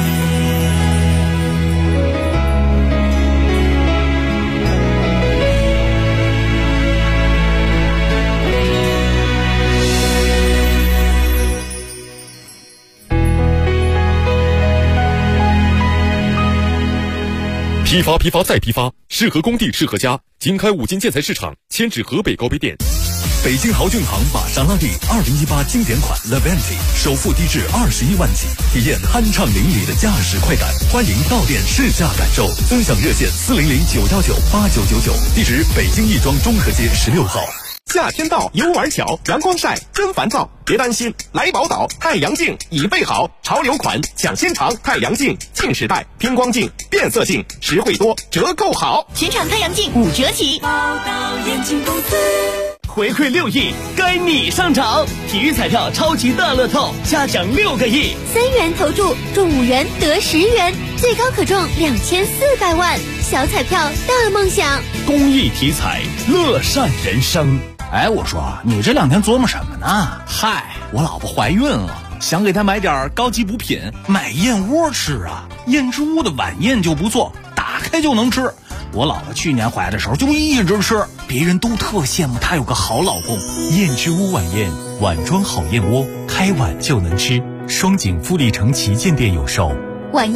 批发再批发，适合工地适合家。经开五金建材市场迁至河北高碑店。 北京豪骏堂玛莎拉蒂2018经典款 Levante 首付低至21万起，体验酣畅淋漓的驾驶快感。欢迎到店试驾感受，尊享热线400-919-8999，地址北京亦庄中和街16号。 夏天到，游玩巧，阳光晒真烦躁，别担心，来宝岛太阳镜已备好，潮流款抢先尝，太阳镜近视带偏光镜变色镜，实惠多，折扣好， 全场太阳镜5折起。 宝岛眼镜公司回馈6亿，该你上场！体育彩票超级大乐透，加奖6个亿 ，3元投注中5元得10元，最高可中2400万，小彩票大梦想。 公益体彩，乐善人生。哎，我说你这2天琢磨什么呢？嗨，我老婆怀孕了，想给她买点高级补品，买燕窝吃啊。燕之屋的晚宴就不错，打开就能吃。我老婆去年怀的时候就一直吃，别人都特羡慕她有个好老公。 燕之屋晚宴，碗装好燕窝，开碗就能吃。双井富力城旗舰店有售。